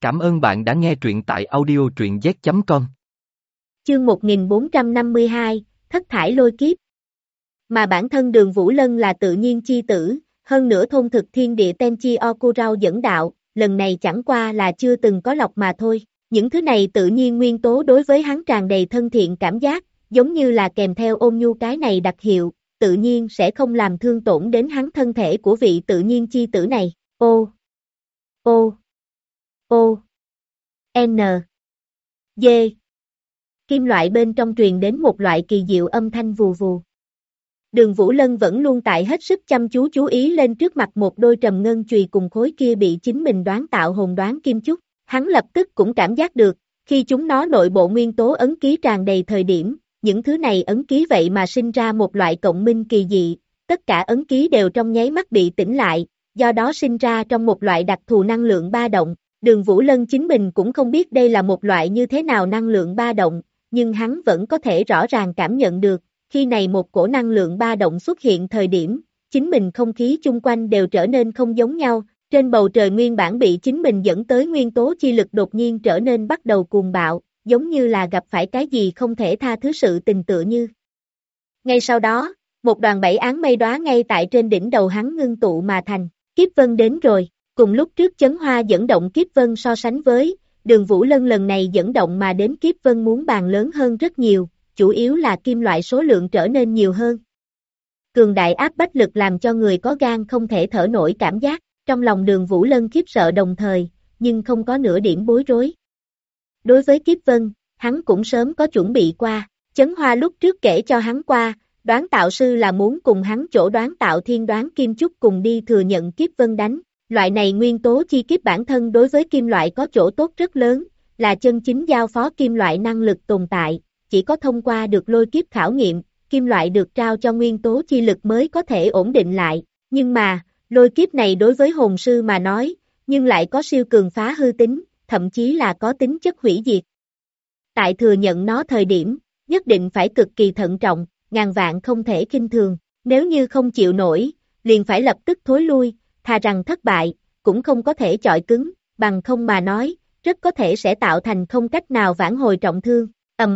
Cảm ơn bạn đã nghe truyện tại audio truyện z.com. Chương 1452, Thất thải lôi kiếp. Mà bản thân Đường Vũ Lân là tự nhiên chi tử, hơn nữa thôn thực thiên địa Tenchi Okurao dẫn đạo, lần này chẳng qua là chưa từng có lọc mà thôi. Những thứ này tự nhiên nguyên tố đối với hắn tràn đầy thân thiện cảm giác, giống như là kèm theo ôn nhu cái này đặc hiệu, tự nhiên sẽ không làm thương tổn đến hắn thân thể của vị tự nhiên chi tử này. Ô, ô, ô, n, d. Kim loại bên trong truyền đến một loại kỳ diệu âm thanh vù vù. Đường Vũ Lân vẫn luôn tại hết sức chăm chú ý lên trước mặt một đôi trầm ngân chùy cùng khối kia bị chính mình đoán tạo hồn đoán kim chúc. Hắn lập tức cũng cảm giác được, khi chúng nó nội bộ nguyên tố ấn ký tràn đầy thời điểm, những thứ này ấn ký vậy mà sinh ra một loại cộng minh kỳ dị, tất cả ấn ký đều trong nháy mắt bị tỉnh lại, do đó sinh ra trong một loại đặc thù năng lượng ba động. Đường Vũ Lân chính mình cũng không biết đây là một loại như thế nào năng lượng ba động, nhưng hắn vẫn có thể rõ ràng cảm nhận được, khi này một cổ năng lượng ba động xuất hiện thời điểm, chính mình không khí chung quanh đều trở nên không giống nhau, trên bầu trời nguyên bản bị chính mình dẫn tới nguyên tố chi lực đột nhiên trở nên bắt đầu cuồng bạo, giống như là gặp phải cái gì không thể tha thứ sự tình tựa như. Ngay sau đó, một đoàn bảy áng mây đóa ngay tại trên đỉnh đầu hắn ngưng tụ mà thành, kiếp vân đến rồi. Cùng lúc trước chấn hoa dẫn động kiếp vân so sánh với, Đường Vũ Lân lần này dẫn động mà đến kiếp vân muốn bàn lớn hơn rất nhiều, chủ yếu là kim loại số lượng trở nên nhiều hơn. Cường đại áp bách lực làm cho người có gan không thể thở nổi cảm giác, trong lòng Đường Vũ Lân khiếp sợ đồng thời, nhưng không có nửa điểm bối rối. Đối với kiếp vân, hắn cũng sớm có chuẩn bị qua, chấn hoa lúc trước kể cho hắn qua, đoán tạo sư là muốn cùng hắn chỗ đoán tạo thiên đoán kim chúc cùng đi thừa nhận kiếp vân đánh. Loại này nguyên tố chi kiếp bản thân đối với kim loại có chỗ tốt rất lớn, là chân chính giao phó kim loại năng lực tồn tại, chỉ có thông qua được lôi kiếp khảo nghiệm, kim loại được trao cho nguyên tố chi lực mới có thể ổn định lại, nhưng mà, lôi kiếp này đối với hồn sư mà nói, nhưng lại có siêu cường phá hư tính, thậm chí là có tính chất hủy diệt. Tại thừa nhận nó thời điểm, nhất định phải cực kỳ thận trọng, ngàn vạn không thể khinh thường, nếu như không chịu nổi, liền phải lập tức thối lui. Thà rằng thất bại, cũng không có thể chọi cứng, bằng không mà nói, rất có thể sẽ tạo thành không cách nào vãn hồi trọng thương.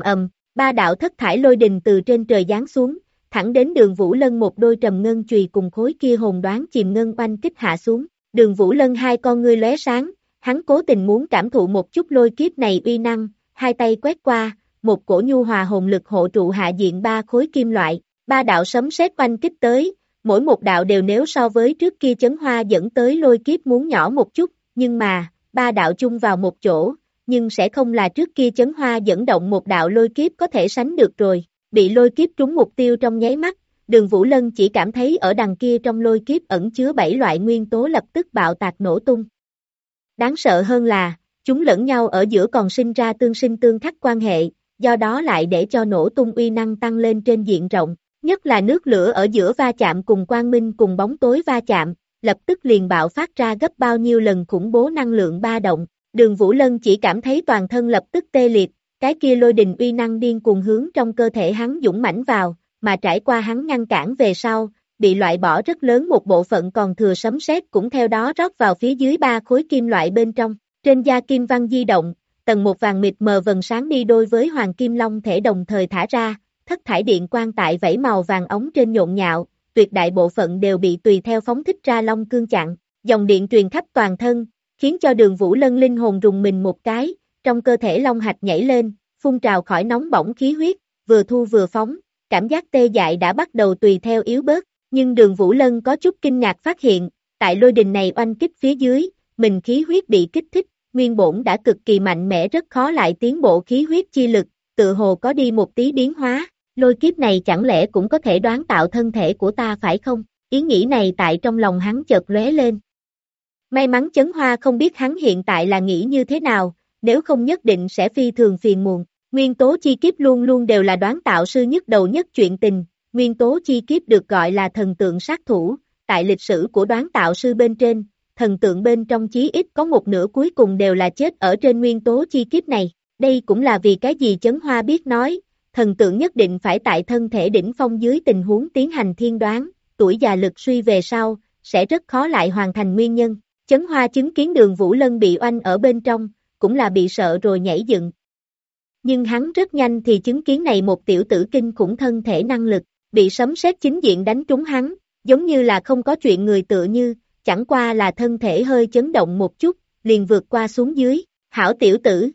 Ba đạo thất thải lôi đình từ trên trời giáng xuống, thẳng đến Đường Vũ Lân một đôi trầm ngân chùy cùng khối kia hồn đoán chìm ngân oanh kích hạ xuống. Đường Vũ Lân hai con ngươi lóe sáng, hắn cố tình muốn cảm thụ một chút lôi kiếp này uy năng, hai tay quét qua, một cổ nhu hòa hồn lực hộ trụ hạ diện ba khối kim loại, ba đạo sấm sét oanh kích tới. Mỗi một đạo đều nếu so với trước kia chấn hoa dẫn tới lôi kiếp muốn nhỏ một chút, nhưng mà, ba đạo chung vào một chỗ, nhưng sẽ không là trước kia chấn hoa dẫn động một đạo lôi kiếp có thể sánh được rồi. Bị lôi kiếp trúng mục tiêu trong nháy mắt, Đường Vũ Lân chỉ cảm thấy ở đằng kia trong lôi kiếp ẩn chứa 7 loại nguyên tố lập tức bạo tạc nổ tung. Đáng sợ hơn là, chúng lẫn nhau ở giữa còn sinh ra tương sinh tương khắc quan hệ, do đó lại để cho nổ tung uy năng tăng lên trên diện rộng. Nhất là nước lửa ở giữa va chạm cùng quang minh cùng bóng tối va chạm, lập tức liền bạo phát ra gấp bao nhiêu lần khủng bố năng lượng ba động. Đường Vũ Lân chỉ cảm thấy toàn thân lập tức tê liệt, cái kia lôi đình uy năng điên cuồng hướng trong cơ thể hắn dũng mãnh vào, mà trải qua hắn ngăn cản về sau, bị loại bỏ rất lớn một bộ phận còn thừa sấm sét cũng theo đó rót vào phía dưới ba khối kim loại bên trong. Trên da kim văn di động, tầng một vàng mịt mờ vầng sáng đi đôi với hoàng kim long thể đồng thời thả ra. Thất thải điện quang tại vảy màu vàng ống trên nhộn nhạo, tuyệt đại bộ phận đều bị tùy theo phóng thích ra long cương chặn, dòng điện truyền khắp toàn thân, khiến cho Đường Vũ Lân linh hồn rùng mình một cái, trong cơ thể long hạch nhảy lên, phun trào khỏi nóng bỏng khí huyết, vừa thu vừa phóng, cảm giác tê dại đã bắt đầu tùy theo yếu bớt, nhưng Đường Vũ Lân có chút kinh ngạc phát hiện, tại lôi đình này oanh kích phía dưới, mình khí huyết bị kích thích, nguyên bổn đã cực kỳ mạnh mẽ rất khó lại tiến bộ khí huyết chi lực, tự hồ có đi một tí biến hóa. Lôi kiếp này chẳng lẽ cũng có thể đoán tạo thân thể của ta phải không? Ý nghĩ này tại trong lòng hắn chợt lóe lên. May mắn chấn hoa không biết hắn hiện tại là nghĩ như thế nào, nếu không nhất định sẽ phi thường phiền muộn. Nguyên tố chi kiếp luôn luôn đều là đoán tạo sư nhất đầu nhất chuyện tình, nguyên tố chi kiếp được gọi là thần tượng sát thủ, tại lịch sử của đoán tạo sư bên trên, thần tượng bên trong chí ít có một nửa cuối cùng đều là chết ở trên nguyên tố chi kiếp này. Đây cũng là vì cái gì chấn hoa biết nói. Thần tượng nhất định phải tại thân thể đỉnh phong dưới tình huống tiến hành thiên đoán, tuổi già lực suy về sau, sẽ rất khó lại hoàn thành nguyên nhân. Chấn Hoa chứng kiến Đường Vũ Lân bị oanh ở bên trong, cũng là bị sợ rồi nhảy dựng. Nhưng hắn rất nhanh thì chứng kiến này một tiểu tử kinh khủng thân thể năng lực, bị sấm sét chính diện đánh trúng hắn, giống như là không có chuyện người tựa như, chẳng qua là thân thể hơi chấn động một chút, liền vượt qua xuống dưới, hảo tiểu tử.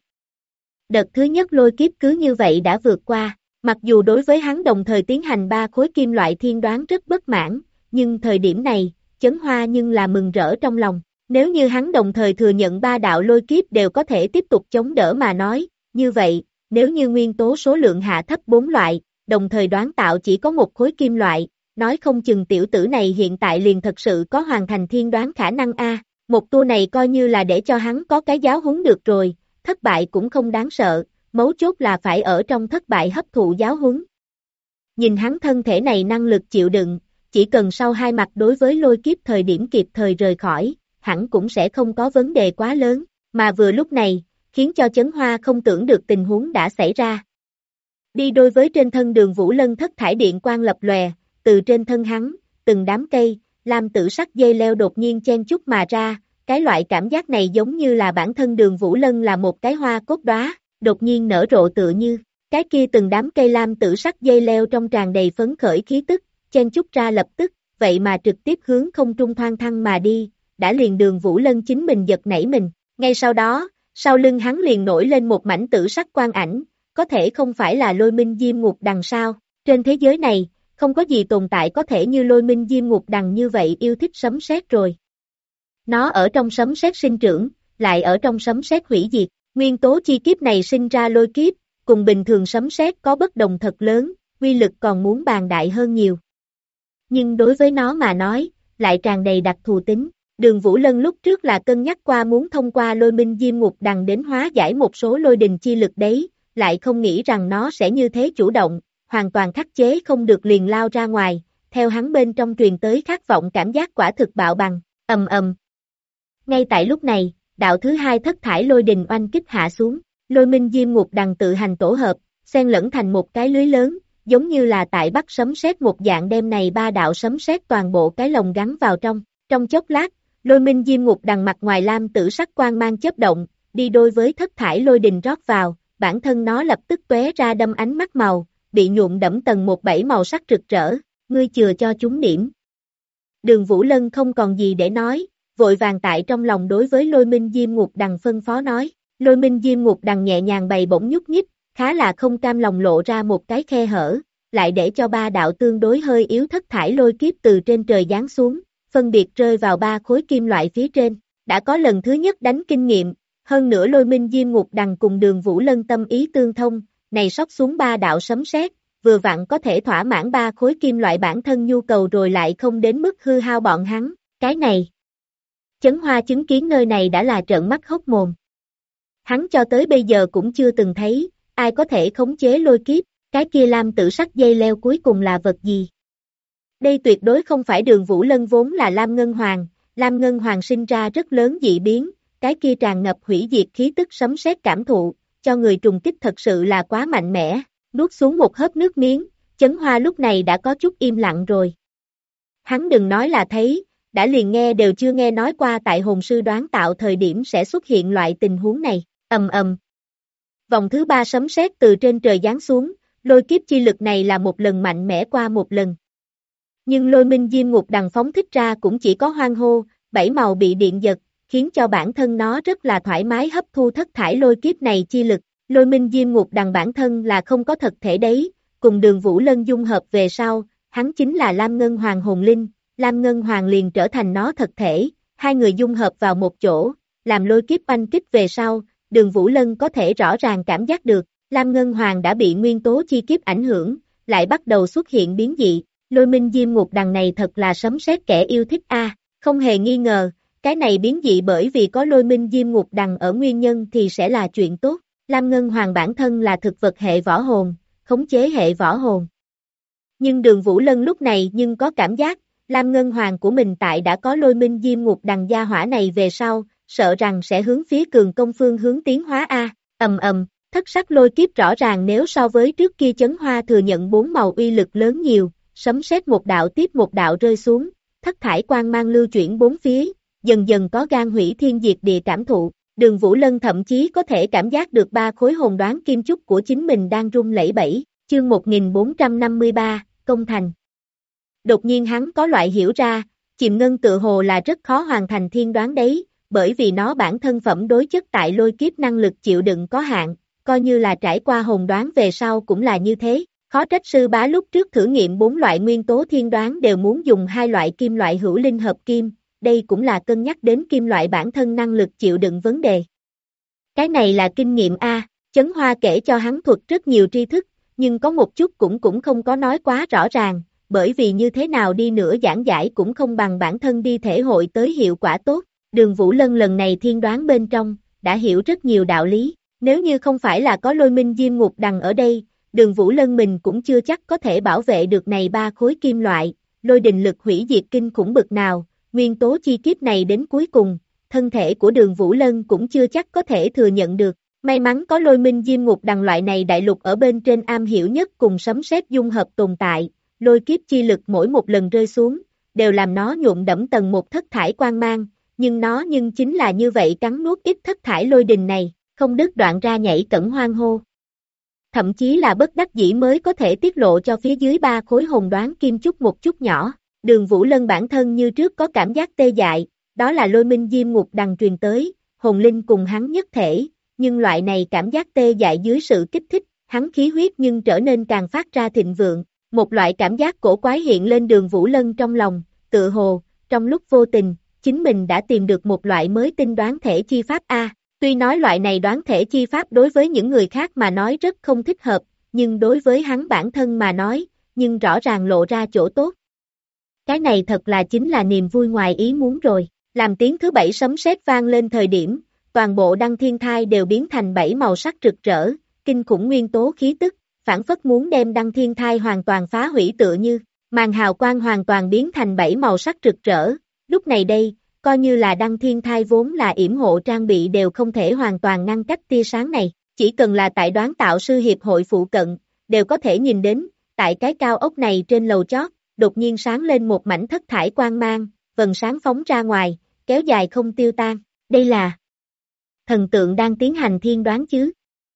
Đợt thứ nhất lôi kiếp cứ như vậy đã vượt qua, mặc dù đối với hắn đồng thời tiến hành 3 khối kim loại thiên đoán rất bất mãn, nhưng thời điểm này, Chấn Hoa nhưng là mừng rỡ trong lòng, nếu như hắn đồng thời thừa nhận 3 đạo lôi kiếp đều có thể tiếp tục chống đỡ mà nói, như vậy, nếu như nguyên tố số lượng hạ thấp 4 loại, đồng thời đoán tạo chỉ có 1 khối kim loại, nói không chừng tiểu tử này hiện tại liền thật sự có hoàn thành thiên đoán khả năng a. Một tour này coi như là để cho hắn có cái giáo huấn được rồi, thất bại cũng không đáng sợ, mấu chốt là phải ở trong thất bại hấp thụ giáo huấn. Nhìn hắn thân thể này năng lực chịu đựng, chỉ cần sau 2 mặt đối với lôi kiếp thời điểm kịp thời rời khỏi, hẳn cũng sẽ không có vấn đề quá lớn, mà vừa lúc này, khiến cho Chấn Hoa không tưởng được tình huống đã xảy ra. Đi đôi với trên thân Đường Vũ Lân thất thải điện quang lập lòe, từ trên thân hắn, từng đám cây, lam tử sắc dây leo đột nhiên chen chúc mà ra, cái loại cảm giác này giống như là bản thân Đường Vũ Lân là một cái hoa cốt đóa, đột nhiên nở rộ tựa như, cái kia từng đám cây lam tử sắc dây leo trong tràn đầy phấn khởi khí tức, chen chúc ra lập tức, vậy mà trực tiếp hướng không trung thoang thăng mà đi, đã liền Đường Vũ Lân chính mình giật nảy mình, ngay sau đó, sau lưng hắn liền nổi lên một mảnh tử sắc quang ảnh, có thể không phải là Lôi Minh Diêm Ngục Đằng sao, trên thế giới này, không có gì tồn tại có thể như Lôi Minh Diêm Ngục Đằng như vậy yêu thích sấm sét rồi. Nó ở trong sấm sét sinh trưởng, lại ở trong sấm sét hủy diệt, nguyên tố chi kiếp này sinh ra lôi kiếp, cùng bình thường sấm sét có bất đồng thật lớn, uy lực còn muốn bàn đại hơn nhiều. Nhưng đối với nó mà nói, lại tràn đầy đặc thù tính. Đường Vũ Lân lúc trước là cân nhắc qua muốn thông qua Lôi Minh Diêm Ngục Đằng đến hóa giải một số lôi đình chi lực đấy, lại không nghĩ rằng nó sẽ như thế chủ động, hoàn toàn khắc chế không được liền lao ra ngoài, theo hắn bên trong truyền tới khát vọng cảm giác quả thực bạo bằng, ầm ầm. Ngay tại lúc này, đạo thứ 2 thất thải lôi đình oanh kích hạ xuống, Lôi Minh Diêm Ngục Đằng tự hành tổ hợp, xen lẫn thành một cái lưới lớn, giống như là tại bắt sấm sét một dạng đem này 3 đạo sấm sét toàn bộ cái lồng gắn vào trong chốc lát, Lôi Minh Diêm Ngục Đằng mặt ngoài lam tử sắc quang mang chớp động, đi đôi với thất thải lôi đình rót vào, bản thân nó lập tức tóe ra đâm ánh mắt màu, bị nhuộm đẫm tầng một 7 màu sắc rực rỡ, ngươi chừa cho chúng điểm. Đường Vũ Lân không còn gì để nói, vội vàng tại trong lòng đối với Lôi Minh Diêm Ngục Đằng phân phó nói, Lôi Minh Diêm Ngục Đằng nhẹ nhàng bày bổng nhúc nhích, khá là không cam lòng lộ ra một cái khe hở, lại để cho 3 đạo tương đối hơi yếu thất thải lôi kiếp từ trên trời giáng xuống, phân biệt rơi vào 3 khối kim loại phía trên, đã có lần thứ nhất đánh kinh nghiệm, hơn nữa Lôi Minh Diêm Ngục Đằng cùng Đường Vũ Lân tâm ý tương thông, này sóc xuống 3 đạo sấm sét, vừa vặn có thể thỏa mãn 3 khối kim loại bản thân nhu cầu rồi lại không đến mức hư hao bọn hắn, cái này. Chấn Hoa chứng kiến nơi này đã là trợn mắt hốc mồm. Hắn cho tới bây giờ cũng chưa từng thấy, ai có thể khống chế lôi kiếp, cái kia lam tử sắc dây leo cuối cùng là vật gì. Đây tuyệt đối không phải Đường Vũ Lân vốn là Lam Ngân Hoàng sinh ra rất lớn dị biến, cái kia tràn ngập hủy diệt khí tức sấm sét cảm thụ, cho người trùng kích thật sự là quá mạnh mẽ, nuốt xuống một hớp nước miếng, Chấn Hoa lúc này đã có chút im lặng rồi. Hắn đừng nói là thấy, đã liền nghe đều chưa nghe nói qua tại hồn sư đoán tạo thời điểm sẽ xuất hiện loại tình huống này, ầm ầm. Vòng thứ 3 sấm sét từ trên trời giáng xuống, lôi kiếp chi lực này là một lần mạnh mẽ qua một lần. Nhưng Lôi Minh Diêm Ngục Đằng phóng thích ra cũng chỉ có hoang hô, 7 màu bị điện giật, khiến cho bản thân nó rất là thoải mái hấp thu thất thải lôi kiếp này chi lực. Lôi Minh Diêm Ngục Đằng bản thân là không có thật thể đấy, cùng Đường Vũ Lân dung hợp về sau, hắn chính là Lam Ngân Hoàng hồn linh, Lam Ngân Hoàng liền trở thành nó thật thể, hai người dung hợp vào một chỗ, làm lôi kiếp oanh kích về sau, Đường Vũ Lân có thể rõ ràng cảm giác được, Lam Ngân Hoàng đã bị nguyên tố chi kiếp ảnh hưởng, lại bắt đầu xuất hiện biến dị. Lôi Minh Diêm Ngục Đằng này thật là sấm sét kẻ yêu thích a, không hề nghi ngờ, cái này biến dị bởi vì có Lôi Minh Diêm Ngục Đằng ở nguyên nhân thì sẽ là chuyện tốt. Lam Ngân Hoàng bản thân là thực vật hệ võ hồn, khống chế hệ võ hồn. Nhưng Đường Vũ Lân lúc này nhưng có cảm giác, Lam Ngân Hoàng của mình tại đã có Lôi Minh Diêm Ngục Đằng gia hỏa này về sau, sợ rằng sẽ hướng phía cường công phương hướng tiến hóa a, ầm ầm, thất sắc lôi kiếp rõ ràng nếu so với trước kia Chấn Hoa thừa nhận 4 màu uy lực lớn nhiều. Sấm sét một đạo tiếp một đạo rơi xuống, thất thải quang mang lưu chuyển bốn phía, dần dần có gan hủy thiên diệt địa cảm thụ. Đường Vũ Lân thậm chí có thể cảm giác được 3 khối hồn đoán kim chúc của chính mình đang rung lẩy bẩy. Chương 1453, Công Thành. Đột nhiên hắn có loại hiểu ra, chìm ngân tự hồ là rất khó hoàn thành thiên đoán đấy, bởi vì nó bản thân phẩm đối chất tại lôi kiếp năng lực chịu đựng có hạn, coi như là trải qua hồn đoán về sau cũng là như thế. Khó trách sư bá lúc trước thử nghiệm 4 loại nguyên tố thiên đoán đều muốn dùng 2 loại kim loại hữu linh hợp kim, đây cũng là cân nhắc đến kim loại bản thân năng lực chịu đựng vấn đề. Cái này là kinh nghiệm A, Chấn Hoa kể cho hắn thuật rất nhiều tri thức, nhưng có một chút cũng không có nói quá rõ ràng, bởi vì như thế nào đi nữa giảng giải cũng không bằng bản thân đi thể hội tới hiệu quả tốt. Đường Vũ Lân lần này thiên đoán bên trong, đã hiểu rất nhiều đạo lý, nếu như không phải là có Lôi Minh Diêm Ngục Đằng ở đây, Đường Vũ Lân mình cũng chưa chắc có thể bảo vệ được này 3 khối kim loại, lôi đình lực hủy diệt kinh khủng bực nào, nguyên tố chi kiếp này đến cuối cùng, thân thể của Đường Vũ Lân cũng chưa chắc có thể thừa nhận được. May mắn có Lôi Minh Diêm Ngục Đằng loại này đại lục ở bên trên am hiểu nhất cùng sấm sét dung hợp tồn tại, lôi kiếp chi lực mỗi một lần rơi xuống, đều làm nó nhuộm đẫm tầng một thất thải quang mang, nhưng chính là như vậy cắn nuốt ít thất thải lôi đình này, không đứt đoạn ra nhảy cẩn hoang hô. Thậm chí là bất đắc dĩ mới có thể tiết lộ cho phía dưới 3 khối hồn đoán kim chúc một chút nhỏ. Đường Vũ Lân bản thân như trước có cảm giác tê dại, đó là Lôi Minh Diêm Ngục Đằng truyền tới, hồn linh cùng hắn nhất thể, nhưng loại này cảm giác tê dại dưới sự kích thích, hắn khí huyết nhưng trở nên càng phát ra thịnh vượng, một loại cảm giác cổ quái hiện lên Đường Vũ Lân trong lòng, tự hồ, trong lúc vô tình, chính mình đã tìm được một loại mới tinh đoán thể chi pháp A. Tuy nói loại này đoán thể chi pháp đối với những người khác mà nói rất không thích hợp, nhưng đối với hắn bản thân mà nói, nhưng rõ ràng lộ ra chỗ tốt. Cái này thật là chính là niềm vui ngoài ý muốn rồi, làm tiếng thứ 7 sấm sét vang lên thời điểm, toàn bộ đăng thiên thai đều biến thành 7 màu sắc rực rỡ, kinh khủng nguyên tố khí tức, phản phất muốn đem đăng thiên thai hoàn toàn phá hủy tựa như, màn hào quang hoàn toàn biến thành 7 màu sắc rực rỡ, lúc này đây, coi như là đăng thiên thai vốn là yểm hộ trang bị đều không thể hoàn toàn ngăn cách tia sáng này, chỉ cần là tại đoán tạo sư hiệp hội phụ cận, đều có thể nhìn đến, tại cái cao ốc này trên lầu chót, đột nhiên sáng lên một mảnh thất thải quang mang, vầng sáng phóng ra ngoài, kéo dài không tiêu tan, đây là thần tượng đang tiến hành thiên đoán chứ.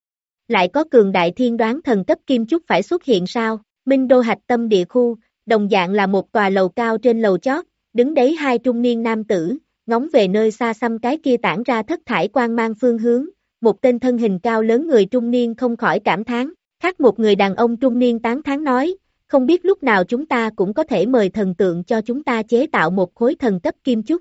Lại có cường đại thiên đoán thần cấp kim chúc phải xuất hiện sao? Minh Đô hạch tâm địa khu, đồng dạng là một tòa lầu cao trên lầu chót, đứng đấy 2 trung niên nam tử, ngóng về nơi xa xăm cái kia tản ra thất thải quang mang phương hướng, một tên thân hình cao lớn người trung niên không khỏi cảm thán, khác một người đàn ông trung niên tán thán nói, không biết lúc nào chúng ta cũng có thể mời thần tượng cho chúng ta chế tạo một khối thần cấp kim chúc.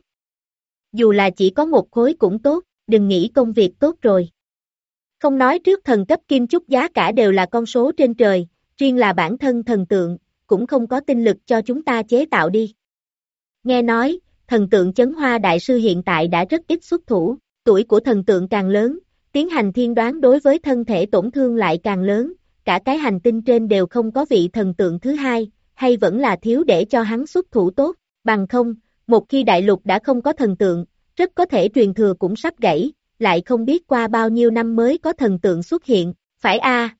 Dù là chỉ có một khối cũng tốt, đừng nghĩ công việc tốt rồi. Không nói trước thần cấp kim chúc giá cả đều là con số trên trời, riêng là bản thân thần tượng, cũng không có tinh lực cho chúng ta chế tạo đi. Nghe nói, thần tượng Chấn Hoa Đại Sư hiện tại đã rất ít xuất thủ, tuổi của thần tượng càng lớn, tiến hành thiên đoán đối với thân thể tổn thương lại càng lớn, cả cái hành tinh trên đều không có vị thần tượng thứ hai, hay vẫn là thiếu để cho hắn xuất thủ tốt, bằng không, một khi đại lục đã không có thần tượng, rất có thể truyền thừa cũng sắp gãy, lại không biết qua bao nhiêu năm mới có thần tượng xuất hiện, phải a?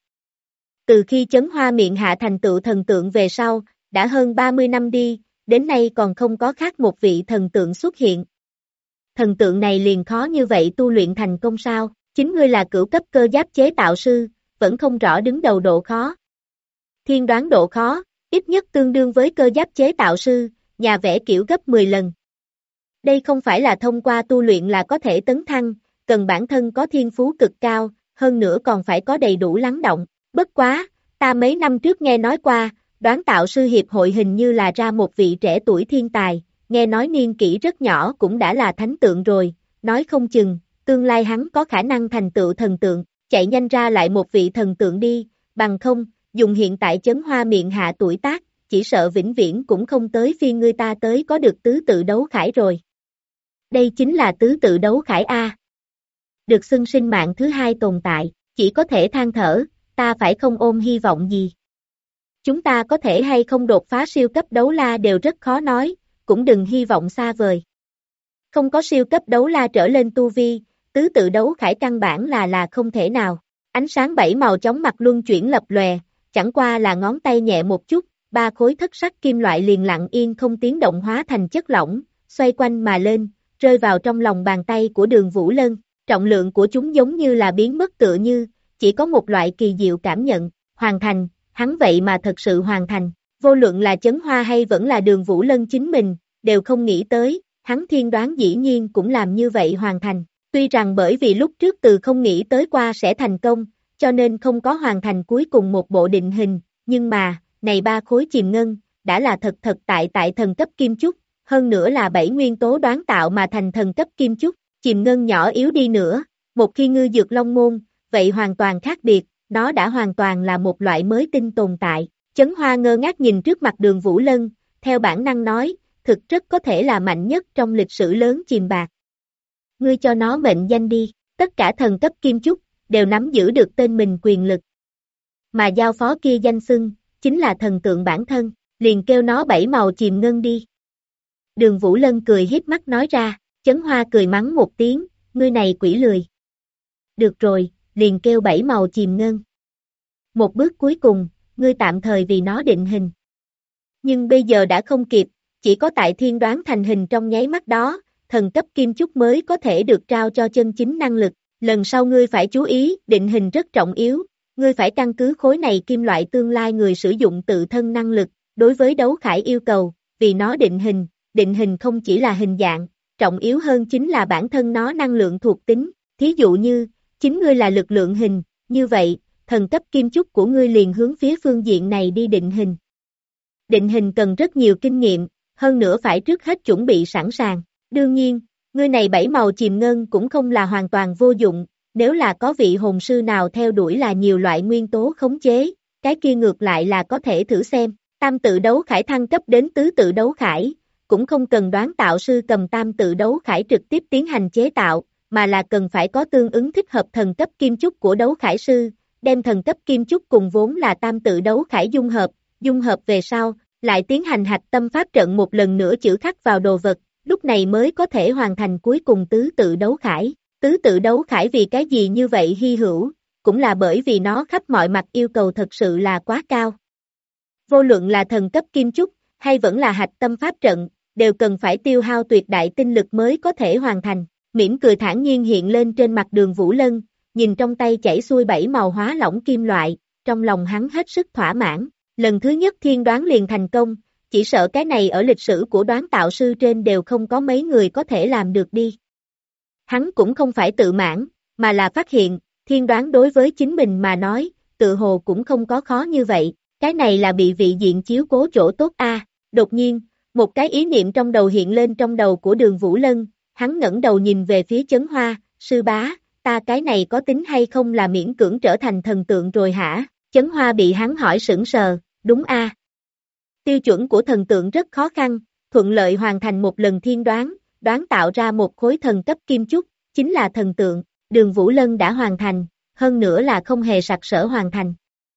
Từ khi Chấn Hoa miệng hạ thành tựu thần tượng về sau, đã hơn 30 năm đi, đến nay còn không có khác một vị thần tượng xuất hiện. Thần tượng này liền khó như vậy tu luyện thành công sao? Chính ngươi là cửu cấp cơ giáp chế tạo sư, vẫn không rõ đứng đầu độ khó. Thiên đoán độ khó, ít nhất tương đương với cơ giáp chế tạo sư, nhà vẽ kiểu gấp 10 lần. Đây không phải là thông qua tu luyện là có thể tấn thăng, cần bản thân có thiên phú cực cao, hơn nữa còn phải có đầy đủ lắng động. Bất quá, ta mấy năm trước nghe nói qua, đoán tạo sư hiệp hội hình như là ra một vị trẻ tuổi thiên tài, nghe nói niên kỷ rất nhỏ cũng đã là thánh tượng rồi, nói không chừng, tương lai hắn có khả năng thành tựu thần tượng, chạy nhanh ra lại một vị thần tượng đi, bằng không, dùng hiện tại Chấn Hoa miệng hạ tuổi tác, chỉ sợ vĩnh viễn cũng không tới phiên người ta tới có được tứ tự đấu khải rồi. Đây chính là tứ tự đấu khải A. Được xưng sinh mạng thứ hai tồn tại, chỉ có thể than thở, ta phải không ôm hy vọng gì. Chúng ta có thể hay không đột phá siêu cấp đấu la đều rất khó nói, cũng đừng hy vọng xa vời. Không có siêu cấp đấu la trở lên tu vi, tứ tự đấu khải căn bản là không thể nào. Ánh sáng 7 màu chóng mặt luân chuyển lập lòe, chẳng qua là ngón tay nhẹ một chút, 3 khối thất sắc kim loại liền lặng yên không tiếng động hóa thành chất lỏng, xoay quanh mà lên, rơi vào trong lòng bàn tay của Đường Vũ Lân, trọng lượng của chúng giống như là biến mất tựa như, chỉ có một loại kỳ diệu cảm nhận, hoàn thành, hắn vậy mà thật sự hoàn thành, vô luận là Chấn Hoa hay vẫn là Đường Vũ Lân chính mình, đều không nghĩ tới, hắn thiên đoán dĩ nhiên cũng làm như vậy hoàn thành, tuy rằng bởi vì lúc trước từ không nghĩ tới qua sẽ thành công, cho nên không có hoàn thành cuối cùng một bộ định hình, nhưng mà, này 3 khối chìm ngân, đã là thật tại thần cấp kim chúc, hơn nữa là 7 nguyên tố đoán tạo mà thành thần cấp kim chúc, chìm ngân nhỏ yếu đi nữa, một khi ngư dược long môn, vậy hoàn toàn khác biệt, nó đã hoàn toàn là một loại mới tinh tồn tại. Chấn Hoa ngơ ngác nhìn trước mặt Đường Vũ Lân, theo bản năng nói, thực rất có thể là mạnh nhất trong lịch sử lớn chìm bạc. Ngươi cho nó mệnh danh đi, tất cả thần cấp kim chúc, đều nắm giữ được tên mình quyền lực. Mà giao phó kia danh xưng, chính là thần tượng bản thân, liền kêu nó 7 màu chìm ngân đi. Đường Vũ Lân cười hiếp mắt nói ra, Chấn Hoa cười mắng một tiếng, ngươi này quỷ lười. Được rồi, liền kêu 7 màu chìm ngân. Một bước cuối cùng, ngươi tạm thời vì nó định hình. Nhưng bây giờ đã không kịp, chỉ có tại thiên đoán thành hình trong nháy mắt đó, thần cấp kim chúc mới có thể được trao cho chân chính năng lực. Lần sau ngươi phải chú ý, định hình rất trọng yếu, ngươi phải căn cứ khối này kim loại tương lai người sử dụng tự thân năng lực, đối với đấu khải yêu cầu, vì nó định hình không chỉ là hình dạng, trọng yếu hơn chính là bản thân nó năng lượng thuộc tính, thí dụ như, chính ngươi là lực lượng hình, như vậy, thần cấp kim chúc của ngươi liền hướng phía phương diện này đi định hình. Định hình cần rất nhiều kinh nghiệm, hơn nữa phải trước hết chuẩn bị sẵn sàng, đương nhiên, ngươi này 7 màu chìm ngân cũng không là hoàn toàn vô dụng, nếu là có vị hồn sư nào theo đuổi là nhiều loại nguyên tố khống chế, cái kia ngược lại là có thể thử xem, tam tự đấu khải thăng cấp đến tứ tự đấu khải, cũng không cần đoán tạo sư cầm tam tự đấu khải trực tiếp tiến hành chế tạo, mà là cần phải có tương ứng thích hợp thần cấp kim chúc của đấu khải sư, đem thần cấp kim chúc cùng vốn là tam tự đấu khải dung hợp về sau, lại tiến hành hạch tâm pháp trận một lần nữa chữ khắc vào đồ vật, lúc này mới có thể hoàn thành cuối cùng tứ tự đấu khải. Tứ tự đấu khải vì cái gì như vậy hy hữu, cũng là bởi vì nó khắp mọi mặt yêu cầu thật sự là quá cao. Vô luận là thần cấp kim chúc, hay vẫn là hạch tâm pháp trận, đều cần phải tiêu hao tuyệt đại tinh lực mới có thể hoàn thành. Mỉm cười thản nhiên hiện lên trên mặt Đường Vũ Lân, nhìn trong tay chảy xuôi 7 màu hóa lỏng kim loại, trong lòng hắn hết sức thỏa mãn. Lần thứ nhất thiên đoán liền thành công, chỉ sợ cái này ở lịch sử của đoán tạo sư trên đều không có mấy người có thể làm được đi. Hắn cũng không phải tự mãn, mà là phát hiện, thiên đoán đối với chính mình mà nói, tự hồ cũng không có khó như vậy, cái này là bị vị diện chiếu cố chỗ tốt a. Đột nhiên, một cái ý niệm trong đầu hiện lên trong đầu của Đường Vũ Lân, hắn ngẩng đầu nhìn về phía Chấn Hoa, sư bá, ta cái này có tính hay không là miễn cưỡng trở thành thần tượng rồi hả? Chấn Hoa bị hắn hỏi sững sờ, đúng a. Tiêu chuẩn của thần tượng rất khó khăn, thuận lợi hoàn thành một lần thiên đoán tạo ra một khối thần cấp kim chúc, chính là thần tượng, Đường Vũ Lân đã hoàn thành, hơn nữa là không hề sặc sỡ hoàn thành.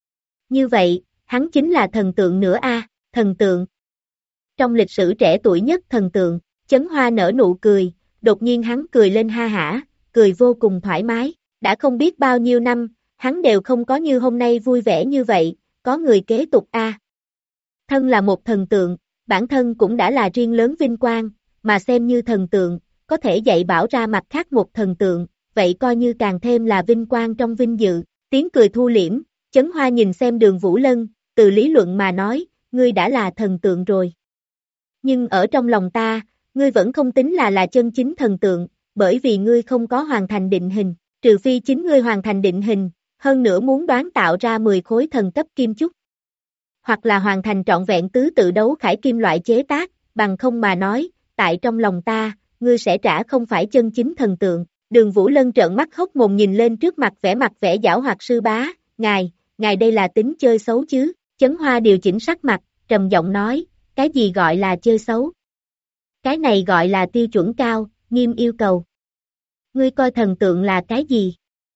Như vậy, hắn chính là thần tượng nữa a, thần tượng. Trong lịch sử trẻ tuổi nhất thần tượng, Chấn Hoa nở nụ cười, đột nhiên hắn cười lên ha hả, cười vô cùng thoải mái, đã không biết bao nhiêu năm, hắn đều không có như hôm nay vui vẻ như vậy, có người kế tục a. Thân là một thần tượng, bản thân cũng đã là riêng lớn vinh quang, mà xem như thần tượng, có thể dạy bảo ra mặt khác một thần tượng, vậy coi như càng thêm là vinh quang trong vinh dự, tiếng cười thu liễm, Chấn Hoa nhìn xem Đường Vũ Lân, từ lý luận mà nói, ngươi đã là thần tượng rồi. Nhưng ở trong lòng ta, ngươi vẫn không tính là chân chính thần tượng, bởi vì ngươi không có hoàn thành định hình, trừ phi chính ngươi hoàn thành định hình, hơn nữa muốn đoán tạo ra 10 khối thần cấp kim chúc. Hoặc là hoàn thành trọn vẹn tứ tự đấu khải kim loại chế tác, bằng không mà nói, tại trong lòng ta, ngươi sẽ trả không phải chân chính thần tượng. Đường Vũ Lân trợn mắt hốc mồm nhìn lên trước mặt vẻ giảo hoạt sư bá, ngài đây là tính chơi xấu chứ? Chấn Hoa điều chỉnh sắc mặt, trầm giọng nói, cái gì gọi là chơi xấu? Cái này gọi là tiêu chuẩn cao, nghiêm yêu cầu. Ngươi coi thần tượng là cái gì?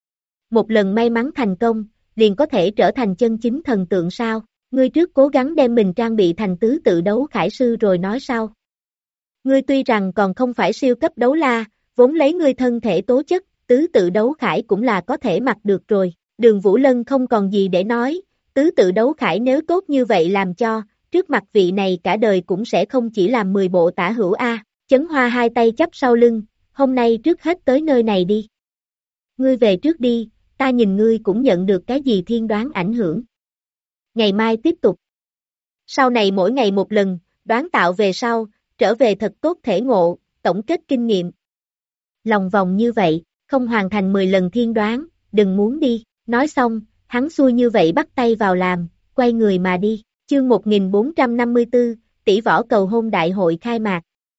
Một lần may mắn thành công, liền có thể trở thành chân chính thần tượng sao? Ngươi trước cố gắng đem mình trang bị thành tứ tự đấu khải sư rồi nói sau. Ngươi tuy rằng còn không phải siêu cấp đấu la, vốn lấy ngươi thân thể tố chất, tứ tự đấu khải cũng là có thể mặc được rồi. Đường Vũ Lân không còn gì để nói, tứ tự đấu khải nếu tốt như vậy làm cho, trước mặt vị này cả đời cũng sẽ không chỉ làm 10 bộ tả hữu a. Chấn Hoa hai tay chắp sau lưng, hôm nay trước hết tới nơi này đi. Ngươi về trước đi, ta nhìn ngươi cũng nhận được cái gì thiên đoán ảnh hưởng. Ngày mai tiếp tục. Sau này mỗi ngày một lần, đoán tạo về sau, trở về thật tốt thể ngộ, tổng kết kinh nghiệm. Lòng vòng như vậy, không hoàn thành 10 lần thiên đoán, đừng muốn đi. Nói xong, hắn xui như vậy bắt tay vào làm, quay người mà đi. Chương 1454, tỷ võ cầu hôn đại hội khai mạc.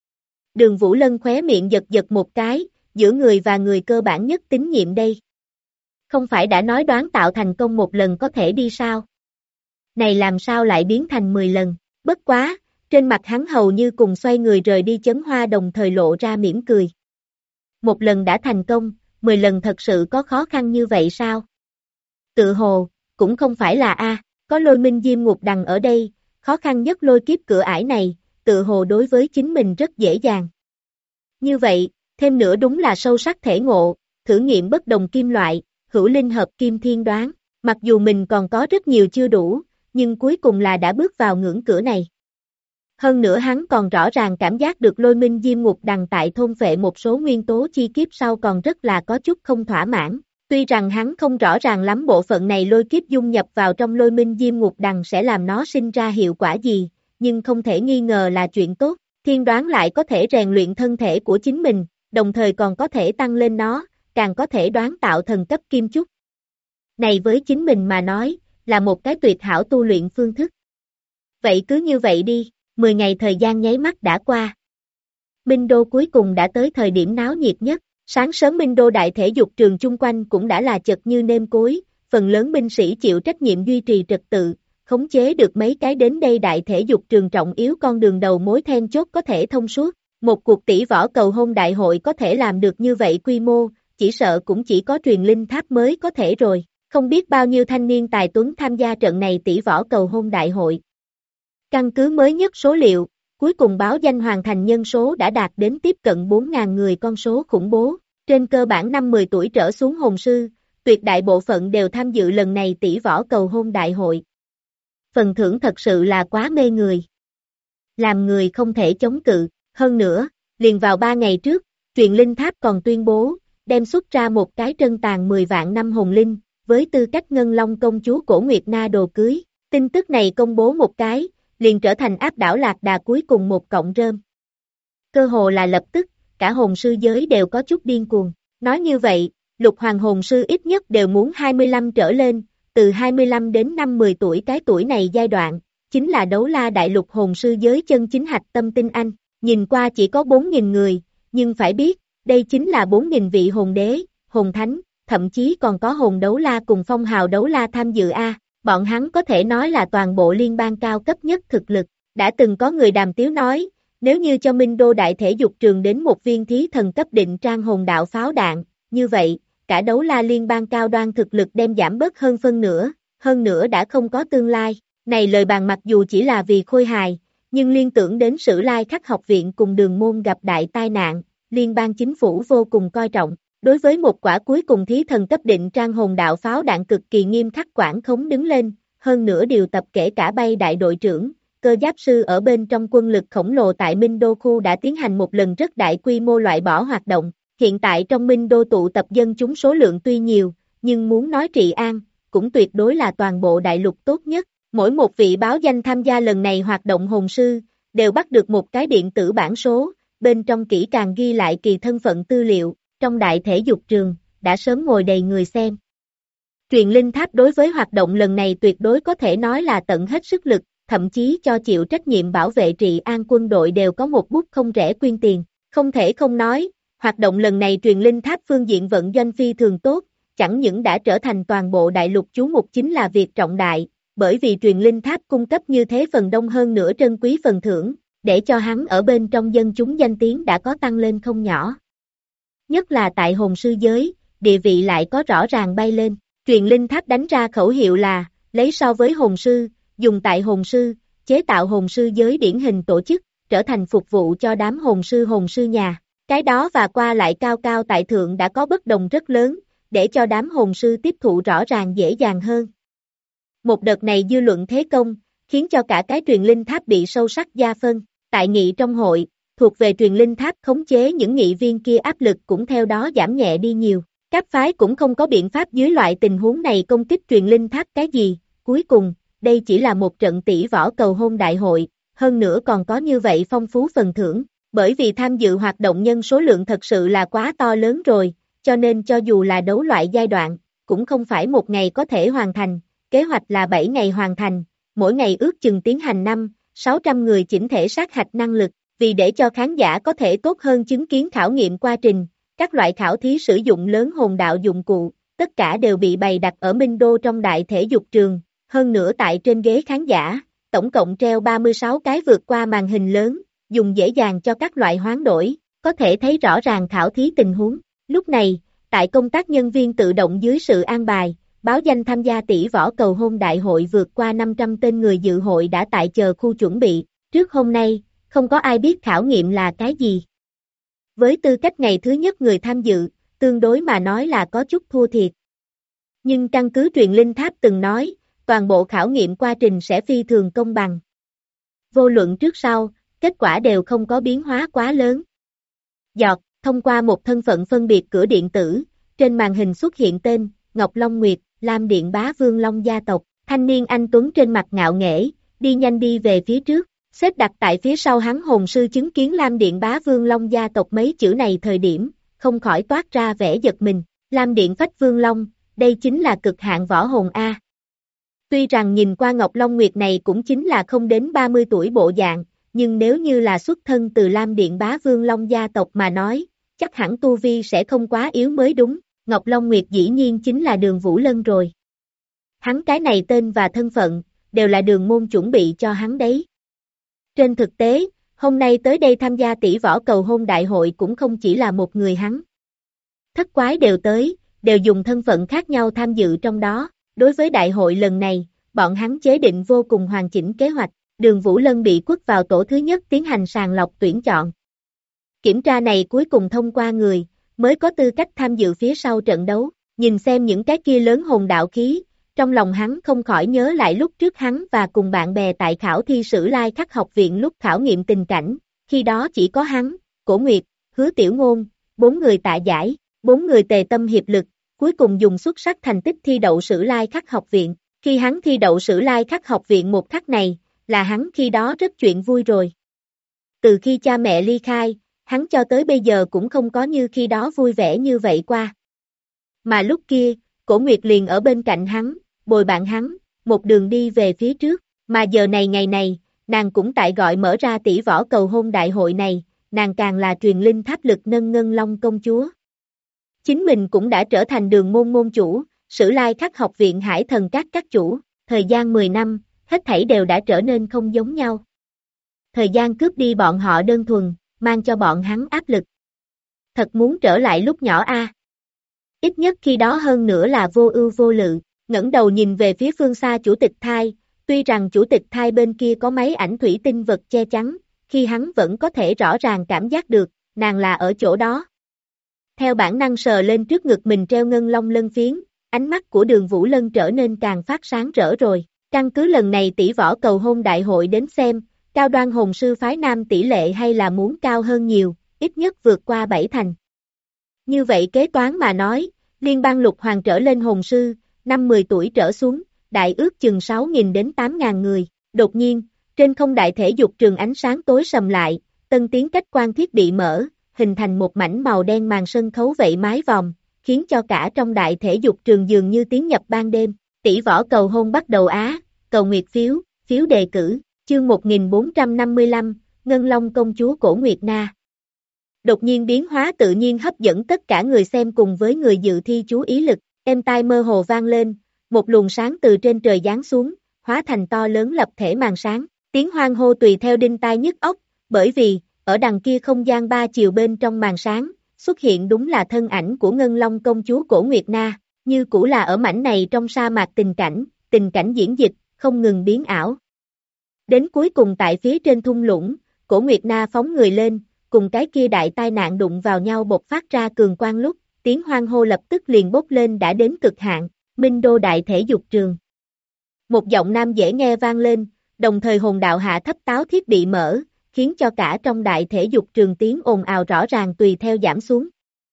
Đường Vũ Lân khóe miệng giật giật một cái, giữa người và người cơ bản nhất tín nhiệm đây. Không phải đã nói đoán tạo thành công một lần có thể đi sao? Này làm sao lại biến thành 10 lần? Bất quá, trên mặt hắn hầu như cùng xoay người rời đi Chấn Hoa đồng thời lộ ra mỉm cười. Một lần đã thành công, 10 lần thật sự có khó khăn như vậy sao? Tự hồ, cũng không phải là có Lôi Minh Diêm Ngục Đằng ở đây, khó khăn nhất lôi kiếp cửa ải này, tự hồ đối với chính mình rất dễ dàng. Như vậy, thêm nữa đúng là sâu sắc thể ngộ, thử nghiệm bất đồng kim loại, hữu linh hợp kim thiên đoán, mặc dù mình còn có rất nhiều chưa đủ, nhưng cuối cùng là đã bước vào ngưỡng cửa này. Hơn nữa hắn còn rõ ràng cảm giác được Lôi Minh Diêm Ngục Đằng tại thôn phệ một số nguyên tố chi kiếp sau còn rất là có chút không thỏa mãn. Tuy rằng hắn không rõ ràng lắm bộ phận này lôi kiếp dung nhập vào trong Lôi Minh Diêm Ngục Đằng sẽ làm nó sinh ra hiệu quả gì, nhưng không thể nghi ngờ là chuyện tốt. Thiên đoán lại có thể rèn luyện thân thể của chính mình, đồng thời còn có thể tăng lên nó, càng có thể đoán tạo thần cấp kim chúc. Này với chính mình mà nói, là một cái tuyệt hảo tu luyện phương thức. Vậy cứ như vậy đi, 10 ngày thời gian nháy mắt đã qua. Minh Đô cuối cùng đã tới thời điểm náo nhiệt nhất, sáng sớm Minh Đô đại thể dục trường chung quanh cũng đã là chật như nêm cối, phần lớn binh sĩ chịu trách nhiệm duy trì trật tự, khống chế được mấy cái đến đây đại thể dục trường trọng yếu con đường đầu mối then chốt có thể thông suốt. Một cuộc tỷ võ cầu hôn đại hội có thể làm được như vậy quy mô, chỉ sợ cũng chỉ có truyền linh tháp mới có thể rồi. Không biết bao nhiêu thanh niên tài tuấn tham gia trận này tỷ võ cầu hôn đại hội. Căn cứ mới nhất số liệu, cuối cùng báo danh hoàn thành nhân số đã đạt đến tiếp cận 4.000 người, con số khủng bố. Trên cơ bản 5-10 tuổi trở xuống hồn sư, tuyệt đại bộ phận đều tham dự lần này tỷ võ cầu hôn đại hội. Phần thưởng thật sự là quá mê người. Làm người không thể chống cự. Hơn nữa, liền vào 3 ngày trước, truyền linh tháp còn tuyên bố, đem xuất ra một cái trân tàn 10 vạn năm hồn linh, với tư cách Ngân Long công chúa Cổ Nguyệt Na đồ cưới. Tin tức này công bố một cái, liền trở thành áp đảo Lạc Đà cuối cùng một cọng rơm. Cơ hồ là lập tức, cả hồn sư giới đều có chút điên cuồng. Nói như vậy, lục hoàng hồn sư ít nhất đều muốn 25 trở lên, từ 25 đến 50 tuổi cái tuổi này giai đoạn, chính là đấu la đại lục hồn sư giới chân chính hạch tâm tinh anh. Nhìn qua chỉ có 4.000 người, nhưng phải biết, đây chính là 4.000 vị hồn đế, hồn thánh, thậm chí còn có hồn đấu la cùng phong hào đấu la tham dự bọn hắn có thể nói là toàn bộ liên bang cao cấp nhất thực lực. Đã từng có người đàm tiếu nói, nếu như cho Minh Đô đại thể dục trường đến một viên thí thần cấp định trang hồn đạo pháo đạn, như vậy, cả đấu la liên bang cao đoan thực lực đem giảm bớt hơn nữa đã không có tương lai. Này lời bàn mặc dù chỉ là vì khôi hài, nhưng liên tưởng đến Sử Lai Khắc học viện cùng Đường Môn gặp đại tai nạn, liên bang chính phủ vô cùng coi trọng. Đối với một quả cuối cùng thí thần cấp định trang hồn đạo pháo đạn cực kỳ nghiêm khắc quản khống đứng lên, hơn nữa điều tập kể cả bay đại đội trưởng, cơ giáp sư ở bên trong quân lực khổng lồ tại Minh Đô khu đã tiến hành một lần rất đại quy mô loại bỏ hoạt động. Hiện tại trong Minh Đô tụ tập dân chúng số lượng tuy nhiều, nhưng muốn nói trị an, cũng tuyệt đối là toàn bộ đại lục tốt nhất. Mỗi một vị báo danh tham gia lần này hoạt động hồn sư, đều bắt được một cái điện tử bản số, bên trong kỹ càng ghi lại kỳ thân phận tư liệu, trong đại thể dục trường, đã sớm ngồi đầy người xem. Truyền linh tháp đối với hoạt động lần này tuyệt đối có thể nói là tận hết sức lực, thậm chí cho chịu trách nhiệm bảo vệ trị an quân đội đều có một bút không rẻ quyên tiền. Không thể không nói, hoạt động lần này truyền linh tháp phương diện vận doanh phi thường tốt, chẳng những đã trở thành toàn bộ đại lục chú mục chính là việc trọng đại, bởi vì truyền linh tháp cung cấp như thế phần đông hơn nữa trân quý phần thưởng, để cho hắn ở bên trong dân chúng danh tiếng đã có tăng lên không nhỏ. Nhất là tại hồn sư giới, địa vị lại có rõ ràng bay lên. Truyền linh tháp đánh ra khẩu hiệu là, lấy so với hồn sư, dùng tại hồn sư, chế tạo hồn sư giới điển hình tổ chức, trở thành phục vụ cho đám hồn sư nhà. Cái đó và qua lại cao cao tại thượng đã có bất đồng rất lớn, để cho đám hồn sư tiếp thụ rõ ràng dễ dàng hơn. Một đợt này dư luận thế công, khiến cho cả cái truyền linh tháp bị sâu sắc gia phân. Tại nghị trong hội, thuộc về truyền linh tháp khống chế những nghị viên kia áp lực cũng theo đó giảm nhẹ đi nhiều. Các phái cũng không có biện pháp dưới loại tình huống này công kích truyền linh tháp cái gì, cuối cùng, đây chỉ là một trận tỷ võ cầu hôn đại hội, hơn nữa còn có như vậy phong phú phần thưởng, bởi vì tham dự hoạt động nhân số lượng thật sự là quá to lớn rồi, cho nên cho dù là đấu loại giai đoạn, cũng không phải một ngày có thể hoàn thành, kế hoạch là 7 ngày hoàn thành, mỗi ngày ước chừng tiến hành 500-600 người chỉnh thể sát hạch năng lực, vì để cho khán giả có thể tốt hơn chứng kiến khảo nghiệm quá trình, các loại khảo thí sử dụng lớn hồn đạo dụng cụ, tất cả đều bị bày đặt ở Minh Đô trong đại thể dục trường, hơn nữa tại trên ghế khán giả, tổng cộng treo 36 cái vượt qua màn hình lớn, dùng dễ dàng cho các loại hoán đổi, có thể thấy rõ ràng khảo thí tình huống. Lúc này, tại công tác nhân viên tự động dưới sự an bài, báo danh tham gia tỷ võ cầu hôn đại hội vượt qua 500 tên người dự hội đã tại chờ khu chuẩn bị, trước hôm nay, không có ai biết khảo nghiệm là cái gì. Với tư cách ngày thứ nhất người tham dự, tương đối mà nói là có chút thua thiệt. Nhưng căn cứ truyền linh tháp từng nói, toàn bộ khảo nghiệm quá trình sẽ phi thường công bằng. Vô luận trước sau, kết quả đều không có biến hóa quá lớn. Thông qua một thân phận phân biệt cửa điện tử, trên màn hình xuất hiện tên, Ngọc Long Nguyệt, Lam Điện Bá Vương Long gia tộc, thanh niên anh tuấn trên mặt ngạo nghễ, đi nhanh đi về phía trước, xếp đặt tại phía sau hắn hồn sư chứng kiến Lam Điện Bá Vương Long gia tộc mấy chữ này thời điểm, không khỏi toát ra vẻ giật mình, Lam Điện Phách Vương Long, đây chính là cực hạn võ hồn A. Tuy rằng nhìn qua Ngọc Long Nguyệt này cũng chính là không đến 30 tuổi bộ dạng, nhưng nếu như là xuất thân từ Lam Điện Bá Vương Long gia tộc mà nói, chắc hẳn tu vi sẽ không quá yếu mới đúng, Ngọc Long Nguyệt dĩ nhiên chính là Đường Vũ Lân rồi. Hắn cái này tên và thân phận, đều là Đường môn chuẩn bị cho hắn đấy. Trên thực tế, hôm nay tới đây tham gia tỷ võ cầu hôn đại hội cũng không chỉ là một người hắn. Thất quái đều tới, đều dùng thân phận khác nhau tham dự trong đó, đối với đại hội lần này, bọn hắn chế định vô cùng hoàn chỉnh kế hoạch, Đường Vũ Lân bị quất vào tổ thứ nhất tiến hành sàng lọc tuyển chọn. Kiểm tra này cuối cùng thông qua người, mới có tư cách tham dự phía sau trận đấu, nhìn xem những cái kia lớn hồn đạo khí, trong lòng hắn không khỏi nhớ lại lúc trước hắn và cùng bạn bè tại khảo thi Sử Lai Khắc học viện lúc khảo nghiệm tình cảnh, khi đó chỉ có hắn, Cổ Nguyệt, Hứa Tiểu Ngôn, 4 người tạ giải, 4 người tề tâm hiệp lực, cuối cùng dùng xuất sắc thành tích thi đậu Sử Lai Khắc học viện, khi hắn thi đậu Sử Lai Khắc học viện một khắc này, là hắn khi đó rất chuyện vui rồi. Từ khi cha mẹ ly khai, hắn cho tới bây giờ cũng không có như khi đó vui vẻ như vậy qua. Mà lúc kia, Cổ Nguyệt liền ở bên cạnh hắn, bồi bạn hắn, một đường đi về phía trước, mà giờ này ngày này, nàng cũng tại gọi mở ra tỷ võ cầu hôn đại hội này, nàng càng là truyền linh tháp lực nâng Ngân Long công chúa. Chính mình cũng đã trở thành Đường môn môn chủ, Sử Lai Khắc học viện Hải Thần các chủ, thời gian 10 năm, hết thảy đều đã trở nên không giống nhau. Thời gian cướp đi bọn họ đơn thuần, mang cho bọn hắn áp lực. Thật muốn trở lại lúc nhỏ a. Ít nhất khi đó hơn nữa là vô ưu vô lự, ngẩng đầu nhìn về phía phương xa chủ tịch thai, tuy rằng chủ tịch thai bên kia có máy ảnh thủy tinh vật che chắn, khi hắn vẫn có thể rõ ràng cảm giác được, nàng là ở chỗ đó. Theo bản năng sờ lên trước ngực mình treo ngân long lân phiến, ánh mắt của Đường Vũ Lân trở nên càng phát sáng rỡ rồi. Căn cứ lần này tỷ võ cầu hôn đại hội đến xem, cao đoan hồn sư phái nam tỷ lệ hay là muốn cao hơn nhiều, ít nhất vượt qua 7 thành. Như vậy kế toán mà nói, liên bang lục hoàng trở lên hồn sư, 5-10 tuổi trở xuống, đại ước chừng 6.000 đến 8.000 người. Đột nhiên, trên không đại thể dục trường ánh sáng tối sầm lại, tân tiến cách quan thiết bị mở, hình thành một mảnh màu đen màn sân khấu vẫy mái vòm, khiến cho cả trong đại thể dục trường dường như tiến nhập ban đêm. Tỷ võ cầu hôn bắt đầu cầu nguyệt phiếu đề cử, chương 1455, Ngân Long công chúa Cổ Nguyệt Na. Đột nhiên biến hóa tự nhiên hấp dẫn tất cả người xem cùng với người dự thi chú ý lực, êm tai mơ hồ vang lên, một luồng sáng từ trên trời giáng xuống, hóa thành to lớn lập thể màn sáng, tiếng hoan hô tùy theo đinh tai nhức óc, bởi vì, ở đằng kia không gian ba chiều bên trong màn sáng, xuất hiện đúng là thân ảnh của Ngân Long công chúa Cổ Nguyệt Na, như cũ là ở mảnh này trong sa mạc tình cảnh diễn dịch, không ngừng biến ảo. Đến cuối cùng tại phía trên thung lũng, Cổ Nguyệt Na phóng người lên, cùng cái kia đại tai nạn đụng vào nhau bộc phát ra cường quang lúc, tiếng hoan hô lập tức liền bốc lên đã đến cực hạn, Minh Đô đại thể dục trường. Một giọng nam dễ nghe vang lên, đồng thời hồn đạo hạ thấp táo thiết bị mở, khiến cho cả trong đại thể dục trường tiếng ồn ào rõ ràng tùy theo giảm xuống.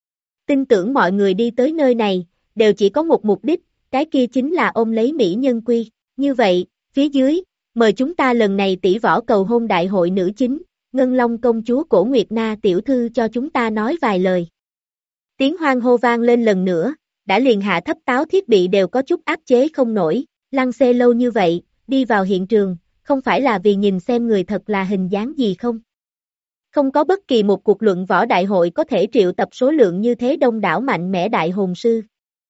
Tin tưởng mọi người đi tới nơi này, đều chỉ có một mục đích, cái kia chính là ôm lấy mỹ nhân quy. Như vậy, phía dưới, mời chúng ta lần này tỷ võ cầu hôn đại hội nữ chính, Ngân Long công chúa Cổ Nguyệt Na tiểu thư cho chúng ta nói vài lời. Tiếng hoan hô vang lên lần nữa, đã liền hạ thấp táo thiết bị đều có chút áp chế không nổi, lăng xê lâu như vậy, đi vào hiện trường, không phải là vì nhìn xem người thật là hình dáng gì không? Không có bất kỳ một cuộc luận võ đại hội có thể triệu tập số lượng như thế đông đảo mạnh mẽ đại hồn sư.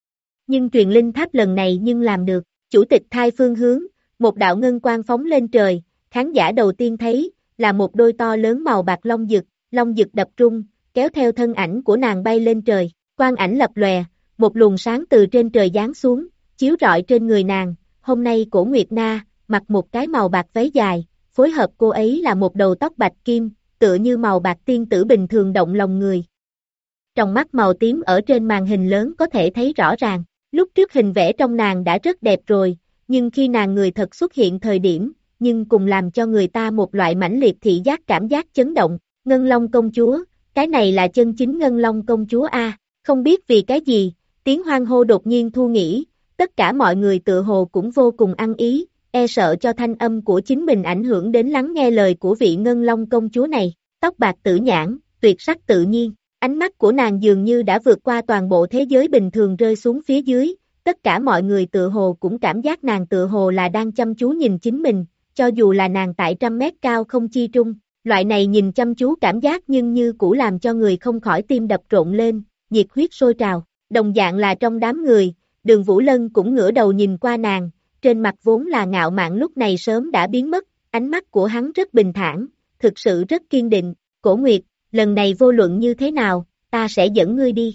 Nhưng truyền linh tháp lần này nhưng làm được, chủ tịch thai phương hướng, một đạo ngân quang phóng lên trời, khán giả đầu tiên thấy, là một đôi to lớn màu bạc long dực đập trung, kéo theo thân ảnh của nàng bay lên trời, quang ảnh lập lòe, một luồng sáng từ trên trời giáng xuống, chiếu rọi trên người nàng, hôm nay Cổ Nguyệt Na, mặc một cái màu bạc váy dài, phối hợp cô ấy là một đầu tóc bạch kim, tựa như màu bạc tiên tử bình thường động lòng người. Trong mắt màu tím ở trên màn hình lớn có thể thấy rõ ràng, lúc trước hình vẽ trong nàng đã rất đẹp rồi, nhưng khi nàng người thật xuất hiện thời điểm, nhưng cùng làm cho người ta một loại mãnh liệt thị giác cảm giác chấn động, Ngân Long công chúa, cái này là chân chính Ngân Long công chúa a, không biết vì cái gì, tiếng hoan hô đột nhiên thu nghỉ, tất cả mọi người tự hồ cũng vô cùng ăn ý, e sợ cho thanh âm của chính mình ảnh hưởng đến lắng nghe lời của vị Ngân Long công chúa này, tóc bạc tử nhãn, tuyệt sắc tự nhiên, ánh mắt của nàng dường như đã vượt qua toàn bộ thế giới bình thường rơi xuống phía dưới, tất cả mọi người tự hồ cũng cảm giác nàng tự hồ là đang chăm chú nhìn chính mình, cho dù là nàng tại 100 mét cao không chi trung, loại này nhìn chăm chú cảm giác nhưng như cũ làm cho người không khỏi tim đập rộn lên, nhiệt huyết sôi trào, đồng dạng là trong đám người, Đường Vũ Lân cũng ngửa đầu nhìn qua nàng, trên mặt vốn là ngạo mạn lúc này sớm đã biến mất, ánh mắt của hắn rất bình thản, thực sự rất kiên định, Cổ Nguyệt, lần này vô luận như thế nào, ta sẽ dẫn ngươi đi.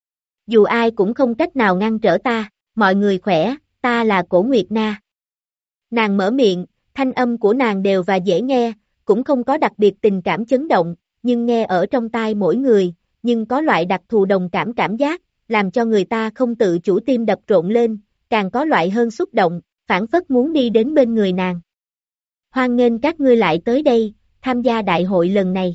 Dù ai cũng không cách nào ngăn trở ta, mọi người khỏe, ta là Cổ Nguyệt Na. Nàng mở miệng, thanh âm của nàng đều và dễ nghe, cũng không có đặc biệt tình cảm chấn động, nhưng nghe ở trong tai mỗi người, nhưng có loại đặc thù đồng cảm giác, làm cho người ta không tự chủ tim đập rộn lên, càng có loại hơn xúc động, phảng phất muốn đi đến bên người nàng. Hoan nghênh các ngươi lại tới đây, tham gia đại hội lần này.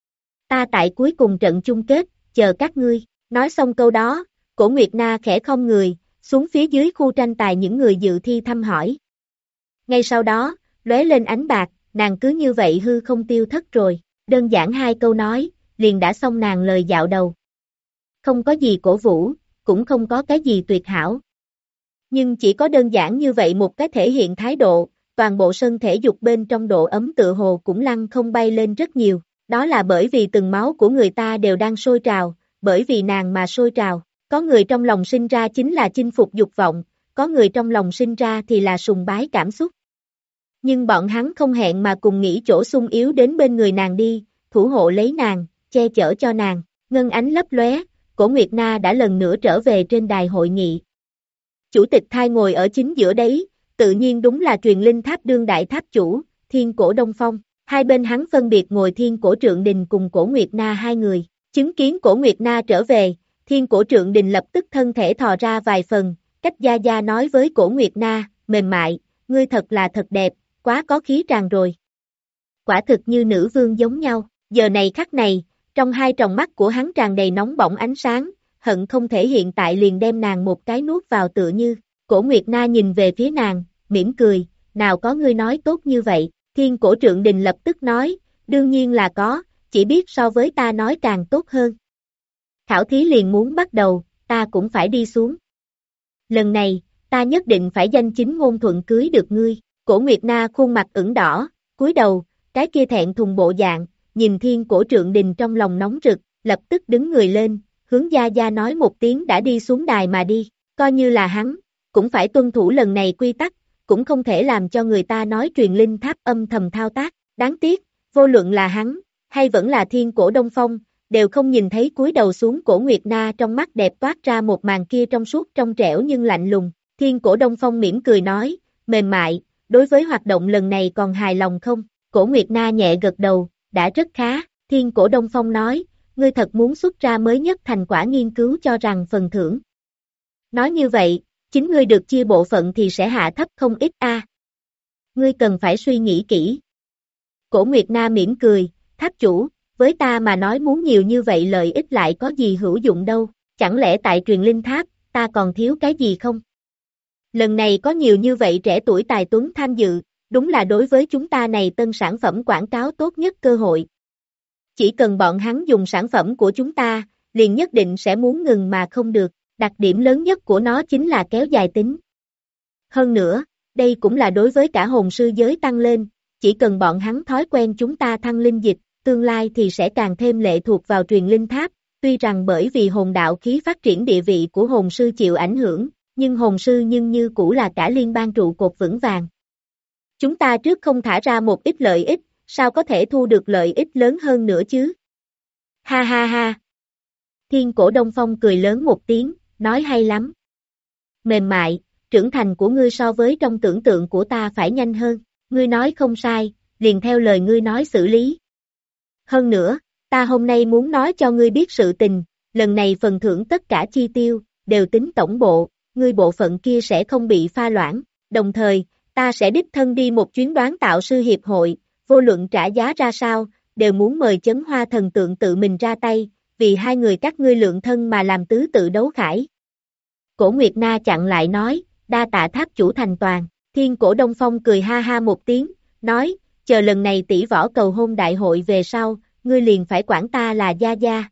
Ta tại cuối cùng trận chung kết, chờ các ngươi. Nói xong câu đó, Cổ Nguyệt Na khẽ khom người, xuống phía dưới khu tranh tài những người dự thi thăm hỏi. Ngay sau đó, lóe lên ánh bạc, nàng cứ như vậy hư không tiêu thất rồi, đơn giản 2 câu nói, liền đã xong nàng lời dạo đầu. Không có gì cổ vũ, cũng không có cái gì tuyệt hảo. Nhưng chỉ có đơn giản như vậy một cái thể hiện thái độ, toàn bộ sân thể dục bên trong độ ấm tựa hồ cũng lăn không bay lên rất nhiều, đó là bởi vì từng máu của người ta đều đang sôi trào, bởi vì nàng mà sôi trào, có người trong lòng sinh ra chính là chinh phục dục vọng, có người trong lòng sinh ra thì là sùng bái cảm xúc. Nhưng bọn hắn không hẹn mà cùng nghĩ chỗ sung yếu đến bên người nàng đi, thủ hộ lấy nàng, che chở cho nàng, ngân ánh lấp lóe, Cổ Nguyệt Na đã lần nữa trở về trên đài hội nghị. Chủ tịch thai ngồi ở chính giữa đấy, tự nhiên đúng là truyền linh tháp đương đại tháp chủ, Thiên Cổ Đông Phong, hai bên hắn phân biệt ngồi Thiên Cổ Trượng Đình cùng Cổ Nguyệt Na hai người, chứng kiến Cổ Nguyệt Na trở về, Thiên Cổ Trượng Đình lập tức thân thể thò ra vài phần, cách Gia Gia nói với Cổ Nguyệt Na, mềm mại, ngươi thật là thật đẹp, quá có khí tràng rồi. Quả thực như nữ vương giống nhau, giờ này khắc này, trong hai tròng mắt của hắn tràn đầy nóng bỏng ánh sáng, hận không thể hiện tại liền đem nàng một cái nuốt vào tựa như, Cổ Nguyệt Na nhìn về phía nàng, mỉm cười, nào có ngươi nói tốt như vậy, Thiên Cổ Trượng Đình lập tức nói, đương nhiên là có, chỉ biết so với ta nói càng tốt hơn. Khảo thí liền muốn bắt đầu, ta cũng phải đi xuống. Lần này, ta nhất định phải danh chính ngôn thuận cưới được ngươi, Cổ Nguyệt Na khuôn mặt ửng đỏ, cúi đầu, cái kia thẹn thùng bộ dạng, nhìn Thiên Cổ Trượng Đình trong lòng nóng rực, lập tức đứng người lên, hướng Gia Gia nói một tiếng đã đi xuống đài mà đi, coi như là hắn, cũng phải tuân thủ lần này quy tắc, cũng không thể làm cho người ta nói truyền linh tháp âm thầm thao tác, đáng tiếc, vô luận là hắn, hay vẫn là Thiên Cổ Đông Phong, đều không nhìn thấy cúi đầu xuống Cổ Nguyệt Na trong mắt đẹp toát ra một màn kia trong suốt trong trẻo nhưng lạnh lùng, Thiên Cổ Đông Phong mỉm cười nói, mềm mại, đối với hoạt động lần này còn hài lòng không? Cổ Nguyệt Na nhẹ gật đầu, đã rất khá, Thiên Cổ Đông Phong nói, ngươi thật muốn xuất ra mới nhất thành quả nghiên cứu cho rằng phần thưởng. Nói như vậy, chính ngươi được chia bộ phận thì sẽ hạ thấp không ít a. Ngươi cần phải suy nghĩ kỹ. Cổ Nguyệt Na mỉm cười, tháp chủ, với ta mà nói muốn nhiều như vậy lợi ích lại có gì hữu dụng đâu, chẳng lẽ tại truyền linh tháp, ta còn thiếu cái gì không? Lần này có nhiều như vậy trẻ tuổi tài tuấn tham dự, đúng là đối với chúng ta này tân sản phẩm quảng cáo tốt nhất cơ hội. Chỉ cần bọn hắn dùng sản phẩm của chúng ta, liền nhất định sẽ muốn ngừng mà không được, đặc điểm lớn nhất của nó chính là kéo dài tính. Hơn nữa, đây cũng là đối với cả hồn sư giới tăng lên, chỉ cần bọn hắn thói quen chúng ta thăng linh dịch, tương lai thì sẽ càng thêm lệ thuộc vào truyền linh tháp, tuy rằng bởi vì hồn đạo khí phát triển địa vị của hồn sư chịu ảnh hưởng, nhưng hồn sư nhưng như cũ là cả liên bang trụ cột vững vàng. Chúng ta trước không thả ra một ít lợi ích, sao có thể thu được lợi ích lớn hơn nữa chứ? Ha ha ha! Thiên Cổ Đông Phong cười lớn một tiếng, nói hay lắm. Mềm mại, trưởng thành của ngươi so với trong tưởng tượng của ta phải nhanh hơn, ngươi nói không sai, liền theo lời ngươi nói xử lý. Hơn nữa, ta hôm nay muốn nói cho ngươi biết sự tình, lần này phần thưởng tất cả chi tiêu, đều tính tổng bộ, ngươi bộ phận kia sẽ không bị pha loãng, đồng thời, ta sẽ đích thân đi một chuyến đoán tạo sư hiệp hội, vô luận trả giá ra sao, đều muốn mời Chấn Hoa thần tượng tự mình ra tay, vì hai người các ngươi lượng thân mà làm tứ tự đấu khải. Cổ Nguyệt Na chặn lại nói, đa tạ tháp chủ thành toàn, Thiên Cổ Đông Phong cười ha ha một tiếng, nói, chờ lần này tỷ võ cầu hôn đại hội về sau, ngươi liền phải quản ta là gia gia.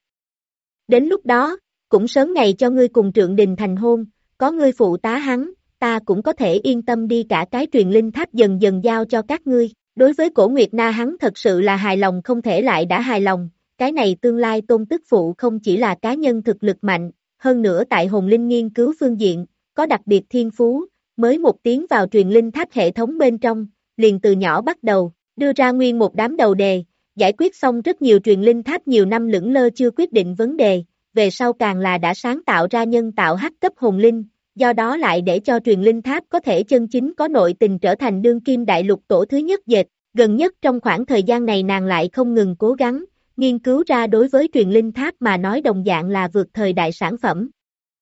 Đến lúc đó, cũng sớm ngày cho ngươi cùng Trượng Đình thành hôn, có ngươi phụ tá hắn, ta cũng có thể yên tâm đi cả cái truyền linh tháp dần dần giao cho các ngươi. Đối với Cổ Nguyệt Na hắn thật sự là hài lòng không thể lại đã hài lòng, cái này tương lai tôn tức phụ không chỉ là cá nhân thực lực mạnh, hơn nữa tại hồn linh nghiên cứu phương diện, có đặc biệt thiên phú, mới một tiếng vào truyền linh tháp hệ thống bên trong, liền từ nhỏ bắt đầu, đưa ra nguyên một đám đầu đề, giải quyết xong rất nhiều truyền linh tháp nhiều năm lững lơ chưa quyết định vấn đề, về sau càng là đã sáng tạo ra nhân tạo hắc cấp hồn linh, do đó lại để cho truyền linh tháp có thể chân chính có nội tình trở thành đương kim đại lục tổ thứ nhất dệt, gần nhất trong khoảng thời gian này nàng lại không ngừng cố gắng, nghiên cứu ra đối với truyền linh tháp mà nói đồng dạng là vượt thời đại sản phẩm.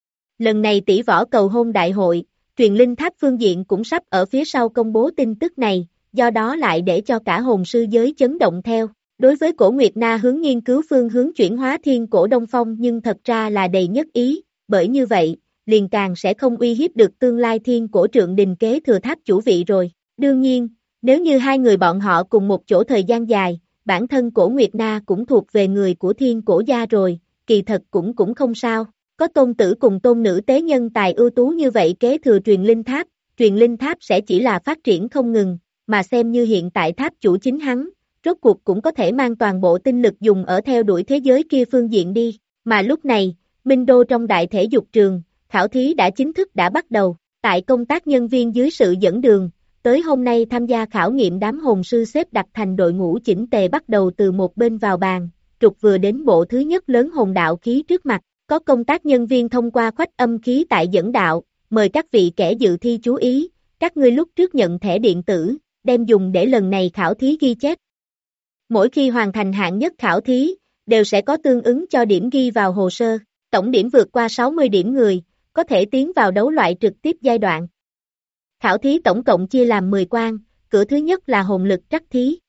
Lần này tỷ võ cầu hôn đại hội, truyền linh tháp phương diện cũng sắp ở phía sau công bố tin tức này, do đó lại để cho cả hồn sư giới chấn động theo. Đối với Cổ Nguyệt Na hướng nghiên cứu phương hướng chuyển hóa Thiên Cổ Đông Phong nhưng thật ra là đầy nhất ý, bởi như vậy, liền càng sẽ không uy hiếp được tương lai Thiên Cổ Trượng Đình kế thừa tháp chủ vị rồi. Đương nhiên, nếu như hai người bọn họ cùng một chỗ thời gian dài, bản thân Cổ Nguyệt Na cũng thuộc về người của Thiên Cổ gia rồi, kỳ thật cũng không sao. Có tôn tử cùng tôn nữ tế nhân tài ưu tú như vậy kế thừa truyền linh tháp sẽ chỉ là phát triển không ngừng, mà xem như hiện tại tháp chủ chính hắn, rốt cuộc cũng có thể mang toàn bộ tinh lực dùng ở theo đuổi thế giới kia phương diện đi, mà lúc này, Minh Đô trong đại thể dục trường, khảo thí đã chính thức đã bắt đầu, tại công tác nhân viên dưới sự dẫn đường, tới hôm nay tham gia khảo nghiệm đám hồn sư xếp đặt thành đội ngũ chỉnh tề bắt đầu từ một bên vào bàn, trục vừa đến bộ thứ nhất lớn hồn đạo khí trước mặt. Có công tác nhân viên thông qua khoách âm khí tại dẫn đạo, mời các vị kẻ dự thi chú ý, các ngươi lúc trước nhận thẻ điện tử, đem dùng để lần này khảo thí ghi chép. Mỗi khi hoàn thành hạng nhất khảo thí, đều sẽ có tương ứng cho điểm ghi vào hồ sơ, tổng điểm vượt qua 60 điểm người, có thể tiến vào đấu loại trực tiếp giai đoạn. Khảo thí tổng cộng chia làm 10 quan, cửa thứ nhất là hồn lực trắc thí.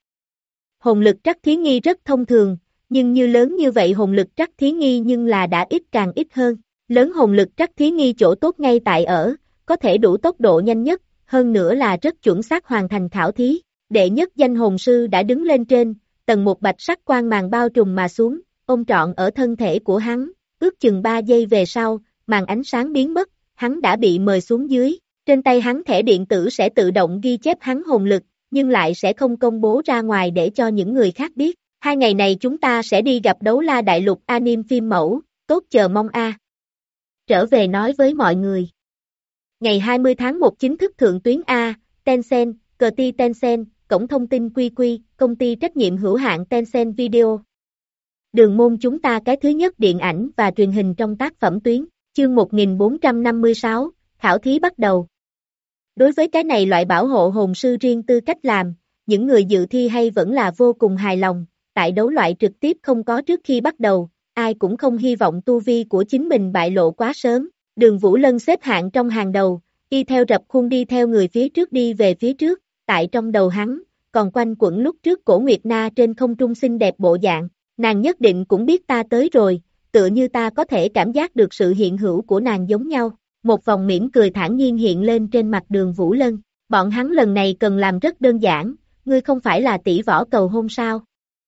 Hồn lực trắc thí nghi rất thông thường, nhưng như lớn như vậy hồn lực trắc thí nghi nhưng là đã ít càng ít hơn. Lớn hồn lực trắc thí nghi chỗ tốt ngay tại ở, có thể đủ tốc độ nhanh nhất, hơn nữa là rất chuẩn xác hoàn thành khảo thí. Đệ nhất danh hồn sư đã đứng lên trên, tầng một bạch sắc quang màn bao trùm mà xuống, ôm trọn ở thân thể của hắn, ước chừng 3 giây về sau, màn ánh sáng biến mất, hắn đã bị mời xuống dưới. Trên tay hắn thẻ điện tử sẽ tự động ghi chép hắn hồn lực, nhưng lại sẽ không công bố ra ngoài để cho những người khác biết. 2 ngày này chúng ta sẽ đi gặp đấu la đại lục anime phim mẫu, tốt chờ mong a. Trở về nói với mọi người. Ngày 20 tháng 1 chính thức thượng tuyến A, Tencent, CT Tencent, cổng thông tin QQ, công ty trách nhiệm hữu hạn Tencent Video. Đường môn chúng ta cái thứ nhất điện ảnh và truyền hình trong tác phẩm tuyến, chương 1456, khảo thí bắt đầu. Đối với cái này loại bảo hộ hồn sư riêng tư cách làm, những người dự thi hay vẫn là vô cùng hài lòng. Tại đấu loại trực tiếp không có trước khi bắt đầu, ai cũng không hy vọng tu vi của chính mình bại lộ quá sớm. Đường Vũ Lân xếp hạng trong hàng đầu, y theo rập khuôn đi theo người phía trước đi về phía trước, tại trong đầu hắn, còn quanh quẩn lúc trước Cổ Nguyệt Na trên không trung xinh đẹp bộ dạng, nàng nhất định cũng biết ta tới rồi, tựa như ta có thể cảm giác được sự hiện hữu của nàng giống nhau. Một vòng mỉm cười thản nhiên hiện lên trên mặt Đường Vũ Lân, bọn hắn lần này cần làm rất đơn giản, ngươi không phải là tỷ võ cầu hôn sao?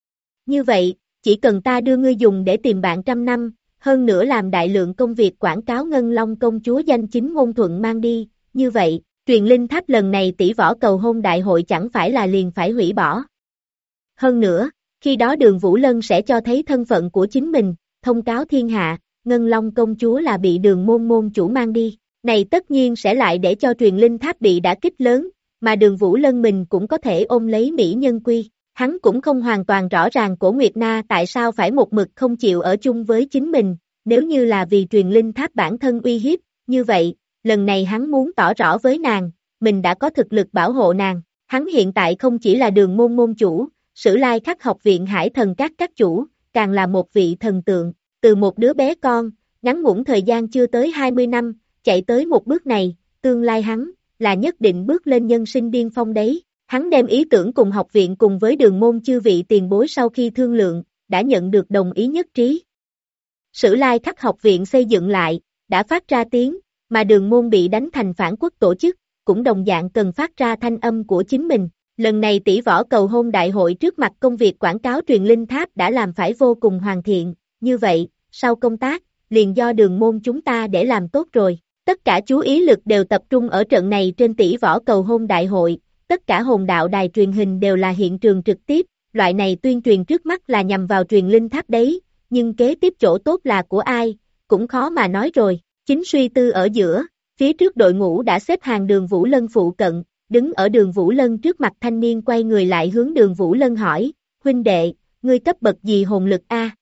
Như vậy, chỉ cần ta đưa ngươi dùng để tìm bạn trăm năm, hơn nữa làm đại lượng công việc quảng cáo Ngân Long công chúa danh chính ngôn thuận mang đi, như vậy, truyền linh tháp lần này tỷ võ cầu hôn đại hội chẳng phải là liền phải hủy bỏ. Hơn nữa, khi đó Đường Vũ Lân sẽ cho thấy thân phận của chính mình, thông cáo thiên hạ, Ngân Long công chúa là bị Đường môn môn chủ mang đi. Này tất nhiên sẽ lại để cho truyền linh tháp bị đả kích lớn, mà Đường Vũ Lân mình cũng có thể ôm lấy mỹ nhân quy. Hắn cũng không hoàn toàn rõ ràng Cổ Nguyệt Na tại sao phải một mực không chịu ở chung với chính mình, nếu như là vì truyền linh tháp bản thân uy hiếp, như vậy, lần này hắn muốn tỏ rõ với nàng, mình đã có thực lực bảo hộ nàng. Hắn hiện tại không chỉ là Đường môn môn chủ, Sử Lai Khắc học viện Hải Thần các chủ, càng là một vị thần tượng, từ một đứa bé con, ngắn ngủn thời gian chưa tới 20 năm, chạy tới một bước này, tương lai hắn, là nhất định bước lên nhân sinh điên phong đấy. Hắn đem ý tưởng cùng học viện cùng với Đường môn chư vị tiền bối sau khi thương lượng, đã nhận được đồng ý nhất trí. Sử Lai Khắc học viện xây dựng lại, đã phát ra tiếng, mà Đường môn bị đánh thành phản quốc tổ chức, cũng đồng dạng cần phát ra thanh âm của chính mình. Lần này tỷ võ cầu hôn đại hội trước mặt công việc quảng cáo truyền linh tháp đã làm phải vô cùng hoàn thiện, như vậy, sau công tác, liền do Đường môn chúng ta để làm tốt rồi. Tất cả chú ý lực đều tập trung ở trận này trên tỷ võ cầu hôn đại hội, tất cả hồn đạo đài truyền hình đều là hiện trường trực tiếp, loại này tuyên truyền trước mắt là nhằm vào truyền linh tháp đấy, nhưng kế tiếp chỗ tốt là của ai, cũng khó mà nói rồi. Chính suy tư ở giữa, phía trước đội ngũ đã xếp hàng Đường Vũ Lân phụ cận, đứng ở Đường Vũ Lân trước mặt thanh niên quay người lại hướng Đường Vũ Lân hỏi, huynh đệ, ngươi cấp bậc gì hồn lực a?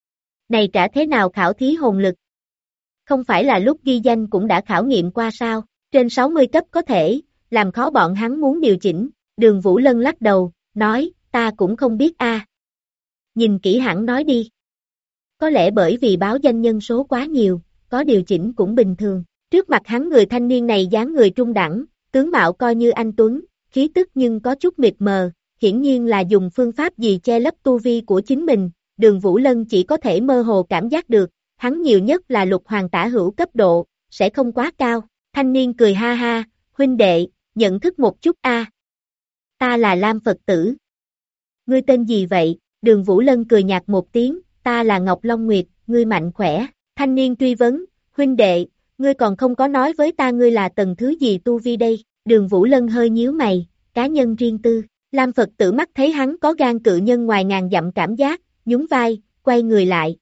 Này trả thế nào khảo thí hồn lực? Không phải là lúc ghi danh cũng đã khảo nghiệm qua sao, trên 60 cấp có thể, làm khó bọn hắn muốn điều chỉnh. Đường Vũ Lân lắc đầu, nói, ta cũng không biết a. Nhìn kỹ hẳn nói đi. Có lẽ bởi vì báo danh nhân số quá nhiều, có điều chỉnh cũng bình thường. Trước mặt hắn người thanh niên này dáng người trung đẳng, tướng mạo coi như anh tuấn, khí tức nhưng có chút mịt mờ, hiển nhiên là dùng phương pháp gì che lấp tu vi của chính mình. Đường Vũ Lân chỉ có thể mơ hồ cảm giác được, hắn nhiều nhất là lục hoàng tả hữu cấp độ, sẽ không quá cao. Thanh niên cười ha ha, huynh đệ, nhận thức một chút a. Ta là Lam Phật tử. Ngươi tên gì vậy? Đường Vũ Lân cười nhạt một tiếng, ta là Ngọc Long Nguyệt, ngươi mạnh khỏe. Thanh niên truy vấn, huynh đệ, ngươi còn không có nói với ta ngươi là tầng thứ gì tu vi đây? Đường Vũ Lân hơi nhíu mày, cá nhân riêng tư. Lam Phật tử mắt thấy hắn có gan cự nhân ngoài ngàn dặm cảm giác, nhún vai, quay người lại.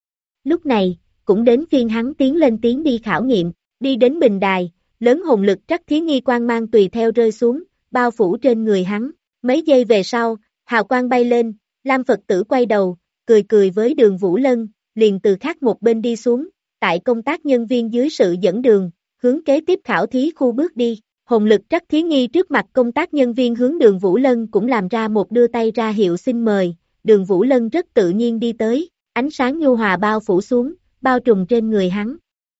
Lúc này, cũng đến phiên hắn tiến lên tiến đi khảo nghiệm, đi đến bình đài, lớn hồn lực Trắc Thí Nghi quang mang tùy theo rơi xuống, bao phủ trên người hắn. Mấy giây về sau, hào quang bay lên, Lam Phật tử quay đầu, cười cười với Đường Vũ Lân, liền từ khác một bên đi xuống, tại công tác nhân viên dưới sự dẫn đường, hướng kế tiếp khảo thí khu bước đi. Hồn lực Trắc Thí Nghi trước mặt công tác nhân viên hướng Đường Vũ Lân cũng làm ra một đưa tay ra hiệu xin mời, Đường Vũ Lân rất tự nhiên đi tới, ánh sáng nhu hòa bao phủ xuống, bao trùm trên người hắn.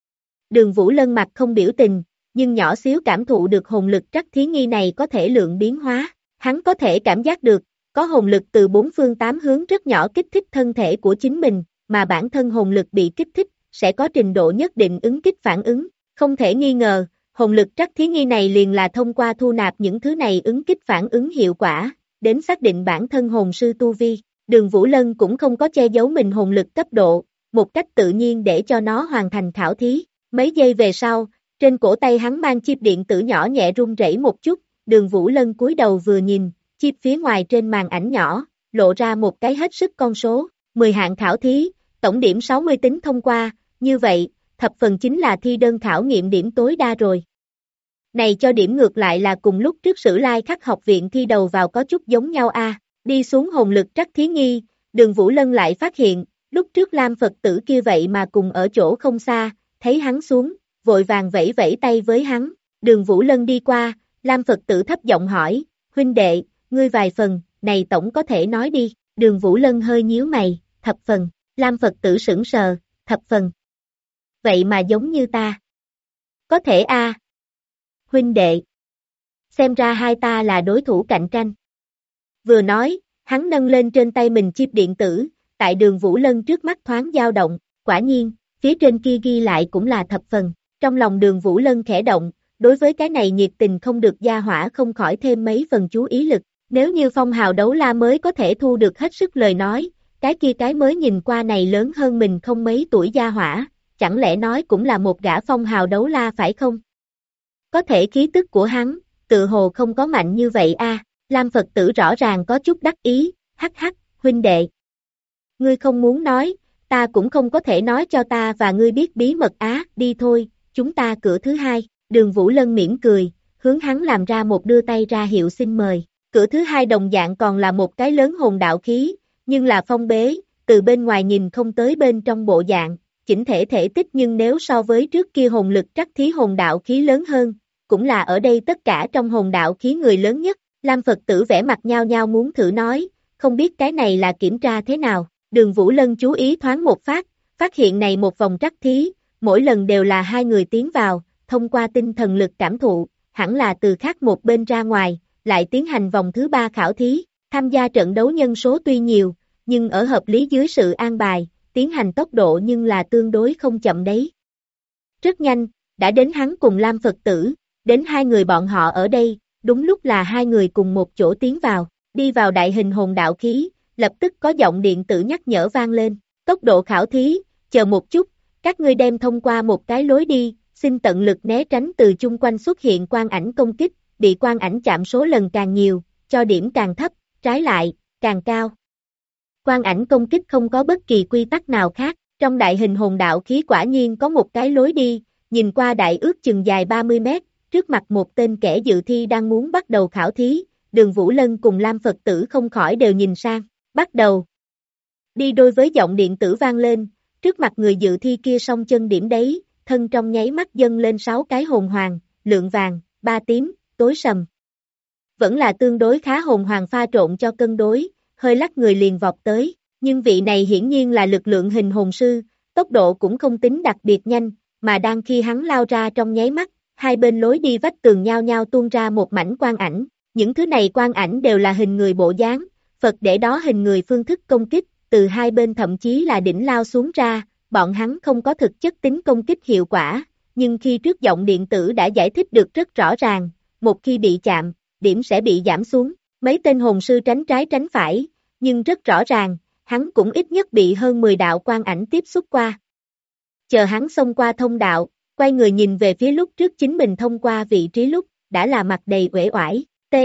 Đường Vũ Lân mặt không biểu tình, nhưng nhỏ xíu cảm thụ được hồn lực Trắc Thí Nghi này có thể lượng biến hóa, hắn có thể cảm giác được, có hồn lực từ bốn phương tám hướng rất nhỏ kích thích thân thể của chính mình, mà bản thân hồn lực bị kích thích, sẽ có trình độ nhất định ứng kích phản ứng, không thể nghi ngờ, hồn lực Trắc Thí Nghi này liền là thông qua thu nạp những thứ này ứng kích phản ứng hiệu quả, đến xác định bản thân hồn sư tu vi. Đường Vũ Lân cũng không có che giấu mình hồn lực cấp độ, một cách tự nhiên để cho nó hoàn thành khảo thí. Mấy giây về sau, trên cổ tay hắn mang chip điện tử nhỏ nhẹ rung rẩy một chút, Đường Vũ Lân cúi đầu vừa nhìn, chip phía ngoài trên màn ảnh nhỏ, lộ ra một cái hết sức con số, 10 hạng khảo thí, tổng điểm 60 tính thông qua, như vậy, thập phần chính là thi đơn khảo nghiệm điểm tối đa rồi. Này cho điểm ngược lại là cùng lúc trước Sử Lai Khắc học viện thi đầu vào có chút giống nhau a. Đi xuống hồn lực Trắc Thí Nghi, Đường Vũ Lân lại phát hiện, lúc trước Lam Phật tử kia vậy mà cùng ở chỗ không xa, thấy hắn xuống, vội vàng vẫy vẫy tay với hắn. Đường Vũ Lân đi qua, Lam Phật tử thấp giọng hỏi, huynh đệ, ngươi vài phần, này tổng có thể nói đi. Đường Vũ Lân hơi nhíu mày, thập phần. Lam Phật tử sững sờ, thập phần. Vậy mà giống như ta. Có thể a. Huynh đệ. Xem ra hai ta là đối thủ cạnh tranh. Vừa nói, hắn nâng lên trên tay mình chip điện tử, tại Đường Vũ Lân trước mắt thoáng dao động, quả nhiên, phía trên kia ghi lại cũng là thập phần. Trong lòng Đường Vũ Lân khẽ động, đối với cái này nhiệt tình không được gia hỏa không khỏi thêm mấy phần chú ý lực. Nếu như phong hào đấu la mới có thể thu được hết sức lời nói, cái kia cái mới nhìn qua này lớn hơn mình không mấy tuổi gia hỏa, chẳng lẽ nói cũng là một gã phong hào đấu la phải không? Có thể khí tức của hắn, tự hồ không có mạnh như vậy a. Lam Phật tử rõ ràng có chút đắc ý, hắc hắc, huynh đệ. Ngươi không muốn nói, ta cũng không có thể nói cho ta và ngươi biết bí mật á, đi thôi, chúng ta cửa thứ hai. Đường Vũ Lân mỉm cười, hướng hắn làm ra một đưa tay ra hiệu xin mời. Cửa thứ hai đồng dạng còn là một cái lớn hồn đạo khí, nhưng là phong bế, từ bên ngoài nhìn không tới bên trong bộ dạng, chỉnh thể thể tích nhưng nếu so với trước kia hồn lực trắc thí hồn đạo khí lớn hơn, cũng là ở đây tất cả trong hồn đạo khí người lớn nhất. Lam Phật tử vẻ mặt nhao nhao muốn thử nói, không biết cái này là kiểm tra thế nào. Đường Vũ Lân chú ý thoáng một phát hiện này một vòng trắc thí, mỗi lần đều là hai người tiến vào, thông qua tinh thần lực cảm thụ, hẳn là từ khác một bên ra ngoài, lại tiến hành vòng thứ ba khảo thí. Tham gia trận đấu nhân số tuy nhiều, nhưng ở hợp lý dưới sự an bài, tiến hành tốc độ nhưng là tương đối không chậm đấy. Rất nhanh, đã đến hắn cùng Lam Phật tử, đến hai người bọn họ ở đây, đúng lúc là hai người cùng một chỗ tiến vào, đi vào đại hình hồn đạo khí, lập tức có giọng điện tử nhắc nhở vang lên, tốc độ khảo thí, chờ một chút, các ngươi đem thông qua một cái lối đi, xin tận lực né tránh từ chung quanh xuất hiện quang ảnh công kích, bị quang ảnh chạm số lần càng nhiều, cho điểm càng thấp, trái lại, càng cao. Quang ảnh công kích không có bất kỳ quy tắc nào khác, trong đại hình hồn đạo khí quả nhiên có một cái lối đi, nhìn qua đại ước chừng dài 30 mét, trước mặt một tên kẻ dự thi đang muốn bắt đầu khảo thí, Đường Vũ Lân cùng Lam Phật tử không khỏi đều nhìn sang, bắt đầu. Đi đôi với giọng điện tử vang lên, trước mặt người dự thi kia song chân điểm đấy, thân trong nháy mắt dâng lên 6 cái hồn hoàng, lượng vàng, 3 tím, tối sầm. Vẫn là tương đối khá hồn hoàng pha trộn cho cân đối, hơi lắc người liền vọt tới, nhưng vị này hiển nhiên là lực lượng hình hồn sư, tốc độ cũng không tính đặc biệt nhanh, mà đang khi hắn lao ra trong nháy mắt, hai bên lối đi vách tường nhao nhao tuôn ra một mảnh quang ảnh, những thứ này quang ảnh đều là hình người bộ dáng, Phật để đó hình người phương thức công kích, từ hai bên thậm chí là đỉnh lao xuống ra, bọn hắn không có thực chất tính công kích hiệu quả, nhưng khi trước giọng điện tử đã giải thích được rất rõ ràng, một khi bị chạm, điểm sẽ bị giảm xuống, mấy tên hồn sư tránh trái tránh phải, nhưng rất rõ ràng, hắn cũng ít nhất bị hơn 10 đạo quang ảnh tiếp xúc qua. Chờ hắn xông qua thông đạo, quay người nhìn về phía lúc trước chính mình thông qua vị trí lúc, đã là mặt đầy uể oải.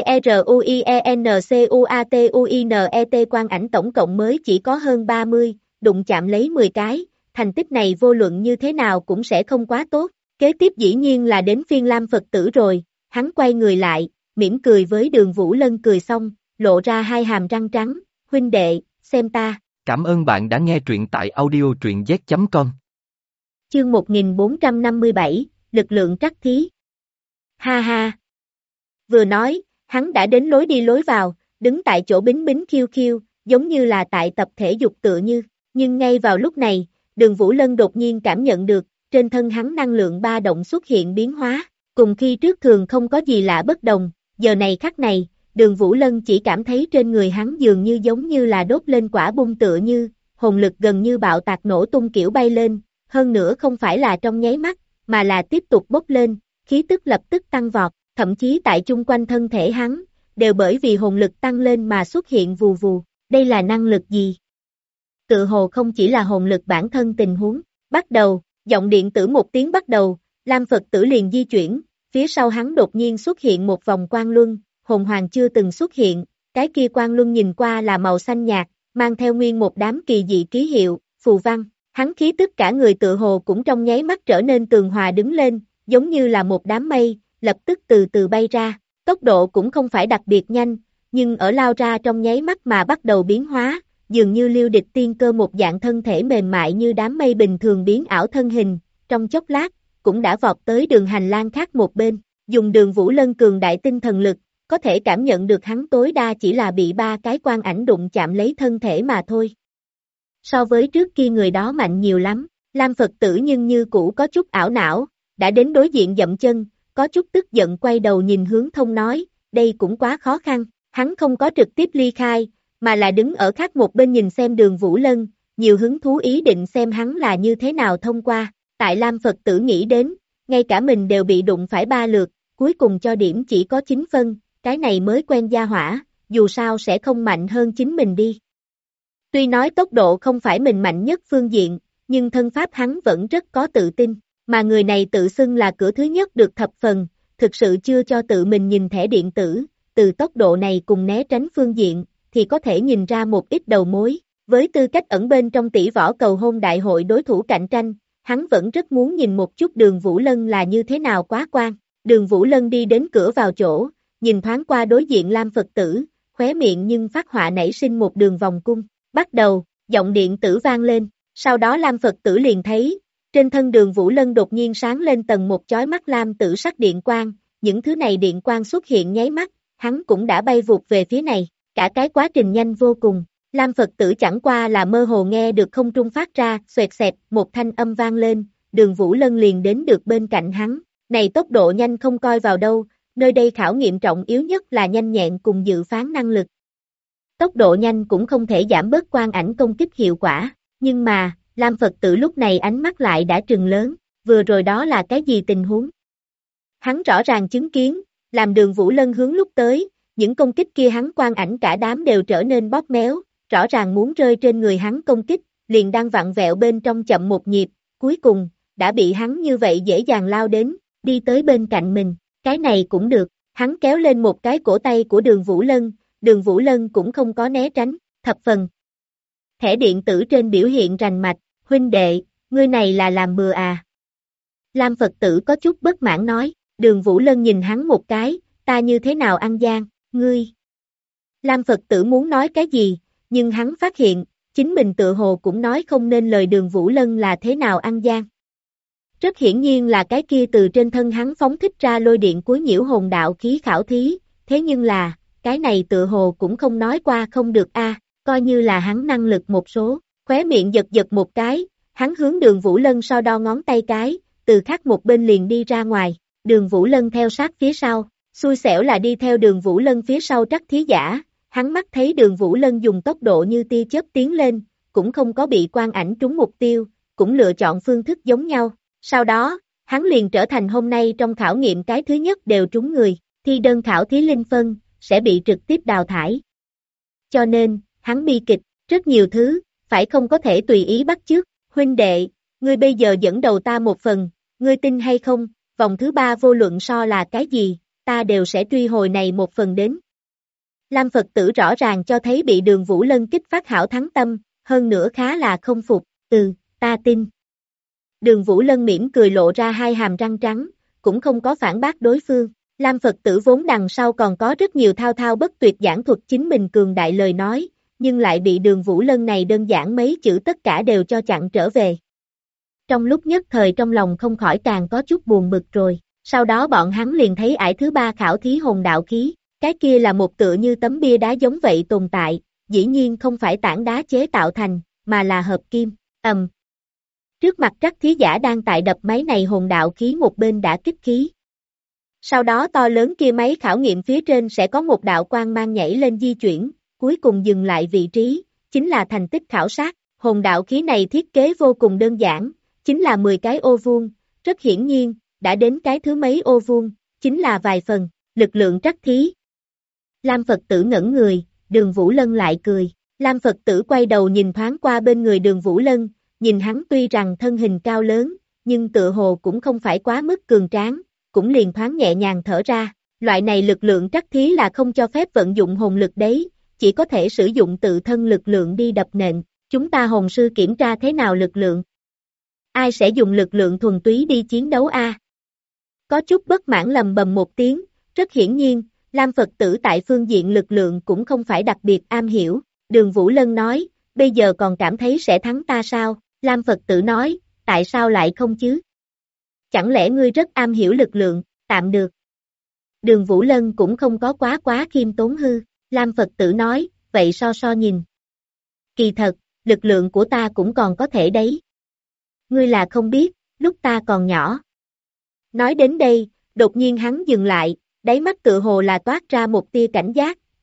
TRUIENCUATUINET quang ảnh tổng cộng mới chỉ có hơn 30, đụng chạm lấy 10 cái, thành tích này vô luận như thế nào cũng sẽ không quá tốt. Kế tiếp dĩ nhiên là đến phiên Lam Phật tử rồi, hắn quay người lại, mỉm cười với Đường Vũ Lân cười xong, lộ ra hai hàm răng trắng, huynh đệ, xem ta. Cảm ơn bạn đã nghe truyện tại audiotruyenz.com. Chương 1457, lực lượng trắc thí. Ha ha. Vừa nói, hắn đã đến lối đi lối vào, đứng tại chỗ bính bính khiêu khiêu, giống như là tại tập thể dục tựa như, nhưng ngay vào lúc này, Đường Vũ Lân đột nhiên cảm nhận được, trên thân hắn năng lượng ba động xuất hiện biến hóa, cùng khi trước thường không có gì lạ bất đồng, giờ này khắc này, Đường Vũ Lân chỉ cảm thấy trên người hắn dường như giống như là đốt lên quả bung tựa như, hồn lực gần như bạo tạc nổ tung kiểu bay lên, hơn nữa không phải là trong nháy mắt, mà là tiếp tục bốc lên, khí tức lập tức tăng vọt, thậm chí tại chung quanh thân thể hắn, đều bởi vì hồn lực tăng lên mà xuất hiện vù vù, đây là năng lực gì? Tự hồ không chỉ là hồn lực bản thân tình huống, bắt đầu, giọng điện tử một tiếng bắt đầu, Lam Phật tử liền di chuyển, phía sau hắn đột nhiên xuất hiện một vòng quang luân, hồn hoàng chưa từng xuất hiện, cái kia quang luân nhìn qua là màu xanh nhạt, mang theo nguyên một đám kỳ dị ký hiệu, phù văn, hắn khí tức cả người tự hồ cũng trong nháy mắt trở nên tường hòa đứng lên, giống như là một đám mây, lập tức từ từ bay ra, tốc độ cũng không phải đặc biệt nhanh, nhưng ở lao ra trong nháy mắt mà bắt đầu biến hóa, dường như Liêu Địch tiên cơ một dạng thân thể mềm mại như đám mây bình thường biến ảo thân hình, trong chốc lát, cũng đã vọt tới đường hành lang khác một bên, dùng Đường Vũ Lân cường đại tinh thần lực, có thể cảm nhận được hắn tối đa chỉ là bị 3 cái quang ảnh đụng chạm lấy thân thể mà thôi. So với trước kia người đó mạnh nhiều lắm, Lam Phật tử nhưng như cũ có chút ảo não, đã đến đối diện dậm chân, có chút tức giận quay đầu nhìn hướng thông nói, đây cũng quá khó khăn, Hắn không có trực tiếp ly khai, mà là đứng ở khác một bên nhìn xem Đường Vũ Lân, nhiều hứng thú ý định xem hắn là như thế nào thông qua. Tại Lam Phật tử nghĩ đến, ngay cả mình đều bị đụng phải 3 lượt, cuối cùng cho điểm chỉ có 9 phân, cái này mới quen gia hỏa, dù sao sẽ không mạnh hơn chính mình đi. Tuy nói tốc độ không phải mình mạnh nhất phương diện, nhưng thân pháp hắn vẫn rất có tự tin, mà người này tự xưng là cửa thứ nhất được thập phần, thực sự chưa cho tự mình nhìn thẻ điện tử, từ tốc độ này cùng né tránh phương diện, thì có thể nhìn ra một ít đầu mối. Với tư cách ẩn bên trong tỷ võ cầu hôn đại hội đối thủ cạnh tranh, hắn vẫn rất muốn nhìn một chút Đường Vũ Lân là như thế nào quá quan. Đường Vũ Lân đi đến cửa vào chỗ, nhìn thoáng qua đối diện Lam Phật tử, khóe miệng nhưng phát họa nảy sinh một đường vòng cung. Bắt đầu, giọng điện tử vang lên, sau đó Lam Phật tử liền thấy, trên thân Đường Vũ Lân đột nhiên sáng lên tầng một chói mắt lam tử sắc điện quang, những thứ này điện quang xuất hiện nháy mắt, hắn cũng đã bay vụt về phía này, cả cái quá trình nhanh vô cùng. Lam Phật tử chẳng qua là mơ hồ nghe được không trung phát ra, xoẹt xẹt, một thanh âm vang lên, Đường Vũ Lân liền đến được bên cạnh hắn, này tốc độ nhanh không coi vào đâu, nơi đây khảo nghiệm trọng yếu nhất là nhanh nhẹn cùng dự phán năng lực. Tốc độ nhanh cũng không thể giảm bớt quang ảnh công kích hiệu quả, nhưng mà, Lam Phật tử lúc này ánh mắt lại đã trừng lớn, vừa rồi đó là cái gì tình huống? Hắn rõ ràng chứng kiến, làm Đường Vũ Lân hướng lúc tới, những công kích kia hắn quang ảnh cả đám đều trở nên bóp méo, rõ ràng muốn rơi trên người hắn công kích, liền đang vặn vẹo bên trong chậm một nhịp, cuối cùng, đã bị hắn như vậy dễ dàng lao đến, đi tới bên cạnh mình, cái này cũng được, hắn kéo lên một cái cổ tay của Đường Vũ Lân cũng không có né tránh, thập phần. Thẻ điện tử trên biểu hiện rành mạch, huynh đệ, ngươi này là làm bừa à? Lam Phật tử có chút bất mãn nói, Đường Vũ Lân nhìn hắn một cái, ta như thế nào ăn gian, ngươi. Lam Phật tử muốn nói cái gì, nhưng hắn phát hiện, chính mình tự hồ cũng nói không nên lời Đường Vũ Lân là thế nào ăn gian. Rất hiển nhiên là cái kia từ trên thân hắn phóng thích ra lôi điện cuối nhiễu hồn đạo khí khảo thí, thế nhưng là, cái này tự hồ cũng không nói qua không được a, coi như là hắn năng lực một số, khóe miệng giật giật một cái, hắn hướng Đường Vũ Lân so đo ngón tay cái, từ khác một bên liền đi ra ngoài, Đường Vũ Lân theo sát phía sau, xui xẻo là đi theo Đường Vũ Lân phía sau trắc thí giả, hắn mắt thấy Đường Vũ Lân dùng tốc độ như tia chớp tiến lên, cũng không có bị quang ảnh trúng mục tiêu, cũng lựa chọn phương thức giống nhau, sau đó, hắn liền trở thành hôm nay trong khảo nghiệm cái thứ nhất đều trúng người, thi đơn khảo thí linh phân, sẽ bị trực tiếp đào thải. Cho nên, hắn bi kịch, rất nhiều thứ, phải không có thể tùy ý bắt chước, huynh đệ, ngươi bây giờ dẫn đầu ta một phần, ngươi tin hay không, vòng thứ 3 vô luận so là cái gì, ta đều sẽ truy hồi này một phần đến. Lam Phật tử rõ ràng cho thấy bị Đường Vũ Lân kích phát hảo thắng tâm, hơn nữa khá là không phục, ta tin. Đường Vũ Lân mỉm cười lộ ra hai hàm răng trắng, cũng không có phản bác đối phương. Lam Phật tử vốn đằng sau còn có rất nhiều thao thao bất tuyệt giảng thuật chính mình cường đại lời nói, nhưng lại bị Đường Vũ Lân này đơn giản mấy chữ tất cả đều cho chặn trở về. Trong lúc nhất thời trong lòng không khỏi càng có chút buồn bực rồi, sau đó bọn hắn liền thấy ải thứ 3 khảo thí hồn đạo khí, cái kia là một tựa như tấm bia đá giống vậy tồn tại, dĩ nhiên không phải tảng đá chế tạo thành, mà là hợp kim, Trước mặt trắc thí giả đang tại đập máy này hồn đạo khí một bên đã kích khí. Sau đó to lớn kia máy khảo nghiệm phía trên sẽ có một đạo quang mang nhảy lên di chuyển, cuối cùng dừng lại vị trí, chính là thành tích khảo sát. Hồn đạo khí này thiết kế vô cùng đơn giản, chính là 10 cái ô vuông, rất hiển nhiên, đã đến cái thứ mấy ô vuông, chính là vài phần, lực lượng trắc thí. Lam Phật tử ngẩn người, Đường Vũ Lân lại cười. Lam Phật tử quay đầu nhìn thoáng qua bên người Đường Vũ Lân, nhìn hắn tuy rằng thân hình cao lớn, nhưng tựa hồ cũng không phải quá mức cường tráng, cũng liền thoáng nhẹ nhàng thở ra. Loại này lực lượng trắc thí là không cho phép vận dụng hồn lực đấy, chỉ có thể sử dụng tự thân lực lượng đi đập nện. Chúng ta hồn sư kiểm tra thế nào lực lượng? Ai sẽ dùng lực lượng thuần túy đi chiến đấu a? Có chút bất mãn lầm bầm một tiếng, rất hiển nhiên, Lam Phật tử tại phương diện lực lượng cũng không phải đặc biệt am hiểu. Đường Vũ Lân nói, bây giờ còn cảm thấy sẽ thắng ta sao? Lam Phật tử nói, tại sao lại không chứ? Chẳng lẽ ngươi rất am hiểu lực lượng, tạm được. Đường Vũ Lân cũng không có quá khiêm tốn hư. Lam Phật tử nói, vậy so nhìn. Kỳ thật, lực lượng của ta cũng còn có thể đấy. Ngươi là không biết, lúc ta còn nhỏ. Nói đến đây, đột nhiên hắn dừng lại, đáy mắt tựa hồ là toát ra một tia cảnh giác,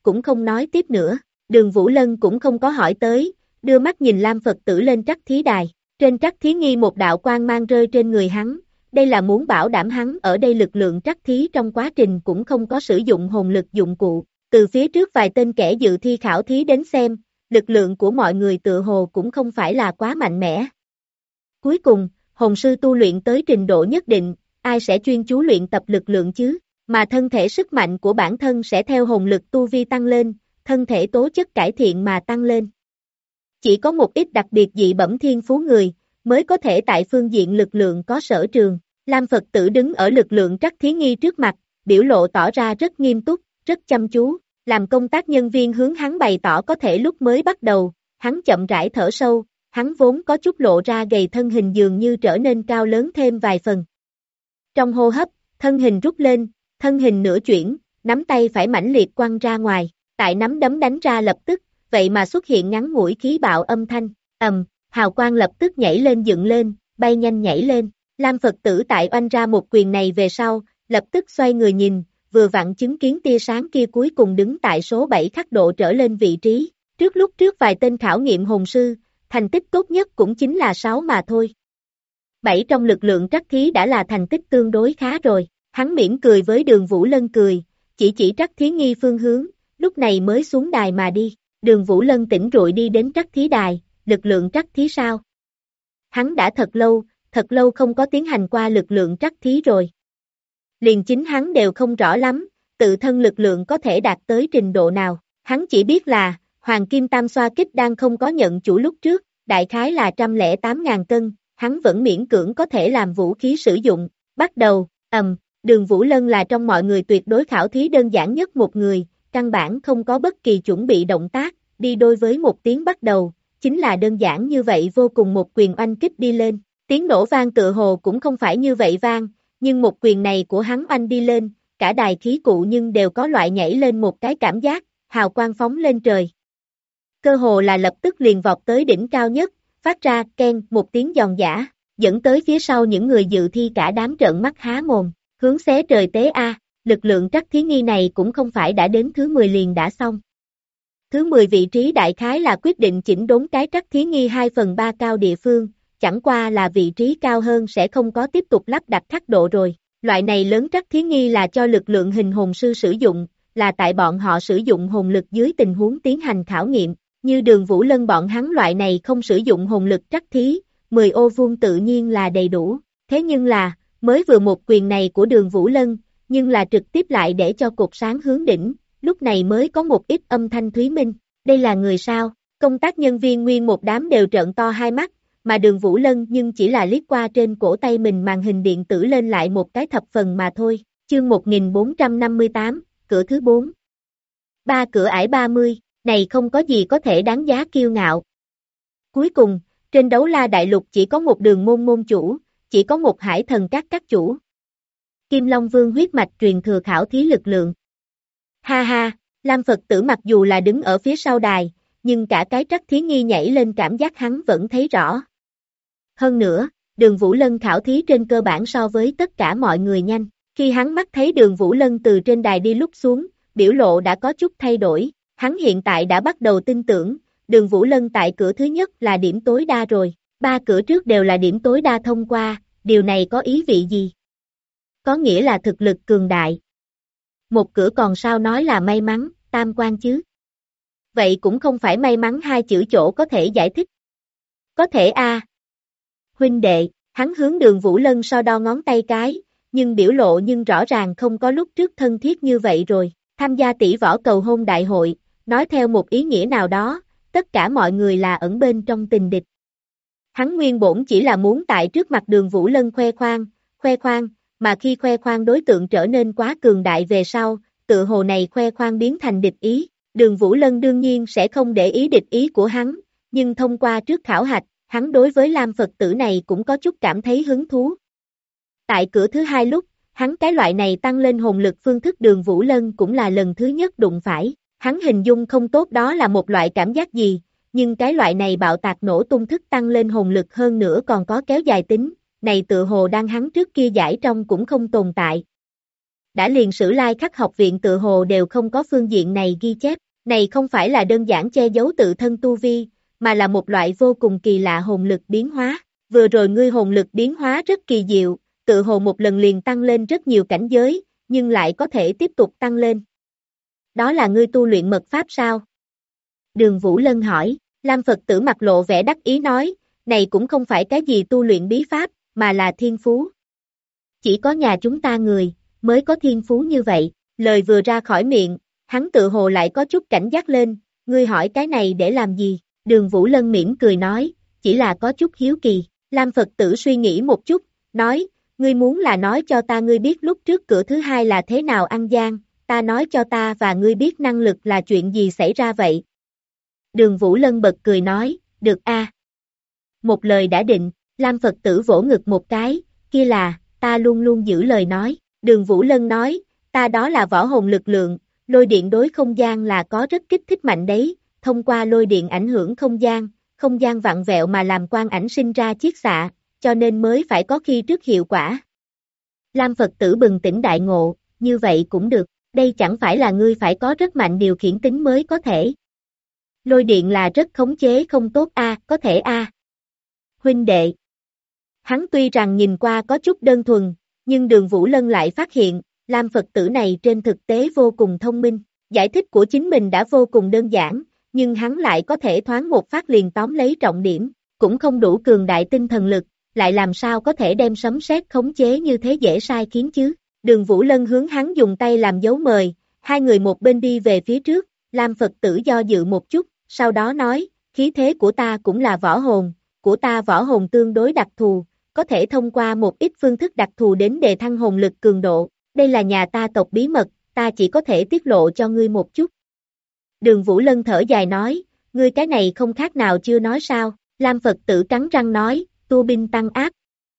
cũng không nói tiếp nữa. Đường Vũ Lân cũng không có hỏi tới, đưa mắt nhìn Lam Phật tử lên trắc thí đài. Trên trắc thí nghi một đạo quang mang rơi trên người hắn, đây là muốn bảo đảm hắn ở đây lực lượng trắc thí trong quá trình cũng không có sử dụng hồn lực dụng cụ. Từ phía trước vài tên kẻ dự thi khảo thí đến xem, lực lượng của mọi người tự hồ cũng không phải là quá mạnh mẽ. Cuối cùng, hồn sư tu luyện tới trình độ nhất định, ai sẽ chuyên chú luyện tập lực lượng chứ, mà thân thể sức mạnh của bản thân sẽ theo hồn lực tu vi tăng lên, thân thể tố chất cải thiện mà tăng lên. Chỉ có một ít đặc biệt dị bẩm thiên phú người, mới có thể tại phương diện lực lượng có sở trường. Lam Phật tử đứng ở lực lượng trắc thí nghi trước mặt, biểu lộ tỏ ra rất nghiêm túc, rất chăm chú. Làm công tác nhân viên hướng hắn bày tỏ có thể lúc mới bắt đầu, hắn chậm rãi thở sâu, hắn vốn có chút lộ ra gầy thân hình dường như trở nên cao lớn thêm vài phần. Trong hô hấp, thân hình rút lên, thân hình nửa chuyển, nắm tay phải mãnh liệt quăng ra ngoài, tại nắm đấm đánh ra lập tức, vậy mà xuất hiện ngắn ngủi khí bạo âm thanh, hào quang lập tức nhảy lên dựng lên, bay nhanh nhảy lên. Lam Phật tử tại oanh ra một quyền này về sau, lập tức xoay người nhìn, vừa vặn chứng kiến tia sáng kia cuối cùng đứng tại số 7 khắc độ trở lên vị trí. Lúc trước vài tên khảo nghiệm hồn sư, thành tích tốt nhất cũng chính là 6 mà thôi. 7 trong lực lượng trắc thí đã là thành tích tương đối khá rồi. Hắn mỉm cười với Đường Vũ Lân cười, chỉ trắc thí nghi phương hướng, lúc này mới xuống đài mà đi. Đường Vũ Lân tỉnh rụi đi đến trắc thí đài, lực lượng trắc thí sao? Hắn đã thật lâu không có tiến hành qua lực lượng trắc thí rồi. Liền chính hắn đều không rõ lắm, tự thân lực lượng có thể đạt tới trình độ nào. Hắn chỉ biết là, Hoàng Kim Tam Xoa Kích đang không có nhận chủ lúc trước, đại khái là 108.000 cân, hắn vẫn miễn cưỡng có thể làm vũ khí sử dụng. Bắt đầu, Đường Vũ Lân là trong mọi người tuyệt đối khảo thí đơn giản nhất một người, căn bản không có bất kỳ chuẩn bị động tác, đi đôi với một tiếng bắt đầu, chính là đơn giản như vậy vô cùng một quyền oanh kích đi lên. Tiếng nổ vang tựa hồ cũng không phải như vậy vang, nhưng một quyền này của hắn oanh đi lên, cả đài khí cụ nhưng đều có loại nhảy lên một cái cảm giác, hào quang phóng lên trời. Cơ hồ là lập tức liền vọt tới đỉnh cao nhất, phát ra keng một tiếng giòn giã, dẫn tới phía sau những người dự thi cả đám trợn mắt há mồm, hướng xé trời tế a, lực lượng trắc thí nghi này cũng không phải đã đến thứ 10 liền đã xong. Thứ 10 vị trí đại khái là quyết định chỉnh đốn cái trắc thí nghi 2/3 cao địa phương, chẳng qua là vị trí cao hơn sẽ không có tiếp tục lắp đặt khắc độ rồi. Loại này lớn trắc thí nghi là cho lực lượng hình hồn sư sử dụng, là tại bọn họ sử dụng hồn lực dưới tình huống tiến hành khảo nghiệm, như Đường Vũ Lân bọn hắn loại này không sử dụng hồn lực trắc thí, 10 ô vuông tự nhiên là đầy đủ. Thế nhưng là, mới vừa một quyền này của Đường Vũ Lân, nhưng là trực tiếp lại để cho cột sáng hướng đỉnh, lúc này mới có một ít âm thanh thúy minh. Đây là người sao? Công tác nhân viên nguyên một đám đều trợn to hai mắt, mà Đường Vũ Lân nhưng chỉ là liếc qua trên cổ tay mình màn hình điện tử lên lại một cái thập phần mà thôi. Chương 1458, cửa thứ 4. 3 cửa ải 30, này không có gì có thể đáng giá kiêu ngạo. Cuối cùng, trên đấu la đại lục chỉ có một Đường môn môn chủ, chỉ có một Hải thần các chủ. Kim Long Vương huyết mạch truyền thừa khảo thí lực lượng. Ha ha, Lam Phật tử mặc dù là đứng ở phía sau đài, nhưng cả cái trắc thí nghi nhảy lên cảm giác hắn vẫn thấy rõ. Hơn nữa, Đường Vũ Lân khảo thí trên cơ bản so với tất cả mọi người nhanh. Khi hắn mắt thấy Đường Vũ Lân từ trên đài đi lúc xuống, biểu lộ đã có chút thay đổi. Hắn hiện tại đã bắt đầu tin tưởng, Đường Vũ Lân tại cửa thứ nhất là điểm tối đa rồi. 3 cửa trước đều là điểm tối đa thông qua, điều này có ý vị gì? Có nghĩa là thực lực cường đại. Một cửa còn sao nói là may mắn, tam quan chứ? Vậy cũng không phải may mắn hai chữ chỗ có thể giải thích. Có thể a. Huynh đệ, hắn hướng Đường Vũ Lân so đo ngón tay cái, nhưng biểu lộ nhưng rõ ràng không có lúc trước thân thiết như vậy rồi. Tham gia tỷ võ cầu hôn đại hội, nói theo một ý nghĩa nào đó, tất cả mọi người là ẩn bên trong tình địch. Hắn nguyên bổn chỉ là muốn tại trước mặt Đường Vũ Lân khoe khoang, mà khi khoe khoang đối tượng trở nên quá cường đại về sau, tự hồ này khoe khoang biến thành địch ý. Đường Vũ Lân đương nhiên sẽ không để ý địch ý của hắn, nhưng thông qua trước khảo hạch, hắn đối với Lam Phật tử này cũng có chút cảm thấy hứng thú. Tại cửa thứ 2 lúc, hắn cái loại này tăng lên hồn lực phương thức Đường Vũ Lân cũng là lần thứ nhất đụng phải. Hắn hình dung không tốt đó là một loại cảm giác gì, nhưng cái loại này bạo tạc nổ tung thức tăng lên hồn lực hơn nữa còn có kéo dài tính, này tự hồ đang hắn trước kia giải trong cũng không tồn tại. đã liền Sử Lai Khắc học viện tự hồ đều không có phương diện này ghi chép, này không phải là đơn giản che giấu tự thân tu vi, mà là một loại vô cùng kỳ lạ hồn lực biến hóa. Vừa rồi ngươi hồn lực biến hóa rất kỳ diệu, tự hồ một lần liền tăng lên rất nhiều cảnh giới, nhưng lại có thể tiếp tục tăng lên. Đó là ngươi tu luyện mật pháp sao? Đường Vũ Lân hỏi, Lam Phật tử mặt lộ vẻ đắc ý nói, này cũng không phải cái gì tu luyện bí pháp, mà là thiên phú. Chỉ có nhà chúng ta người, mới có thiên phú như vậy, lời vừa ra khỏi miệng, hắn tự hồ lại có chút cảnh giác lên, ngươi hỏi cái này để làm gì? Đường Vũ Lân mỉm cười nói, chỉ là có chút hiếu kỳ. Lam Phật tử suy nghĩ một chút, nói, ngươi muốn là nói cho ta ngươi biết lúc trước cửa thứ hai là thế nào ăn gian, ta nói cho ta và ngươi biết năng lực là chuyện gì xảy ra vậy. Đường Vũ Lân bật cười nói, được a. Một lời đã định, Lam Phật tử vỗ ngực một cái, kia là, ta luôn luôn giữ lời nói. Đường Vũ Lân nói, ta đó là võ hồn lực lượng, lôi điện đối không gian là có rất kích thích mạnh đấy, thông qua lôi điện ảnh hưởng không gian vặn vẹo mà làm quang ảnh sinh ra chiết xạ, cho nên mới phải có khi trước hiệu quả. Lam Phật tử bừng tỉnh đại ngộ, như vậy cũng được, đây chẳng phải là ngươi phải có rất mạnh điều khiển tính mới có thể. Lôi điện là rất khống chế không tốt a, có thể a. Huynh đệ. Hắn tuy rằng nhìn qua có chút đơn thuần, nhưng Đường Vũ Lân lại phát hiện, Lam Phật tử này trên thực tế vô cùng thông minh, giải thích của chính mình đã vô cùng đơn giản, nhưng hắn lại có thể thoáng một phát liền tóm lấy trọng điểm, cũng không đủ cường đại tinh thần lực, lại làm sao có thể đem sấm sét khống chế như thế dễ sai khiến chứ. Đường Vũ Lân hướng hắn dùng tay làm dấu mời, hai người một bên đi về phía trước, Lam Phật tử do dự một chút, sau đó nói, khí thế của ta cũng là võ hồn, của ta võ hồn tương đối đặc thù, có thể thông qua một ít phương thức đặc thù đến đề thăng hồn lực cường độ, đây là nhà ta tộc bí mật, ta chỉ có thể tiết lộ cho ngươi một chút. Đường Vũ Lân thở dài nói, ngươi cái này không khác nào chưa nói sao, Lam Phật tử cắn răng nói, tua binh tăng áp.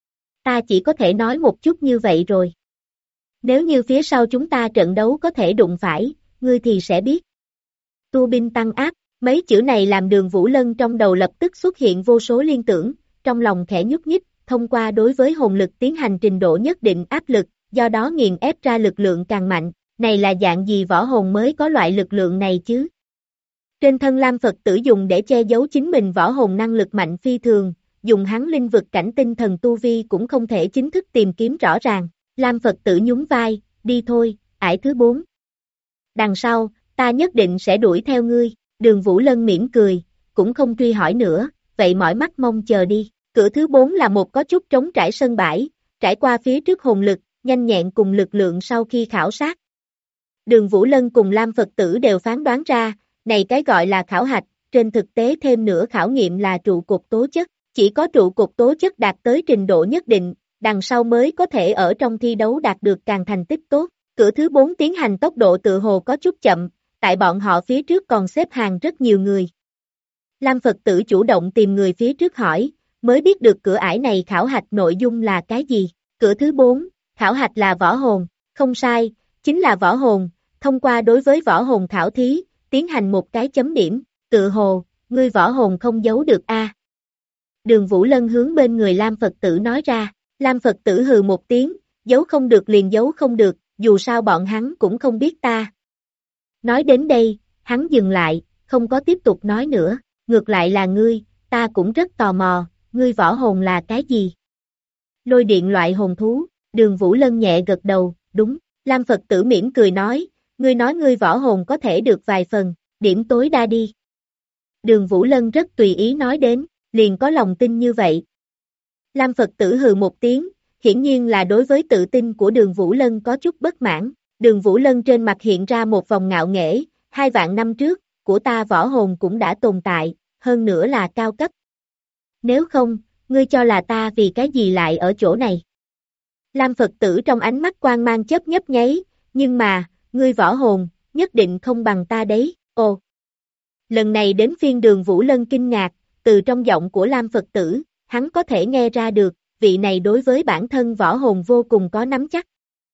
Ta chỉ có thể nói một chút như vậy rồi. Nếu như phía sau chúng ta trận đấu có thể đụng phải, ngươi thì sẽ biết. Tua binh tăng áp, mấy chữ này làm Đường Vũ Lân trong đầu lập tức xuất hiện vô số liên tưởng, trong lòng khẽ nhúc nhích, thông qua đối với hồn lực tiến hành trình độ nhất định áp lực, do đó nghiền ép ra lực lượng càng mạnh, này là dạng gì võ hồn mới có loại lực lượng này chứ? Trên thân Lam Phật tử dùng để che giấu chính mình võ hồn năng lực mạnh phi thường, dùng hắn linh vực cảnh tinh thần tu vi cũng không thể chính thức tìm kiếm rõ ràng. Lam Phật tử nhún vai, đi thôi, ải thứ 4. Đằng sau, ta nhất định sẽ đuổi theo ngươi, Đường Vũ Lân mỉm cười, cũng không truy hỏi nữa, vậy mỏi mắt mong chờ đi. Cửa thứ 4 là một có chút trống trải sân bãi, trải qua phía trước hồn lực, nhanh nhẹn cùng lực lượng sau khi khảo sát. Đường Vũ Lân cùng Lam Phật tử đều phán đoán ra, này cái gọi là khảo hạch, trên thực tế thêm nữa khảo nghiệm là trụ cột tố chất, chỉ có trụ cột tố chất đạt tới trình độ nhất định, đằng sau mới có thể ở trong thi đấu đạt được càng thành tích tốt. Cửa thứ 4 tiến hành tốc độ tự hồ có chút chậm, tại bọn họ phía trước còn xếp hàng rất nhiều người. Lam Phật tử chủ động tìm người phía trước hỏi, mới biết được cửa ải này khảo hạch nội dung là cái gì. Cửa thứ 4, khảo hạch là võ hồn, không sai, chính là võ hồn, thông qua đối với võ hồn khảo thí, tiến hành một cái chấm điểm, tự hồ, ngươi võ hồn không giấu được a. Đường Vũ Lân hướng bên người Lam Phật tử nói ra, Lam Phật tử hừ một tiếng, giấu không được liền giấu không được, dù sao bọn hắn cũng không biết ta. Nói đến đây, hắn dừng lại, không có tiếp tục nói nữa, ngược lại là ngươi, ta cũng rất tò mò, ngươi võ hồn là cái gì? Lôi điện loại hồn thú, Đường Vũ Lân nhẹ gật đầu, đúng, Lam Phật tử mỉm cười nói, ngươi nói ngươi võ hồn có thể được vài phần, điểm tối đa đi. Đường Vũ Lân rất tùy ý nói đến, liền có lòng tin như vậy. Lam Phật tử hừ một tiếng, hiển nhiên là đối với tự tin của Đường Vũ Lân có chút bất mãn. Đường Vũ Lân trên mặt hiện ra một vòng ngạo nghễ, 2 vạn năm trước, của ta võ hồn cũng đã tồn tại, hơn nữa là cao cấp. Nếu không, ngươi cho là ta vì cái gì lại ở chỗ này? Lam Phật tử trong ánh mắt quang mang chớp nhấp nháy, nhưng mà, ngươi võ hồn, nhất định không bằng ta đấy, ồ. Lần này đến phiên Đường Vũ Lân kinh ngạc, từ trong giọng của Lam Phật tử, hắn có thể nghe ra được, vị này đối với bản thân võ hồn vô cùng có nắm chắc.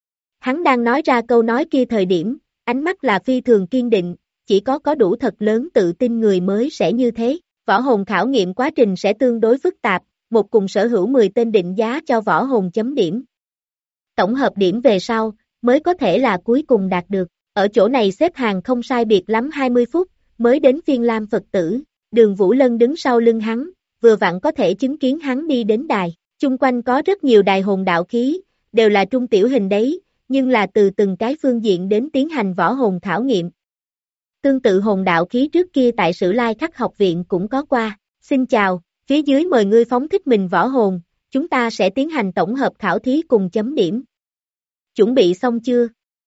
Hắn đang nói ra câu nói kia thời điểm, ánh mắt là phi thường kiên định, chỉ có đủ thật lớn tự tin người mới sẽ như thế. Võ hồn khảo nghiệm quá trình sẽ tương đối phức tạp, một cùng sở hữu 10 tên định giá cho võ hồn chấm điểm. Tổng hợp điểm về sau, mới có thể là cuối cùng đạt được. Ở chỗ này xếp hàng không sai biệt lắm 20 phút, mới đến phiên Lam Phật tử. Đường Vũ Lân đứng sau lưng hắn, vừa vặn có thể chứng kiến hắn đi đến đài. Chung quanh có rất nhiều đài hồn đạo khí, đều là trung tiểu hình đấy, nhưng là từ từng cái phương diện đến tiến hành võ hồn khảo nghiệm. Tương tự hồn đạo khí trước kia tại Sử Lai Khắc học viện cũng có qua. Xin chào, phía dưới mời ngươi phóng thích mình võ hồn, chúng ta sẽ tiến hành tổng hợp khảo thí cùng chấm điểm. Chuẩn bị xong chưa?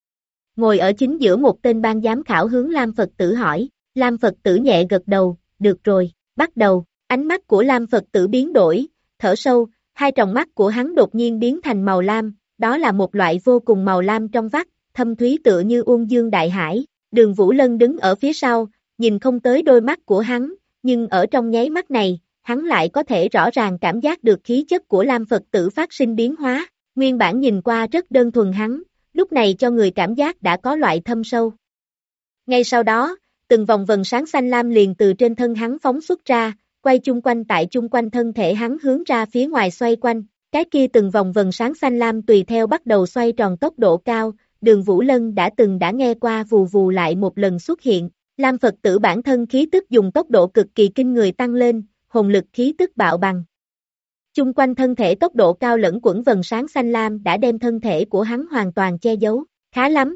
Ngồi ở chính giữa một tên ban giám khảo hướng Lam Phật tử hỏi. Lam Phật tử nhẹ gật đầu, được rồi, bắt đầu. Ánh mắt của Lam Phật tử biến đổi, thở sâu, hai tròng mắt của hắn đột nhiên biến thành màu lam, đó là một loại vô cùng màu lam trong vắt, thâm thúy tựa như Uông Dương đại hải. Đường Vũ Lân đứng ở phía sau, nhìn không tới đôi mắt của hắn, nhưng ở trong nháy mắt này, hắn lại có thể rõ ràng cảm giác được khí chất của Lam Phật tử phát sinh biến hóa. Nguyên bản nhìn qua rất đơn thuần hắn, lúc này cho người cảm giác đã có loại thâm sâu. Ngay sau đó, từng vòng vần sáng xanh lam liền từ trên thân hắn phóng xuất ra, quay chung quanh tại chung quanh thân thể hắn hướng ra phía ngoài xoay quanh, cái kia từng vòng vần sáng xanh lam tùy theo bắt đầu xoay tròn tốc độ cao, Đường Vũ Lân đã nghe qua vù vù lại một lần xuất hiện, Lam Phật tử bản thân khí tức dùng tốc độ cực kỳ kinh người tăng lên, hồn lực khí tức bạo bằng. Chung quanh thân thể tốc độ cao lẫn quẩn vần sáng xanh lam đã đem thân thể của hắn hoàn toàn che giấu, khá lắm.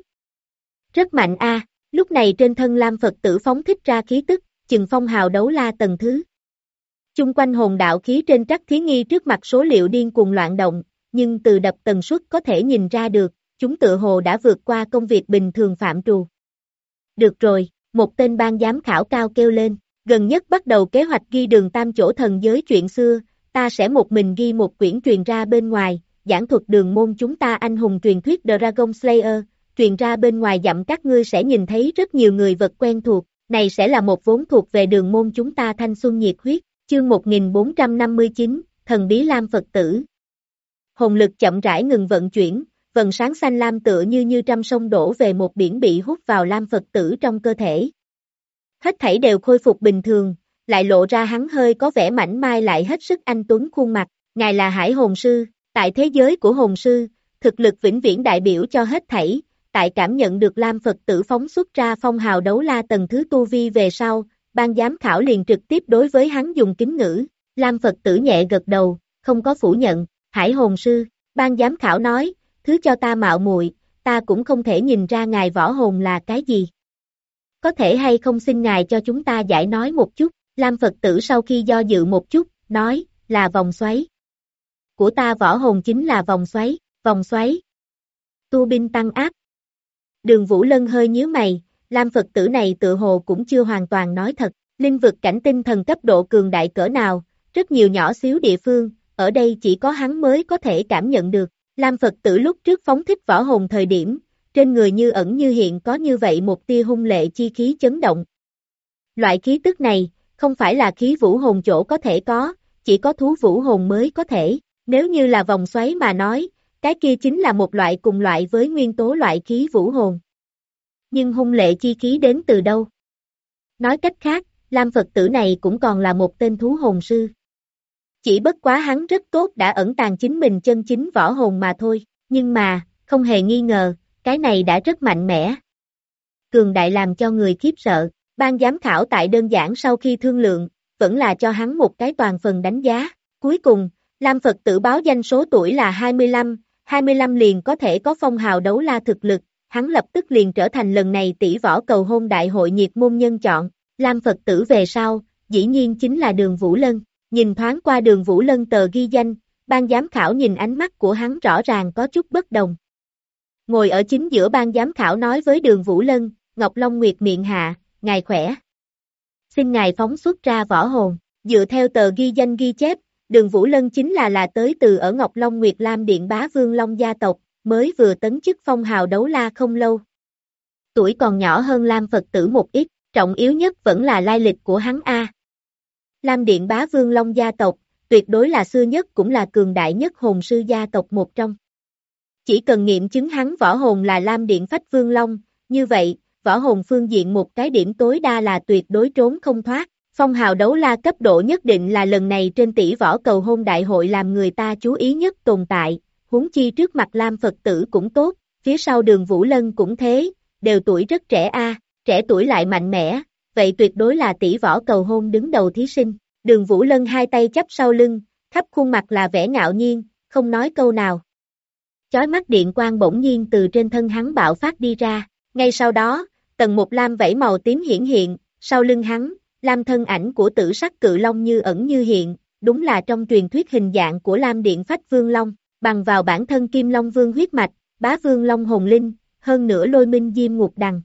Rất mạnh a. Lúc này trên thân Lam Phật tử phóng thích ra khí tức, chừng phong hào đấu la tầng thứ. Chung quanh hồn đạo khí trên trắc thí nghi trước mặt số liệu điên cuồng loạn động, nhưng từ đập tần suất có thể nhìn ra được, chúng tựa hồ đã vượt qua công việc bình thường phạm trù. Được rồi, một tên ban giám khảo cao kêu lên, gần nhất bắt đầu kế hoạch ghi Đường Tam chỗ thần giới chuyện xưa, ta sẽ một mình ghi một quyển truyền ra bên ngoài, giảng thuật đường môn chúng ta anh hùng truyền thuyết Dragon Slayer, truyền ra bên ngoài dặm các ngươi sẽ nhìn thấy rất nhiều người vật quen thuộc, này sẽ là một vốn thuộc về đường môn chúng ta thanh xuân nhiệt huyết, chương 1459, thần bí Lam Phật tử. Hồn lực chậm rãi ngừng vận chuyển, vần sáng xanh lam tựa như trăm sông đổ về một biển bị hút vào Lam Phật tử trong cơ thể. Hết thảy đều khôi phục bình thường, lại lộ ra hắn hơi có vẻ mảnh mai lại hết sức anh tuấn khuôn mặt, ngài là Hải Hồn Sư, tại thế giới của Hồn Sư, thực lực vĩnh viễn đại biểu cho hết thảy, tại cảm nhận được Lam Phật tử phóng xuất ra phong hào đấu la tầng thứ tu vi về sau, ban giám khảo liền trực tiếp đối với hắn dùng kính ngữ, Lam Phật tử nhẹ gật đầu, không có phủ nhận, Hải Hồn Sư, ban giám khảo nói, thứ cho ta mạo muội, ta cũng không thể nhìn ra ngài võ hồn là cái gì. Có thể hay không xin ngài cho chúng ta giải nói một chút, Lam Phật tử sau khi do dự một chút, nói, là vòng xoáy. Của ta võ hồn chính là vòng xoáy. Tu binh tăng áp. Đường Vũ Lân hơi nhíu mày, Lam Phật tử này tự hồ cũng chưa hoàn toàn nói thật, linh vực cảnh tinh thần cấp độ cường đại cỡ nào, rất nhiều nhỏ xíu địa phương, ở đây chỉ có hắn mới có thể cảm nhận được. Lam Phật tử lúc trước phóng thích võ hồn thời điểm, trên người như ẩn như hiện có như vậy một tia hung lệ chi khí chấn động. Loại khí tức này, không phải là khí vũ hồn chỗ có thể có, chỉ có thú vũ hồn mới có thể, nếu như là vòng xoáy mà nói, cái kia chính là một loại cùng loại với nguyên tố loại khí vũ hồn. Nhưng hung lệ chi khí đến từ đâu? Nói cách khác, Lam Phật tử này cũng còn là một tên thú hồn sư. Chỉ bất quá hắn rất tốt đã ẩn tàng chính mình chân chính võ hồn mà thôi, nhưng mà, không hề nghi ngờ, cái này đã rất mạnh mẽ. Cường đại làm cho người khiếp sợ, ban giám khảo tại đơn giản sau khi thương lượng, vẫn là cho hắn một cái toàn phần đánh giá. Cuối cùng, Lam Phật tử báo danh số tuổi là 25 liền có thể có phong hào đấu la thực lực, hắn lập tức liền trở thành lần này tỷ võ cầu hôn đại hội nhiệt môn nhân chọn. Lam Phật tử về sau, dĩ nhiên chính là Đường Vũ Lân. Nhìn thoáng qua Đường Vũ Lân tờ ghi danh, ban giám khảo nhìn ánh mắt của hắn rõ ràng có chút bất đồng. Ngồi ở chính giữa ban giám khảo nói với Đường Vũ Lân, Ngọc Long Nguyệt miệng hạ, ngài khỏe. Xin ngài phóng xuất ra võ hồn, dựa theo tờ ghi danh ghi chép, Đường Vũ Lân chính là tới từ ở Ngọc Long Nguyệt Lam Điện Bá Vương Long gia tộc, mới vừa tấn chức phong hào đấu la không lâu. Tuổi còn nhỏ hơn Lam Phật tử một ít, trọng yếu nhất vẫn là lai lịch của hắn A. Lam Điện Bá Vương Long gia tộc, tuyệt đối là xưa nhất cũng là cường đại nhất hồn sư gia tộc một trong. Chỉ cần nghiệm chứng hắn võ hồn là Lam Điện Phách Vương Long, như vậy, võ hồn phương diện một cái điểm tối đa là tuyệt đối trốn không thoát. Phong hào đấu la cấp độ nhất định là lần này trên tỷ võ cầu hôn đại hội làm người ta chú ý nhất tồn tại, huống chi trước mặt Lam Phật tử cũng tốt, phía sau Đường Vũ Lân cũng thế, đều tuổi rất trẻ trẻ tuổi lại mạnh mẽ, vậy tuyệt đối là tỷ võ cầu hôn đứng đầu thí sinh. Đường Vũ Lân hai tay chắp sau lưng, khắp khuôn mặt là vẻ ngạo nhiên, không nói câu nào. Chói mắt điện quang bỗng nhiên từ trên thân hắn bạo phát đi ra, ngay sau đó, tầng một lam vảy màu tím hiển hiện, sau lưng hắn, lam thân ảnh của tử sắc cự long như ẩn như hiện, đúng là trong truyền thuyết hình dạng của Lam Điện Phách Vương Long, bằng vào bản thân Kim Long Vương huyết mạch, Bá Vương Long hồn linh, hơn nữa Lôi Minh Diêm Ngục Đằng.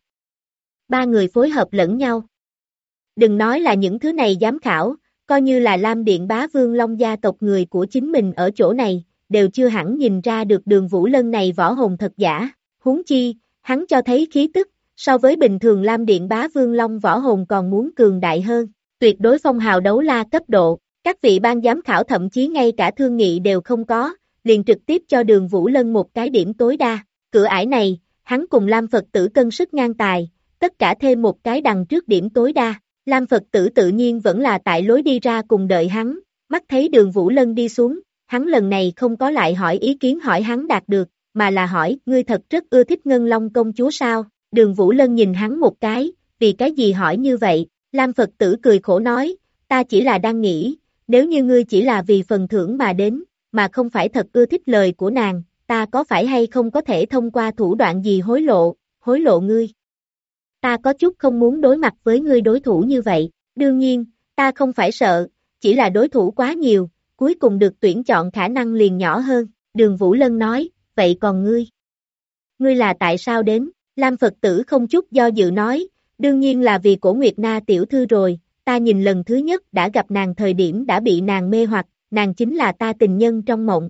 Ba người phối hợp lẫn nhau. Đừng nói là những thứ này giám khảo, coi như là Lam Điện Bá Vương Long gia tộc người của chính mình ở chỗ này, đều chưa hẳn nhìn ra được Đường Vũ Lân này võ hồn thật giả, huống chi, hắn cho thấy khí tức, so với bình thường Lam Điện Bá Vương Long võ hồn còn muốn cường đại hơn, tuyệt đối phong hào đấu la cấp độ, các vị ban giám khảo thậm chí ngay cả thương nghị đều không có, liền trực tiếp cho Đường Vũ Lân một cái điểm tối đa, cửa ải này, hắn cùng Lam Phật tử cân sức ngang tài, tất cả thêm một cái đằng trước điểm tối đa, Lam Phật tử tự nhiên vẫn là tại lối đi ra cùng đợi hắn, mắt thấy Đường Vũ Lân đi xuống, hắn lần này không có lại hỏi ý kiến hỏi hắn đạt được, mà là hỏi, ngươi thật rất ưa thích Ngân Long công chúa sao? Đường Vũ Lân nhìn hắn một cái, vì cái gì hỏi như vậy? Lam Phật tử cười khổ nói, ta chỉ là đang nghĩ, nếu như ngươi chỉ là vì phần thưởng mà đến, mà không phải thật ưa thích lời của nàng, ta có phải hay không có thể thông qua thủ đoạn gì hối lộ ngươi? Ta có chút không muốn đối mặt với ngươi đối thủ như vậy, đương nhiên, ta không phải sợ, chỉ là đối thủ quá nhiều, cuối cùng được tuyển chọn khả năng liền nhỏ hơn, Đường Vũ Lân nói, vậy còn ngươi? Ngươi là tại sao đến? Lam Phật tử không chút do dự nói, đương nhiên là vì Cổ Nguyệt Na tiểu thư rồi, ta nhìn lần thứ nhất đã gặp nàng thời điểm đã bị nàng mê hoặc, nàng chính là ta tình nhân trong mộng.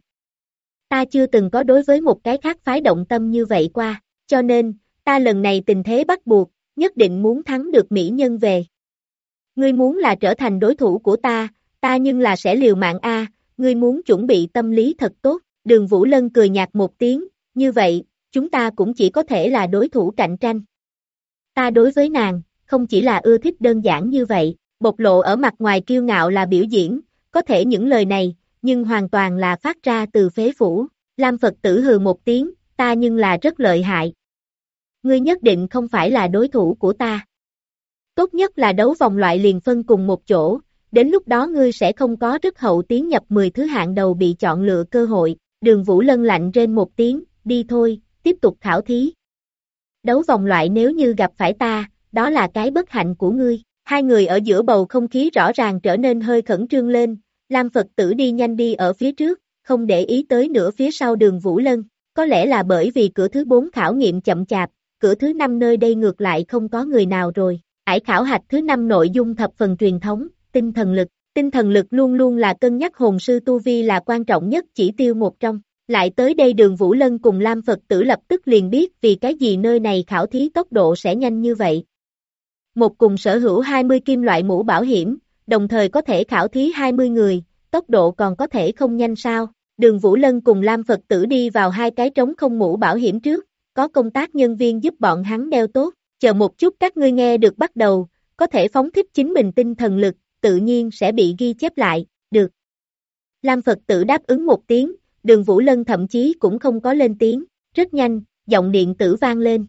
Ta chưa từng có đối với một cái khác phái động tâm như vậy qua, cho nên, ta lần này tình thế bắt buộc, nhất định muốn thắng được mỹ nhân về. Ngươi muốn là trở thành đối thủ của ta nhưng là sẽ liều mạng ngươi muốn chuẩn bị tâm lý thật tốt, Đường Vũ Lân cười nhạt một tiếng, như vậy, chúng ta cũng chỉ có thể là đối thủ cạnh tranh. Ta đối với nàng, không chỉ là ưa thích đơn giản như vậy, bộc lộ ở mặt ngoài kiêu ngạo là biểu diễn, có thể những lời này, nhưng hoàn toàn là phát ra từ phế phủ, Lam Phật tử hừ một tiếng, ta nhưng là rất lợi hại. Ngươi nhất định không phải là đối thủ của ta. Tốt nhất là đấu vòng loại liền phân cùng một chỗ, đến lúc đó ngươi sẽ không có rất hậu tiến nhập 10 thứ hạng đầu bị chọn lựa cơ hội, Đường Vũ Lân lạnh rên một tiếng, đi thôi, tiếp tục khảo thí. Đấu vòng loại nếu như gặp phải ta, đó là cái bất hạnh của ngươi. Hai người ở giữa bầu không khí rõ ràng trở nên hơi khẩn trương lên, Lam Phật tử đi nhanh đi ở phía trước, không để ý tới nữa phía sau Đường Vũ Lân, có lẽ là bởi vì cửa thứ 4 khảo nghiệm chậm chạp, cửa thứ 5 nơi đây ngược lại không có người nào rồi. Ải khảo hạch thứ 5 nội dung thập phần truyền thống, tinh thần lực. Tinh thần lực luôn luôn là cân nhắc hồn sư tu vi là quan trọng nhất chỉ tiêu một trong. Lại tới đây Đường Vũ Lân cùng Lam Phật tử lập tức liền biết vì cái gì nơi này khảo thí tốc độ sẽ nhanh như vậy. Một cùng sở hữu 20 kim loại mũ bảo hiểm, đồng thời có thể khảo thí 20 người, tốc độ còn có thể không nhanh sao. Đường Vũ Lân cùng Lam Phật tử đi vào hai cái trống không mũ bảo hiểm trước, có công tác nhân viên giúp bọn hắn đeo tốt, chờ một chút các ngươi nghe được bắt đầu, có thể phóng thích chính mình tinh thần lực, tự nhiên sẽ bị ghi chép lại, được. Lam Phật tử đáp ứng một tiếng, Đường Vũ Lân thậm chí cũng không có lên tiếng, rất nhanh, giọng điện tử vang lên.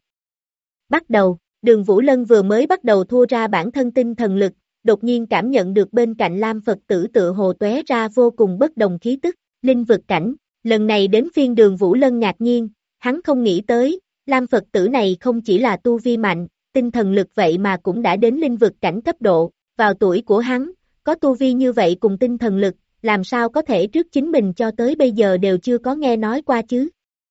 Bắt đầu, Đường Vũ Lân vừa mới bắt đầu thua ra bản thân tinh thần lực, đột nhiên cảm nhận được bên cạnh Lam Phật tử tựa hồ tóe ra vô cùng bất đồng khí tức, linh vực cảnh, lần này đến phiên Đường Vũ Lân ngạc nhiên, hắn không nghĩ tới, Lam Phật tử này không chỉ là tu vi mạnh, tinh thần lực vậy mà cũng đã đến linh vực cảnh cấp độ, vào tuổi của hắn, có tu vi như vậy cùng tinh thần lực, làm sao có thể trước chính mình cho tới bây giờ đều chưa có nghe nói qua chứ.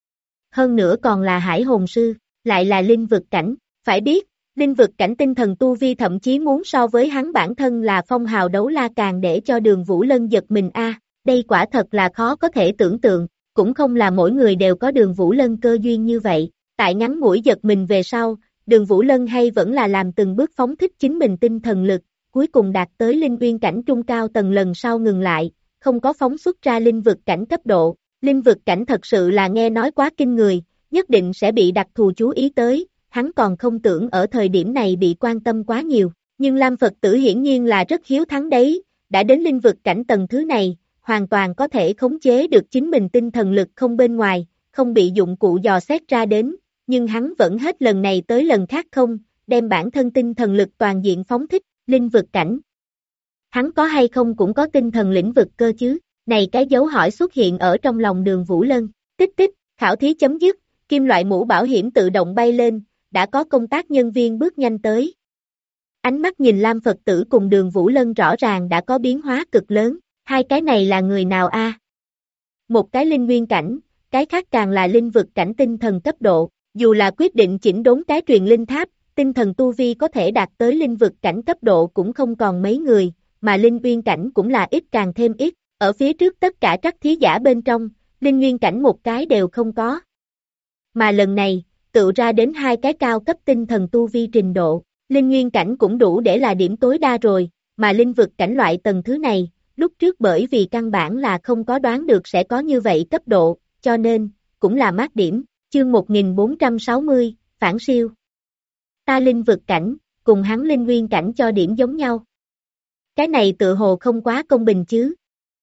Hơn nữa còn là hải hồn sư, lại là linh vực cảnh, phải biết, linh vực cảnh tinh thần tu vi thậm chí muốn so với hắn bản thân là phong hào đấu la càng để cho Đường Vũ Lân giật mình đây quả thật là khó có thể tưởng tượng, cũng không là mỗi người đều có Đường Vũ Lân cơ duyên như vậy, tại ngắn ngủi giật mình về sau, Đường Vũ Lân hay vẫn là làm từng bước phóng thích chính mình tinh thần lực, cuối cùng đạt tới linh uyên cảnh trung cao tầng lần sau ngừng lại, không có phóng xuất ra linh vực cảnh cấp độ, linh vực cảnh thật sự là nghe nói quá kinh người, nhất định sẽ bị đặc thù chú ý tới, hắn còn không tưởng ở thời điểm này bị quan tâm quá nhiều, nhưng Lam Phật tử hiển nhiên là rất hiếu thắng đấy, đã đến linh vực cảnh tầng thứ này, hoàn toàn có thể khống chế được chính mình tinh thần lực không bên ngoài, không bị dụng cụ dò xét ra đến, nhưng hắn vẫn hết lần này tới lần khác không, đem bản thân tinh thần lực toàn diện phóng thích, linh vực cảnh. Hắn có hay không cũng có tinh thần lĩnh vực cơ chứ, này cái dấu hỏi xuất hiện ở trong lòng Đường Vũ Lân, tích tích, khảo thí chấm dứt, kim loại mũ bảo hiểm tự động bay lên, đã có công tác nhân viên bước nhanh tới. Ánh mắt nhìn Lam Phật tử cùng Đường Vũ Lân rõ ràng đã có biến hóa cực lớn, hai cái này là người nào a? Một cái linh nguyên cảnh, cái khác càng là linh vực cảnh tinh thần cấp độ, dù là quyết định chỉnh đốn cái truyền linh tháp, tinh thần tu vi có thể đạt tới linh vực cảnh cấp độ cũng không còn mấy người, mà linh nguyên cảnh cũng là ít càng thêm ít, ở phía trước tất cả trắc thí giả bên trong, linh nguyên cảnh một cái đều không có. Mà lần này, tự ra đến hai cái cao cấp tinh thần tu vi trình độ, linh nguyên cảnh cũng đủ để là điểm tối đa rồi, mà linh vực cảnh loại tầng thứ này, lúc trước bởi vì căn bản là không có đoán được sẽ có như vậy cấp độ, cho nên, cũng là mát điểm, chương 1460, phản siêu. Ta linh vực cảnh, cùng hắn linh nguyên cảnh cho điểm giống nhau. Cái này tự hồ không quá công bình chứ.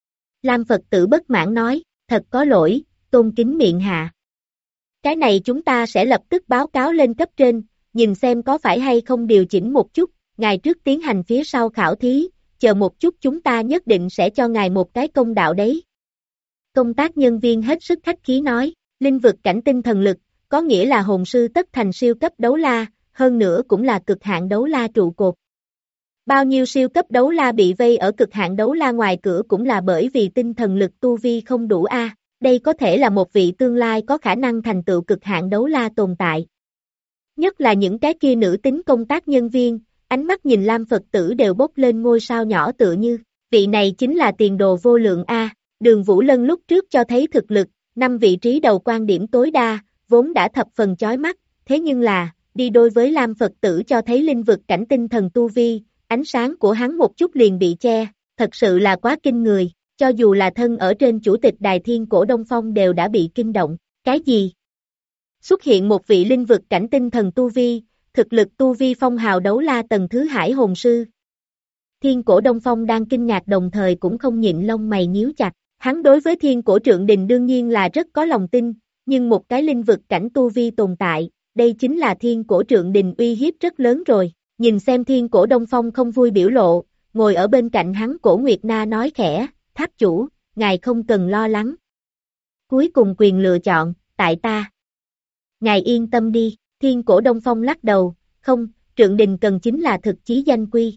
Lam Phật tử bất mãn nói, thật có lỗi, tôn kính miệng hạ. Cái này chúng ta sẽ lập tức báo cáo lên cấp trên, nhìn xem có phải hay không điều chỉnh một chút, ngài trước tiến hành phía sau khảo thí, chờ một chút chúng ta nhất định sẽ cho ngài một cái công đạo đấy. Công tác nhân viên hết sức khách khí nói, linh vực cảnh tinh thần lực, có nghĩa là hồn sư tất thành siêu cấp đấu la, hơn nữa cũng là cực hạn đấu la trụ cột. Bao nhiêu siêu cấp đấu la bị vây ở cực hạn đấu la ngoài cửa cũng là bởi vì tinh thần lực tu vi không đủ a. Đây có thể là một vị tương lai có khả năng thành tựu cực hạn đấu la tồn tại. Nhất là những cái kia nữ tính công tác nhân viên, ánh mắt nhìn Lam Phật tử đều bốc lên ngôi sao nhỏ tựa như, vị này chính là tiền đồ vô lượng a. Đường Vũ Lân lúc trước cho thấy thực lực, 5 vị trí đầu quan điểm tối đa, vốn đã thập phần chói mắt, thế nhưng là, đi đôi với Lam Phật tử cho thấy linh vực cảnh tinh thần tu vi, ánh sáng của hắn một chút liền bị che, thật sự là quá kinh người, cho dù là thân ở trên chủ tịch đài Thiên Cổ Đông Phong đều đã bị kinh động, cái gì? Xuất hiện một vị linh vực cảnh tinh thần tu vi, thực lực tu vi phong hào đấu la tầng thứ hải hồn sư. Thiên Cổ Đông Phong đang kinh ngạc đồng thời cũng không nhịn lông mày nhíu chặt, hắn đối với Thiên Cổ Trượng Đình đương nhiên là rất có lòng tin, nhưng một cái linh vực cảnh tu vi tồn tại, đây chính là Thiên Cổ Trượng Đình uy hiếp rất lớn rồi. Nhìn xem Thiên Cổ Đông Phong không vui biểu lộ, ngồi ở bên cạnh hắn Cổ Nguyệt Na nói khẽ, tháp chủ, ngài không cần lo lắng. Cuối cùng quyền lựa chọn, tại ta. Ngài yên tâm đi, Thiên Cổ Đông Phong lắc đầu, không, Trượng Đình cần chính là thực chí danh quy.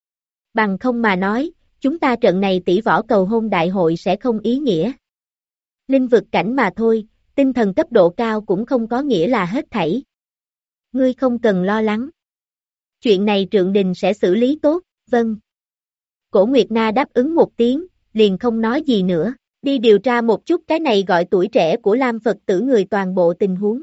Bằng không mà nói, chúng ta trận này tỷ võ cầu hôn đại hội sẽ không ý nghĩa. Linh vực cảnh mà thôi, tinh thần cấp độ cao cũng không có nghĩa là hết thảy. Ngươi không cần lo lắng. Chuyện này Trượng Đình sẽ xử lý tốt, vâng. Cổ Nguyệt Na đáp ứng một tiếng, liền không nói gì nữa, đi điều tra một chút cái này gọi tuổi trẻ của Lam Phật tử người toàn bộ tình huống.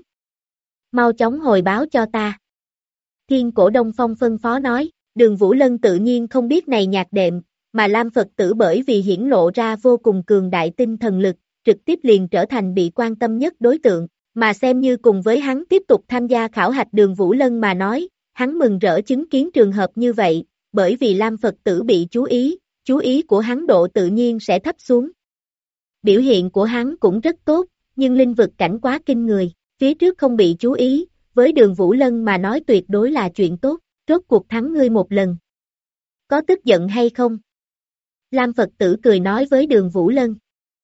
Mau chóng hồi báo cho ta. Thiên Cổ Đông Phong phân phó nói, Đường Vũ Lân tự nhiên không biết này nhạc đệm, mà Lam Phật tử bởi vì hiển lộ ra vô cùng cường đại tinh thần lực, trực tiếp liền trở thành bị quan tâm nhất đối tượng, mà xem như cùng với hắn tiếp tục tham gia khảo hạch Đường Vũ Lân mà nói. Hắn mừng rỡ chứng kiến trường hợp như vậy, bởi vì Lam Phật tử bị chú ý của hắn độ tự nhiên sẽ thấp xuống. Biểu hiện của hắn cũng rất tốt, nhưng linh vực cảnh quá kinh người, phía trước không bị chú ý, với Đường Vũ Lân mà nói tuyệt đối là chuyện tốt, rốt cuộc thắng ngươi một lần. Có tức giận hay không? Lam Phật tử cười nói với Đường Vũ Lân.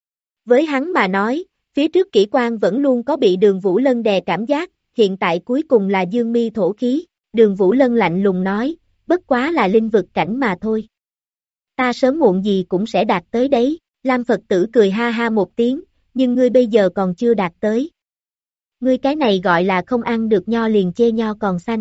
Với hắn mà nói, phía trước kỹ quan vẫn luôn có bị Đường Vũ Lân đè cảm giác, hiện tại cuối cùng là dương mi thổ khí. Đường Vũ Lân lạnh lùng nói, bất quá là linh vực cảnh mà thôi. Ta sớm muộn gì cũng sẽ đạt tới đấy, Lam Phật tử cười ha ha một tiếng, nhưng ngươi bây giờ còn chưa đạt tới. Ngươi cái này gọi là không ăn được nho liền chê nho còn xanh.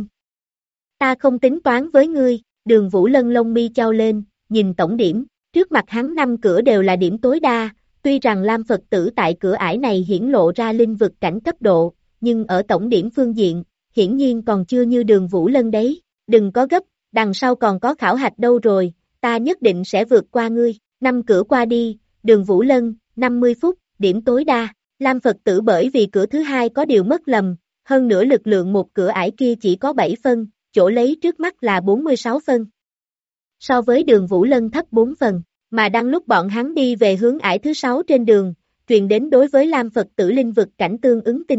Ta không tính toán với ngươi, Đường Vũ Lân lông mi chau lên, nhìn tổng điểm, trước mặt hắn 5 cửa đều là điểm tối đa, tuy rằng Lam Phật tử tại cửa ải này hiển lộ ra linh vực cảnh cấp độ, nhưng ở tổng điểm phương diện, hiển nhiên còn chưa như Đường Vũ Lân đấy, đừng có gấp, đằng sau còn có khảo hạch đâu rồi, ta nhất định sẽ vượt qua ngươi, 5 cửa qua đi, Đường Vũ Lân, 50 phút, điểm tối đa, Lam Phật tử bởi vì cửa thứ hai có điều mất lầm, hơn nữa lực lượng một cửa ải kia chỉ có 7 phân, chỗ lấy trước mắt là 46 phân. So với Đường Vũ Lân thấp 4 phần, mà đang lúc bọn hắn đi về hướng ải thứ 6 trên đường, truyền đến đối với Lam Phật tử linh vực cảnh tương ứng tin tức.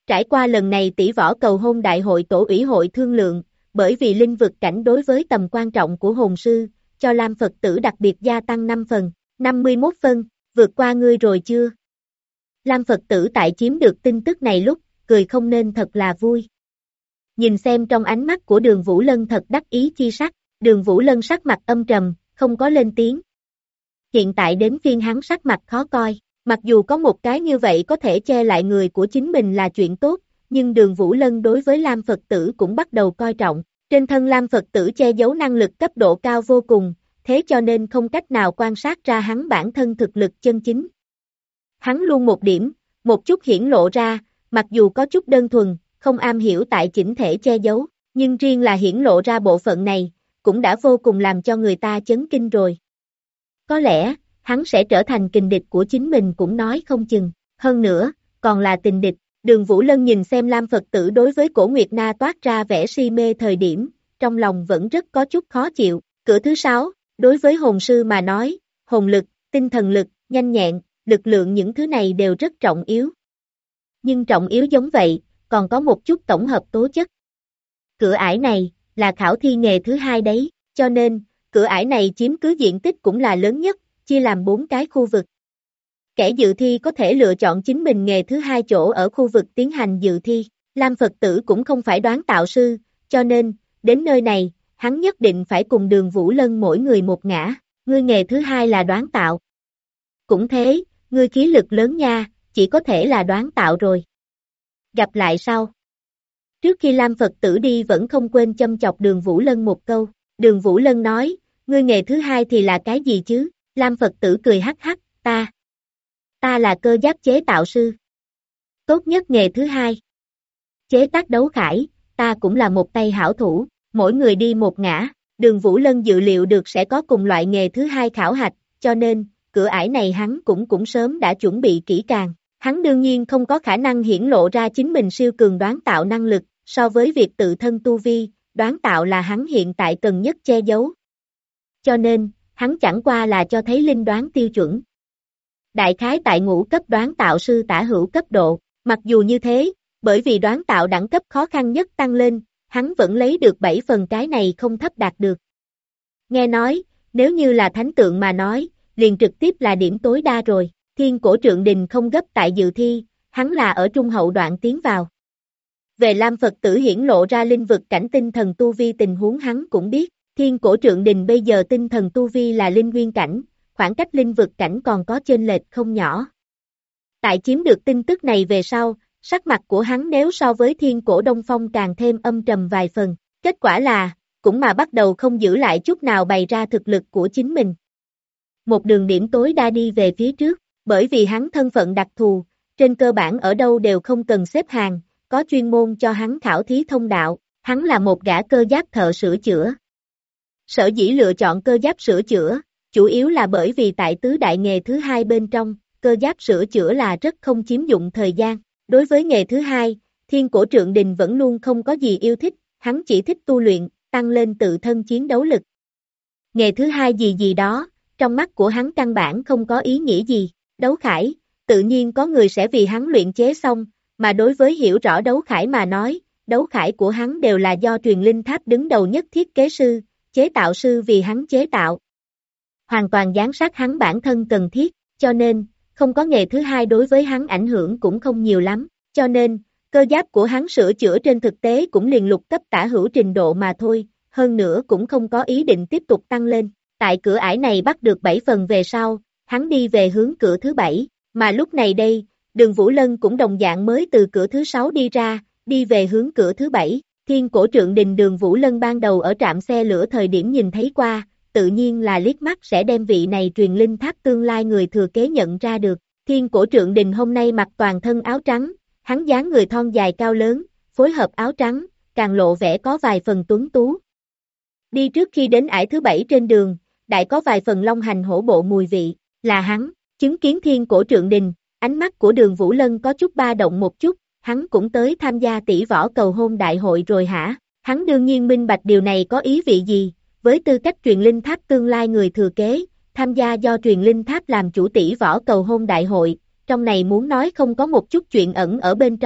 Trải qua lần này tỷ võ cầu hôn đại hội tổ ủy hội thương lượng, bởi vì linh vực cảnh đối với tầm quan trọng của hồn sư, cho Lam Phật tử đặc biệt gia tăng 5 phần, 51 phân, vượt qua ngươi rồi chưa? Lam Phật tử tại chiếm được tin tức này lúc, cười không nên thật là vui. Nhìn xem trong ánh mắt của Đường Vũ Lân thật đắc ý chi sắc, Đường Vũ Lân sắc mặt âm trầm, không có lên tiếng. Hiện tại đến phiên hắn sắc mặt khó coi, mặc dù có một cái như vậy có thể che lại người của chính mình là chuyện tốt, nhưng Đường Vũ Lân đối với Lam Phật tử cũng bắt đầu coi trọng. Trên thân Lam Phật tử che giấu năng lực cấp độ cao vô cùng, thế cho nên không cách nào quan sát ra hắn bản thân thực lực chân chính. Hắn luôn một điểm, một chút hiển lộ ra, mặc dù có chút đơn thuần, không am hiểu tại chỉnh thể che giấu, nhưng riêng là hiển lộ ra bộ phận này, cũng đã vô cùng làm cho người ta chấn kinh rồi. Có lẽ, hắn sẽ trở thành kình địch của chính mình cũng nói không chừng, hơn nữa, còn là tình địch. Đường Vũ Lân nhìn xem Lam Phật tử đối với Cổ Nguyệt Na toát ra vẻ si mê thời điểm, trong lòng vẫn rất có chút khó chịu. Cửa thứ 6, đối với hồn sư mà nói, hồn lực, tinh thần lực, nhanh nhẹn, lực lượng những thứ này đều rất trọng yếu. Nhưng trọng yếu giống vậy, còn có một chút tổng hợp tố chất. Cửa ải này, là khảo thi nghề thứ 2 đấy, cho nên, cửa ải này chiếm cứ diện tích cũng là lớn nhất, chia làm 4 cái khu vực. Kẻ dự thi có thể lựa chọn chính mình nghề thứ 2 chỗ ở khu vực tiến hành dự thi. Lam Phật tử cũng không phải đoán tạo sư, cho nên, đến nơi này, hắn nhất định phải cùng Đường Vũ Lân mỗi người một ngã. Ngươi nghề thứ 2 là đoán tạo. Cũng thế, ngươi khí lực lớn nha, chỉ có thể là đoán tạo rồi. Gặp lại sau. Trước khi Lam Phật tử đi vẫn không quên châm chọc Đường Vũ Lân một câu. Đường Vũ Lân nói, ngươi nghề thứ 2 thì là cái gì chứ? Lam Phật tử cười hắc hắc, ta là cơ giáp chế tạo sư. Tốt nhất nghề thứ 2. Chế tác đấu khải, ta cũng là một tay hảo thủ, mỗi người đi một ngã. Đường Vũ Lân dự liệu được sẽ có cùng loại nghề thứ 2 khảo hạch, cho nên, cửa ải này hắn cũng sớm đã chuẩn bị kỹ càng. Hắn đương nhiên không có khả năng hiển lộ ra chính mình siêu cường đoán tạo năng lực, so với việc tự thân tu vi, đoán tạo là hắn hiện tại cần nhất che giấu. Cho nên, hắn chẳng qua là cho thấy linh đoán tiêu chuẩn. Đại khái tại ngũ cấp đoán tạo sư tả hữu cấp độ, mặc dù như thế, bởi vì đoán tạo đẳng cấp khó khăn nhất tăng lên, hắn vẫn lấy được 7 phần, cái này không thấp đạt được. Nghe nói, nếu như là thánh tượng mà nói, liền trực tiếp là điểm tối đa rồi. Thiên Cổ Trượng Đình không gấp tại dự thi, hắn là ở trung hậu đoạn tiến vào. Về Lam Phật tử hiển lộ ra linh vực cảnh tinh thần tu vi tình huống hắn cũng biết, Thiên Cổ Trượng Đình bây giờ tinh thần tu vi là linh nguyên cảnh, khoảng cách linh vực cảnh còn có chênh lệch không nhỏ. Tại chiếm được tin tức này về sau, sắc mặt của hắn nếu so với Thiên Cổ Đông Phong càng thêm âm trầm vài phần, kết quả là, cũng mà bắt đầu không giữ lại chút nào bày ra thực lực của chính mình. Một đường điểm tối đa đi về phía trước, bởi vì hắn thân phận đặc thù, trên cơ bản ở đâu đều không cần xếp hàng, có chuyên môn cho hắn khảo thí thông đạo, hắn là một gã cơ giáp thợ sửa chữa. Sở dĩ lựa chọn cơ giáp sửa chữa, chủ yếu là bởi vì tại tứ đại nghề thứ 2 bên trong, cơ giáp sửa chữa là rất không chiếm dụng thời gian. Đối với nghề thứ 2, Thiên Cổ Trượng Đình vẫn luôn không có gì yêu thích, hắn chỉ thích tu luyện, tăng lên tự thân chiến đấu lực. Nghề thứ 2 gì đó, trong mắt của hắn căn bản không có ý nghĩa gì. Đấu khải, tự nhiên có người sẽ vì hắn luyện chế xong, mà đối với hiểu rõ đấu khải mà nói, đấu khải của hắn đều là do truyền linh tháp đứng đầu nhất thiết kế sư, chế tạo sư vì hắn chế tạo. Hoàn toàn giám sát hắn bản thân cần thiết, cho nên, không có nghề thứ 2 đối với hắn ảnh hưởng cũng không nhiều lắm, cho nên, cơ giáp của hắn sửa chữa trên thực tế cũng liền lục cấp tả hữu trình độ mà thôi, hơn nữa cũng không có ý định tiếp tục tăng lên. Tại cửa ải này bắt được 7 phần về sau, hắn đi về hướng cửa thứ 7, mà lúc này đây, Đường Vũ Lân cũng đồng dạng mới từ cửa thứ 6 đi ra, đi về hướng cửa thứ 7. Thiên Cổ Trượng Đình Đường Vũ Lân ban đầu ở trạm xe lửa thời điểm nhìn thấy qua, tự nhiên là liếc mắt sẽ đem vị này truyền linh tháp tương lai người thừa kế nhận ra được. Thiên Cổ Trượng Đình hôm nay mặc toàn thân áo trắng, hắn dáng người thon dài cao lớn, phối hợp áo trắng, càng lộ vẻ có vài phần tuấn tú. Đi trước khi đến ải thứ 7 trên đường, đại có vài phần long hành hổ bộ mùi vị, là hắn, chứng kiến Thiên Cổ Trượng Đình, ánh mắt của Đường Vũ Lân có chút ba động một chút, hắn cũng tới tham gia tỷ võ cầu hôn đại hội rồi hả? Hắn đương nhiên minh bạch điều này có ý vị gì, với tư cách truyền linh tháp tương lai người thừa kế, tham gia do truyền linh tháp làm chủ tỷ võ cầu hôn đại hội, trong này muốn nói không có một chút chuyện ẩn ở bên trong,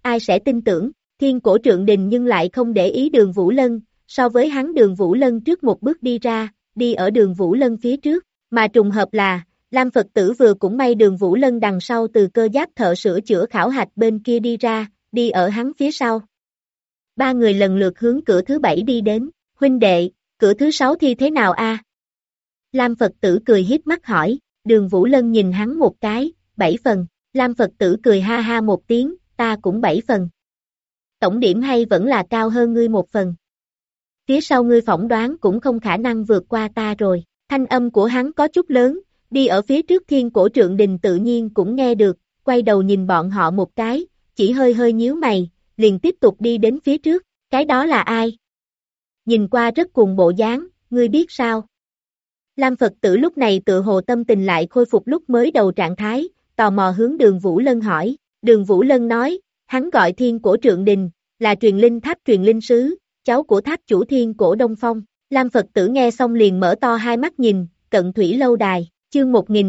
ai sẽ tin tưởng, Thiên Cổ Trượng Đình nhưng lại không để ý Đường Vũ Lân, so với hắn Đường Vũ Lân trước một bước đi ra, đi ở Đường Vũ Lân phía trước, mà trùng hợp là, Lam Phật tử vừa cũng may Đường Vũ Lân đằng sau từ cơ giáp thợ sửa chữa khảo hạch bên kia đi ra, đi ở hắn phía sau. Ba người lần lượt hướng cửa thứ 7 đi đến, huynh đệ, cửa thứ 6 thi thế nào a? Lam Phật tử cười híp mắt hỏi, Đường Vũ Lân nhìn hắn một cái, 7 phần, Lam Phật tử cười ha ha một tiếng, ta cũng 7 phần. Tổng điểm hay vẫn là cao hơn ngươi 1 phần. Phía sau ngươi phỏng đoán cũng không khả năng vượt qua ta rồi, thanh âm của hắn có chút lớn, đi ở phía trước Thiên Cổ Trượng Đình tự nhiên cũng nghe được, quay đầu nhìn bọn họ một cái, chỉ hơi hơi nhíu mày, liền tiếp tục đi đến phía trước, cái đó là ai? Nhìn qua rất cùng bộ dáng, ngươi biết sao? Lam Phật tử lúc này tự hồ tâm tình lại khôi phục lúc mới đầu trạng thái, tò mò hướng Đường Vũ Lân hỏi, Đường Vũ Lân nói, hắn gọi Thiên Cổ Trượng Đình, là truyền linh tháp truyền linh sứ, cháu của tháp chủ Thiên Cổ Đông Phong. Lam Phật tử nghe xong liền mở to hai mắt nhìn, Cận Thủy Lâu Đài, chương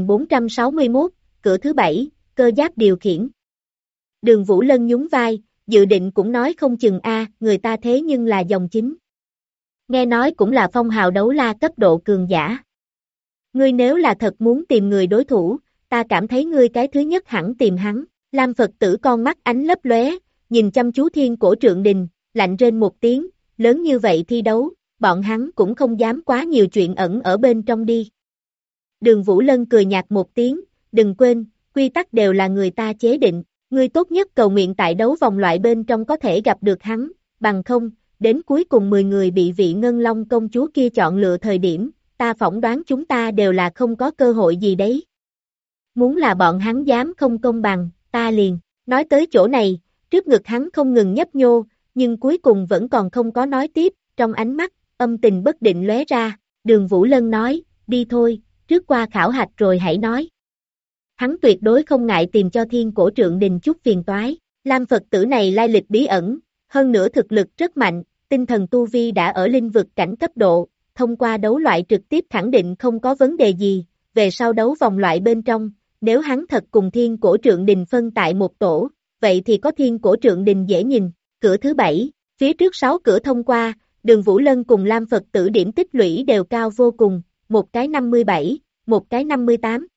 1461, cửa thứ 7, cơ giáp điều khiển. Đường Vũ Lân nhún vai, dự định cũng nói không chừng người ta thế nhưng là dòng chính. Nghe nói cũng là phong hào đấu la cấp độ cường giả. Ngươi nếu là thật muốn tìm người đối thủ, ta cảm thấy ngươi cái thứ nhất hẳn tìm hắn. Lam Phật tử con mắt ánh lấp lóe, nhìn chăm chú Thiên Cổ Trượng Đình, lạnh rên một tiếng, lớn như vậy thi đấu, bọn hắn cũng không dám quá nhiều chuyện ẩn ở bên trong đi. Đường Vũ Lân cười nhạt một tiếng, đừng quên, quy tắc đều là người ta chế định, ngươi tốt nhất cầu nguyện tại đấu vòng loại bên trong có thể gặp được hắn, bằng không, đến cuối cùng 10 người bị vị Ngân Long công chúa kia chọn lựa thời điểm, ta phỏng đoán chúng ta đều là không có cơ hội gì đấy. Muốn là bọn hắn dám không công bằng, ta liền, nói tới chỗ này, trước ngực hắn không ngừng nhấp nhô, nhưng cuối cùng vẫn còn không có nói tiếp, trong ánh mắt, âm tình bất định lóe ra, Đường Vũ Lân nói, đi thôi, trước qua khảo hạch rồi hãy nói. Hắn tuyệt đối không ngại tìm cho Thiên Cổ Trượng Đình chút phiền toái, Lam Phật tử này lai lịch bí ẩn, hơn nữa thực lực rất mạnh, tinh thần tu vi đã ở linh vực cảnh cấp độ, thông qua đấu loại trực tiếp khẳng định không có vấn đề gì, về sau đấu vòng loại bên trong, nếu hắn thật cùng Thiên Cổ Trượng Đình phân tại một tổ, vậy thì có Thiên Cổ Trượng Đình dễ nhìn, cửa thứ 7, phía trước 6 cửa thông qua, Đường Vũ Lân cùng Lam Phật tử điểm tích lũy đều cao vô cùng, một cái 57, một cái 58.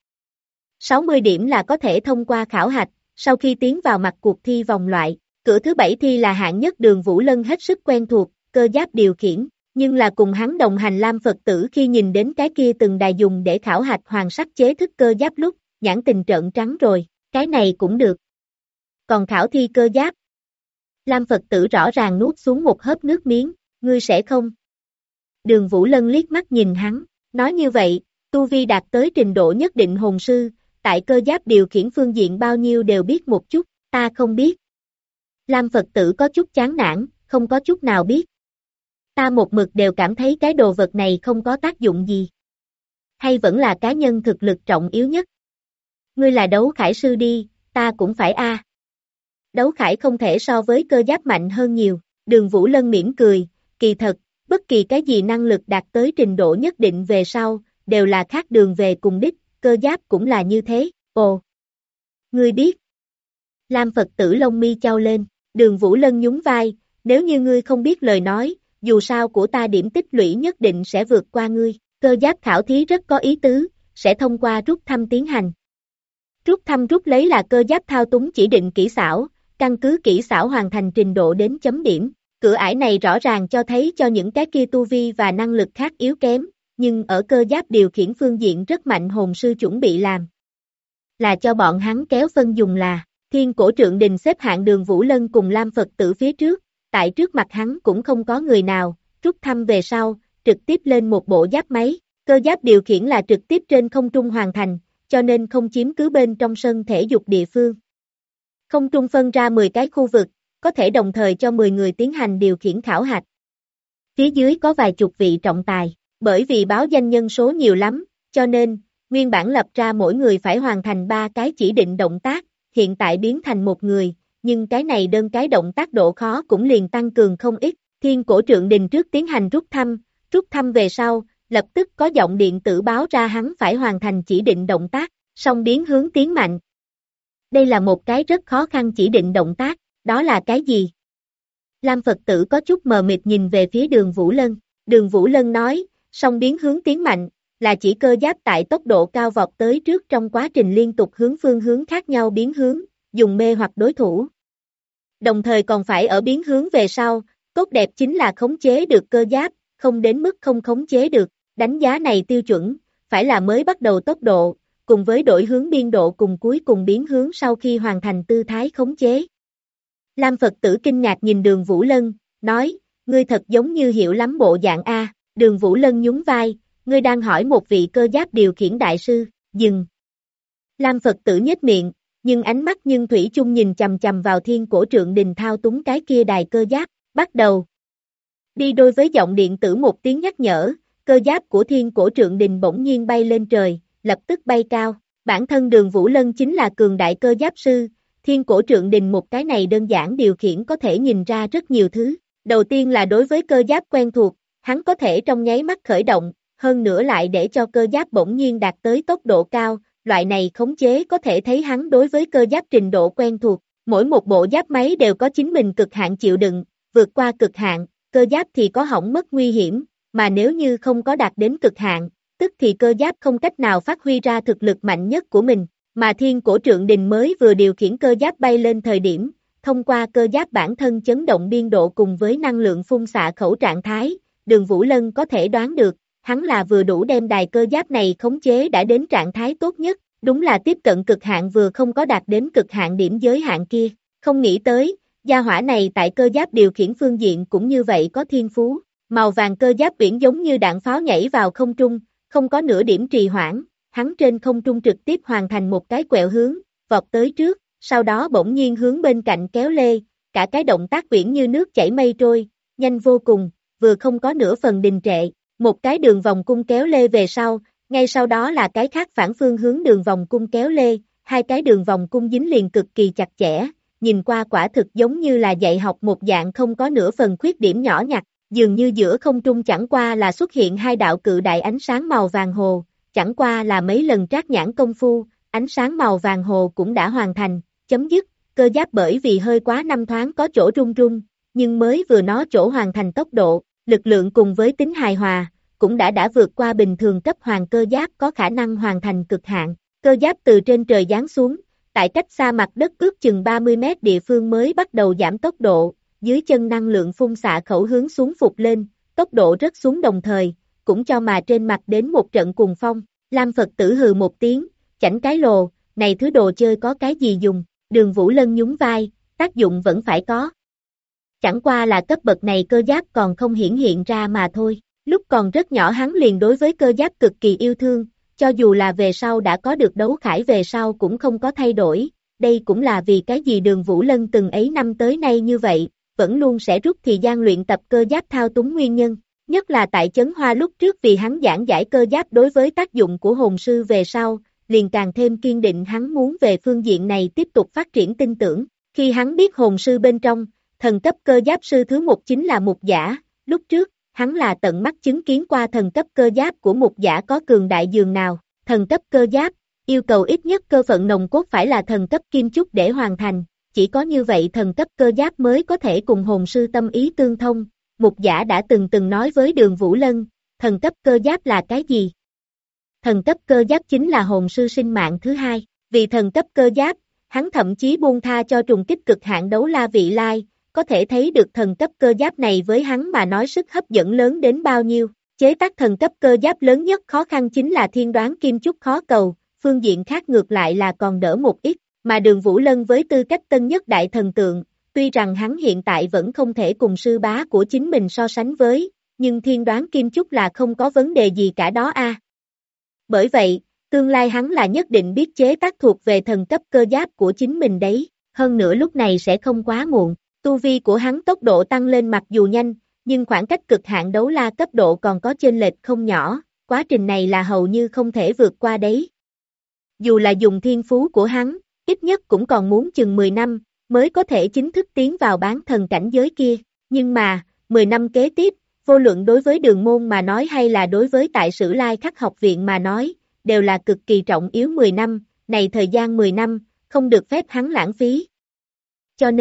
60 điểm là có thể thông qua khảo hạch, sau khi tiến vào mặt cuộc thi vòng loại, cửa thứ 7 thi là hạng nhất Đường Vũ Lân hết sức quen thuộc, cơ giáp điều khiển, nhưng là cùng hắn đồng hành Lam Phật tử khi nhìn đến cái kia từng đài dùng để khảo hạch hoàng sắc chế thức cơ giáp lúc, nhãn tình trợn trắng rồi, cái này cũng được. Còn khảo thi cơ giáp, Lam Phật tử rõ ràng nuốt xuống một hớp nước miếng, ngươi sẽ không? Đường Vũ Lân liếc mắt nhìn hắn, nói như vậy, tu vi đạt tới trình độ nhất định hồn sư, tại cơ giáp điều khiển phương diện bao nhiêu đều biết một chút, ta không biết. Lam Phật tử có chút chán nản, không có chút nào biết. Ta một mực đều cảm thấy cái đồ vật này không có tác dụng gì. Hay vẫn là cá nhân thực lực trọng yếu nhất. Ngươi là đấu khải sư đi, ta cũng phải Đấu khải không thể so với cơ giáp mạnh hơn nhiều, Đường Vũ Lân mỉm cười, kỳ thật, bất kỳ cái gì năng lực đạt tới trình độ nhất định về sau, đều là khác đường về cùng đích, cơ giáp cũng là như thế, ồ. Ngươi biết. Lam Phật tử lông mi chau lên, Đường Vũ Lân nhún vai, nếu như ngươi không biết lời nói, dù sao của ta điểm tích lũy nhất định sẽ vượt qua ngươi, cơ giáp khảo thí rất có ý tứ, sẽ thông qua rút thăm tiến hành. Rút thăm rút lấy là cơ giáp thao túng chỉ định kỹ xảo, căn cứ kỹ xảo hoàn thành trình độ đến chấm điểm. Cửa ải này rõ ràng cho thấy cho những cái kia tu vi và năng lực khác yếu kém, nhưng ở cơ giáp điều khiển phương diện rất mạnh hồn sư chuẩn bị làm. Là cho bọn hắn kéo phân dùng là, Thiên Cổ Trượng Đình xếp hạng Đường Vũ Lân cùng Lam Phật tử phía trước, tại trước mặt hắn cũng không có người nào, rút thăm về sau, trực tiếp lên một bộ giáp máy, cơ giáp điều khiển là trực tiếp trên không trung hoàn thành, cho nên không chiếm cứ bên trong sân thể dục địa phương. Không trung phân ra 10 cái khu vực, có thể đồng thời cho 10 người tiến hành điều khiển khảo hạch. Phía dưới có vài chục vị trọng tài, bởi vì báo danh nhân số nhiều lắm, cho nên, nguyên bản lập ra mỗi người phải hoàn thành 3 cái chỉ định động tác, hiện tại biến thành một người, nhưng cái này đơn cái động tác độ khó cũng liền tăng cường không ít. Thiên Cổ Trượng Đình trước tiến hành rút thăm về sau, lập tức có giọng điện tử báo ra hắn phải hoàn thành chỉ định động tác, song biến hướng tiến mạnh. Đây là một cái rất khó khăn chỉ định động tác, Đó là cái gì? Lam Phật tử có chút mờ mịt nhìn về phía Đường Vũ Lân. Đường Vũ Lân nói, song biến hướng tiến mạnh, là chỉ cơ giáp tại tốc độ cao vọt tới trước trong quá trình liên tục hướng phương hướng khác nhau biến hướng, dùng mê hoặc đối thủ. Đồng thời còn phải ở biến hướng về sau, tốt đẹp chính là khống chế được cơ giáp, không đến mức không khống chế được. Đánh giá này tiêu chuẩn, phải là mới bắt đầu tốc độ, cùng với đổi hướng biên độ cùng cuối cùng biến hướng sau khi hoàn thành tư thái khống chế. Lam Phật tử kinh ngạc nhìn Đường Vũ Lân, nói, ngươi thật giống như hiểu lắm bộ dạng A. Đường Vũ Lân nhún vai, ngươi đang hỏi một vị cơ giáp điều khiển đại sư, dừng. Lam Phật tử nhếch miệng, nhưng ánh mắt nhưng thủy chung nhìn chầm chầm vào Thiên Cổ Trượng Đình thao túng cái kia đài cơ giáp, bắt đầu. Đi đôi với giọng điện tử một tiếng nhắc nhở, cơ giáp của Thiên Cổ Trượng Đình bỗng nhiên bay lên trời, lập tức bay cao. Bản thân Đường Vũ Lân chính là cường đại cơ giáp sư, Thiên Cổ Trượng Đình một cái này đơn giản điều khiển có thể nhìn ra rất nhiều thứ. Đầu tiên là đối với cơ giáp quen thuộc, hắn có thể trong nháy mắt khởi động, hơn nữa lại để cho cơ giáp bỗng nhiên đạt tới tốc độ cao, loại này khống chế có thể thấy hắn đối với cơ giáp trình độ quen thuộc. Mỗi một bộ giáp máy đều có chính mình cực hạn chịu đựng, vượt qua cực hạn, cơ giáp thì có hỏng mất nguy hiểm, mà nếu như không có đạt đến cực hạn, tức thì cơ giáp không cách nào phát huy ra thực lực mạnh nhất của mình, mà Thiên Cổ Trượng Đình mới vừa điều khiển cơ giáp bay lên thời điểm, thông qua cơ giáp bản thân chấn động biên độ cùng với năng lượng phun xạ khẩu trạng thái, Đường Vũ Lân có thể đoán được, hắn là vừa đủ đem đài cơ giáp này khống chế đã đến trạng thái tốt nhất, đúng là tiếp cận cực hạn vừa không có đạt đến cực hạn điểm giới hạn kia, không nghĩ tới, gia hỏa này tại cơ giáp điều khiển phương diện cũng như vậy có thiên phú, màu vàng cơ giáp biển giống như đạn pháo nhảy vào không trung, không có nửa điểm trì hoãn, hắn trên không trung trực tiếp hoàn thành một cái quẹo hướng, vọt tới trước, sau đó bỗng nhiên hướng bên cạnh kéo lê, cả cái động tác biển như nước chảy mây trôi, nhanh vô cùng, vừa không có nửa phần đình trệ, một cái đường vòng cung kéo lê về sau, ngay sau đó là cái khác phản phương hướng đường vòng cung kéo lê, hai cái đường vòng cung dính liền cực kỳ chặt chẽ, nhìn qua quả thực giống như là dạy học một dạng không có nửa phần khuyết điểm nhỏ nhặt, dường như giữa không trung chẳng qua là xuất hiện hai đạo cự đại ánh sáng màu vàng hồ, chẳng qua là mấy lần trác nhãn công phu, ánh sáng màu vàng hồ cũng đã hoàn thành, chấm dứt, cơ giáp bởi vì hơi quá năm thoáng có chỗ rung rung, nhưng mới vừa nó chỗ hoàn thành tốc độ, lực lượng cùng với tính hài hòa, cũng đã vượt qua bình thường cấp hoàng cơ giáp có khả năng hoàn thành cực hạn, cơ giáp từ trên trời giáng xuống, tại cách xa mặt đất ước chừng 30 mét địa phương mới bắt đầu giảm tốc độ, dưới chân năng lượng phun xạ khẩu hướng xuống phục lên, tốc độ rớt xuống đồng thời, cũng cho mà trên mặt đến một trận cuồng phong, Lam Phật tử hừ một tiếng, chảnh cái lồ, này thứ đồ chơi có cái gì dùng, Đường Vũ Lân nhún vai, tác dụng vẫn phải có. Chẳng qua là cấp bậc này cơ giáp còn không hiển hiện ra mà thôi, lúc còn rất nhỏ hắn liền đối với cơ giáp cực kỳ yêu thương, cho dù là về sau đã có được đấu khải về sau cũng không có thay đổi, đây cũng là vì cái gì Đường Vũ Lân từng ấy năm tới nay như vậy, vẫn luôn sẽ rút thời gian luyện tập cơ giáp thao túng nguyên nhân, nhất là tại Chấn Hoa lúc trước vì hắn giảng giải cơ giáp đối với tác dụng của hồn sư về sau, liền càng thêm kiên định hắn muốn về phương diện này tiếp tục phát triển tin tưởng, khi hắn biết hồn sư bên trong, thần cấp cơ giáp sư thứ một chính là Mục Giả, lúc trước, hắn là tận mắt chứng kiến qua thần cấp cơ giáp của Mục Giả có cường đại dường nào, thần cấp cơ giáp, yêu cầu ít nhất cơ phận nồng cốt phải là thần cấp kim chúc để hoàn thành, chỉ có như vậy thần cấp cơ giáp mới có thể cùng hồn sư tâm ý tương thông, Mục Giả đã từng nói với Đường Vũ Lân, thần cấp cơ giáp là cái gì? Thần cấp cơ giáp chính là hồn sư sinh mạng thứ hai, vì thần cấp cơ giáp, hắn thậm chí buông tha cho trùng kích cực hạn đấu la vị lai, có thể thấy được thần cấp cơ giáp này với hắn mà nói sức hấp dẫn lớn đến bao nhiêu. Chế tác thần cấp cơ giáp lớn nhất khó khăn chính là thiên đoán kim chúc khó cầu, phương diện khác ngược lại là còn đỡ một ít, mà Đường Vũ Lân với tư cách tân nhất đại thần tượng, tuy rằng hắn hiện tại vẫn không thể cùng sư bá của chính mình so sánh với, nhưng thiên đoán kim chúc là không có vấn đề gì cả đó a. Bởi vậy, tương lai hắn là nhất định biết chế tác thuộc về thần cấp cơ giáp của chính mình đấy, hơn nữa lúc này sẽ không quá muộn, tu vi của hắn tốc độ tăng lên mặc dù nhanh, nhưng khoảng cách cực hạn đấu la cấp độ còn có chênh lệch không nhỏ, quá trình này là hầu như không thể vượt qua đấy. Dù là dùng thiên phú của hắn, ít nhất cũng còn muốn chừng 10 năm, mới có thể chính thức tiến vào bán thần cảnh giới kia, nhưng mà, 10 năm kế tiếp, vô luận đối với đường môn mà nói hay là đối với tại Sử Lai Khắc học viện mà nói, đều là cực kỳ trọng yếu 10 năm, này thời gian 10 năm, không được phép hắn lãng phí. Cho nên,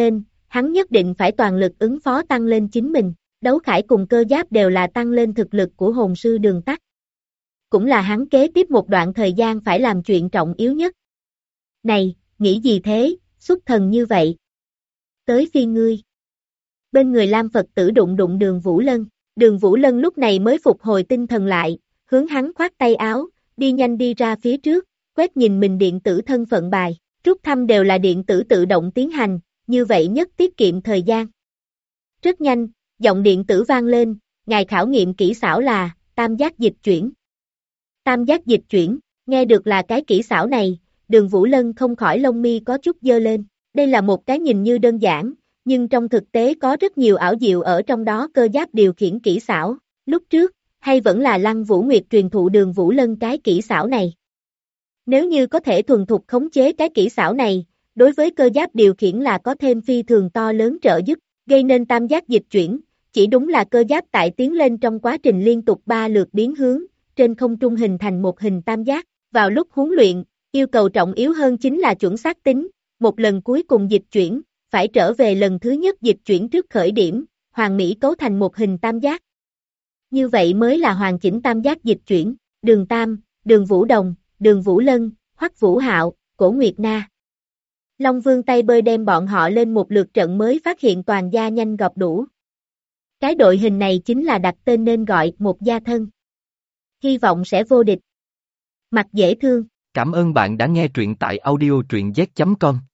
hắn nhất định phải toàn lực ứng phó tăng lên chính mình. Đấu khải cùng cơ giáp đều là tăng lên thực lực của hồn sư Đường Tắc. Cũng là hắn kế tiếp một đoạn thời gian phải làm chuyện trọng yếu nhất. Này, nghĩ gì thế, xuất thần như vậy. Tới phiên ngươi. Bên người Lam Phật tử đụng đụng Đường Vũ Lân. Đường Vũ Lân lúc này mới phục hồi tinh thần lại, hướng hắn khoát tay áo, đi nhanh đi ra phía trước, quét nhìn mình điện tử thân phận bài. Rút thăm đều là điện tử tự động tiến hành, như vậy nhất tiết kiệm thời gian. Rất nhanh, giọng điện tử vang lên, ngài khảo nghiệm kỹ xảo là tam giác dịch chuyển. Tam giác dịch chuyển, nghe được là cái kỹ xảo này, Đường Vũ Lân không khỏi lông mi có chút dơ lên. Đây là một cái nhìn như đơn giản, nhưng trong thực tế có rất nhiều ảo diệu ở trong đó. Cơ giáp điều khiển kỹ xảo, lúc trước, hay vẫn là Lăng Vũ Nguyệt truyền thụ Đường Vũ Lân cái kỹ xảo này. Nếu như có thể thuần thục khống chế cái kỹ xảo này, đối với cơ giáp điều khiển là có thêm phi thường to lớn trợ giúp, gây nên tam giác dịch chuyển, chỉ đúng là cơ giáp tại tiến lên trong quá trình liên tục 3 lượt biến hướng, trên không trung hình thành một hình tam giác. Vào lúc huấn luyện, yêu cầu trọng yếu hơn chính là chuẩn xác tính, một lần cuối cùng dịch chuyển, phải trở về lần thứ nhất dịch chuyển trước khởi điểm, hoàn mỹ cấu thành một hình tam giác. Như vậy mới là hoàn chỉnh tam giác dịch chuyển. Đường Tam, Đường Vũ Đồng, Đường Vũ Lân, Hoắc Vũ Hạo, Cổ Nguyệt Na. Long Vương tay bơi đem bọn họ lên một lượt trận mới phát hiện toàn gia nhanh gọp đủ. Cái đội hình này chính là đặt tên nên gọi một gia thân. Hy vọng sẽ vô địch. Mặt dễ thương. Cảm ơn bạn đã nghe truyện tại audio truyện z.com.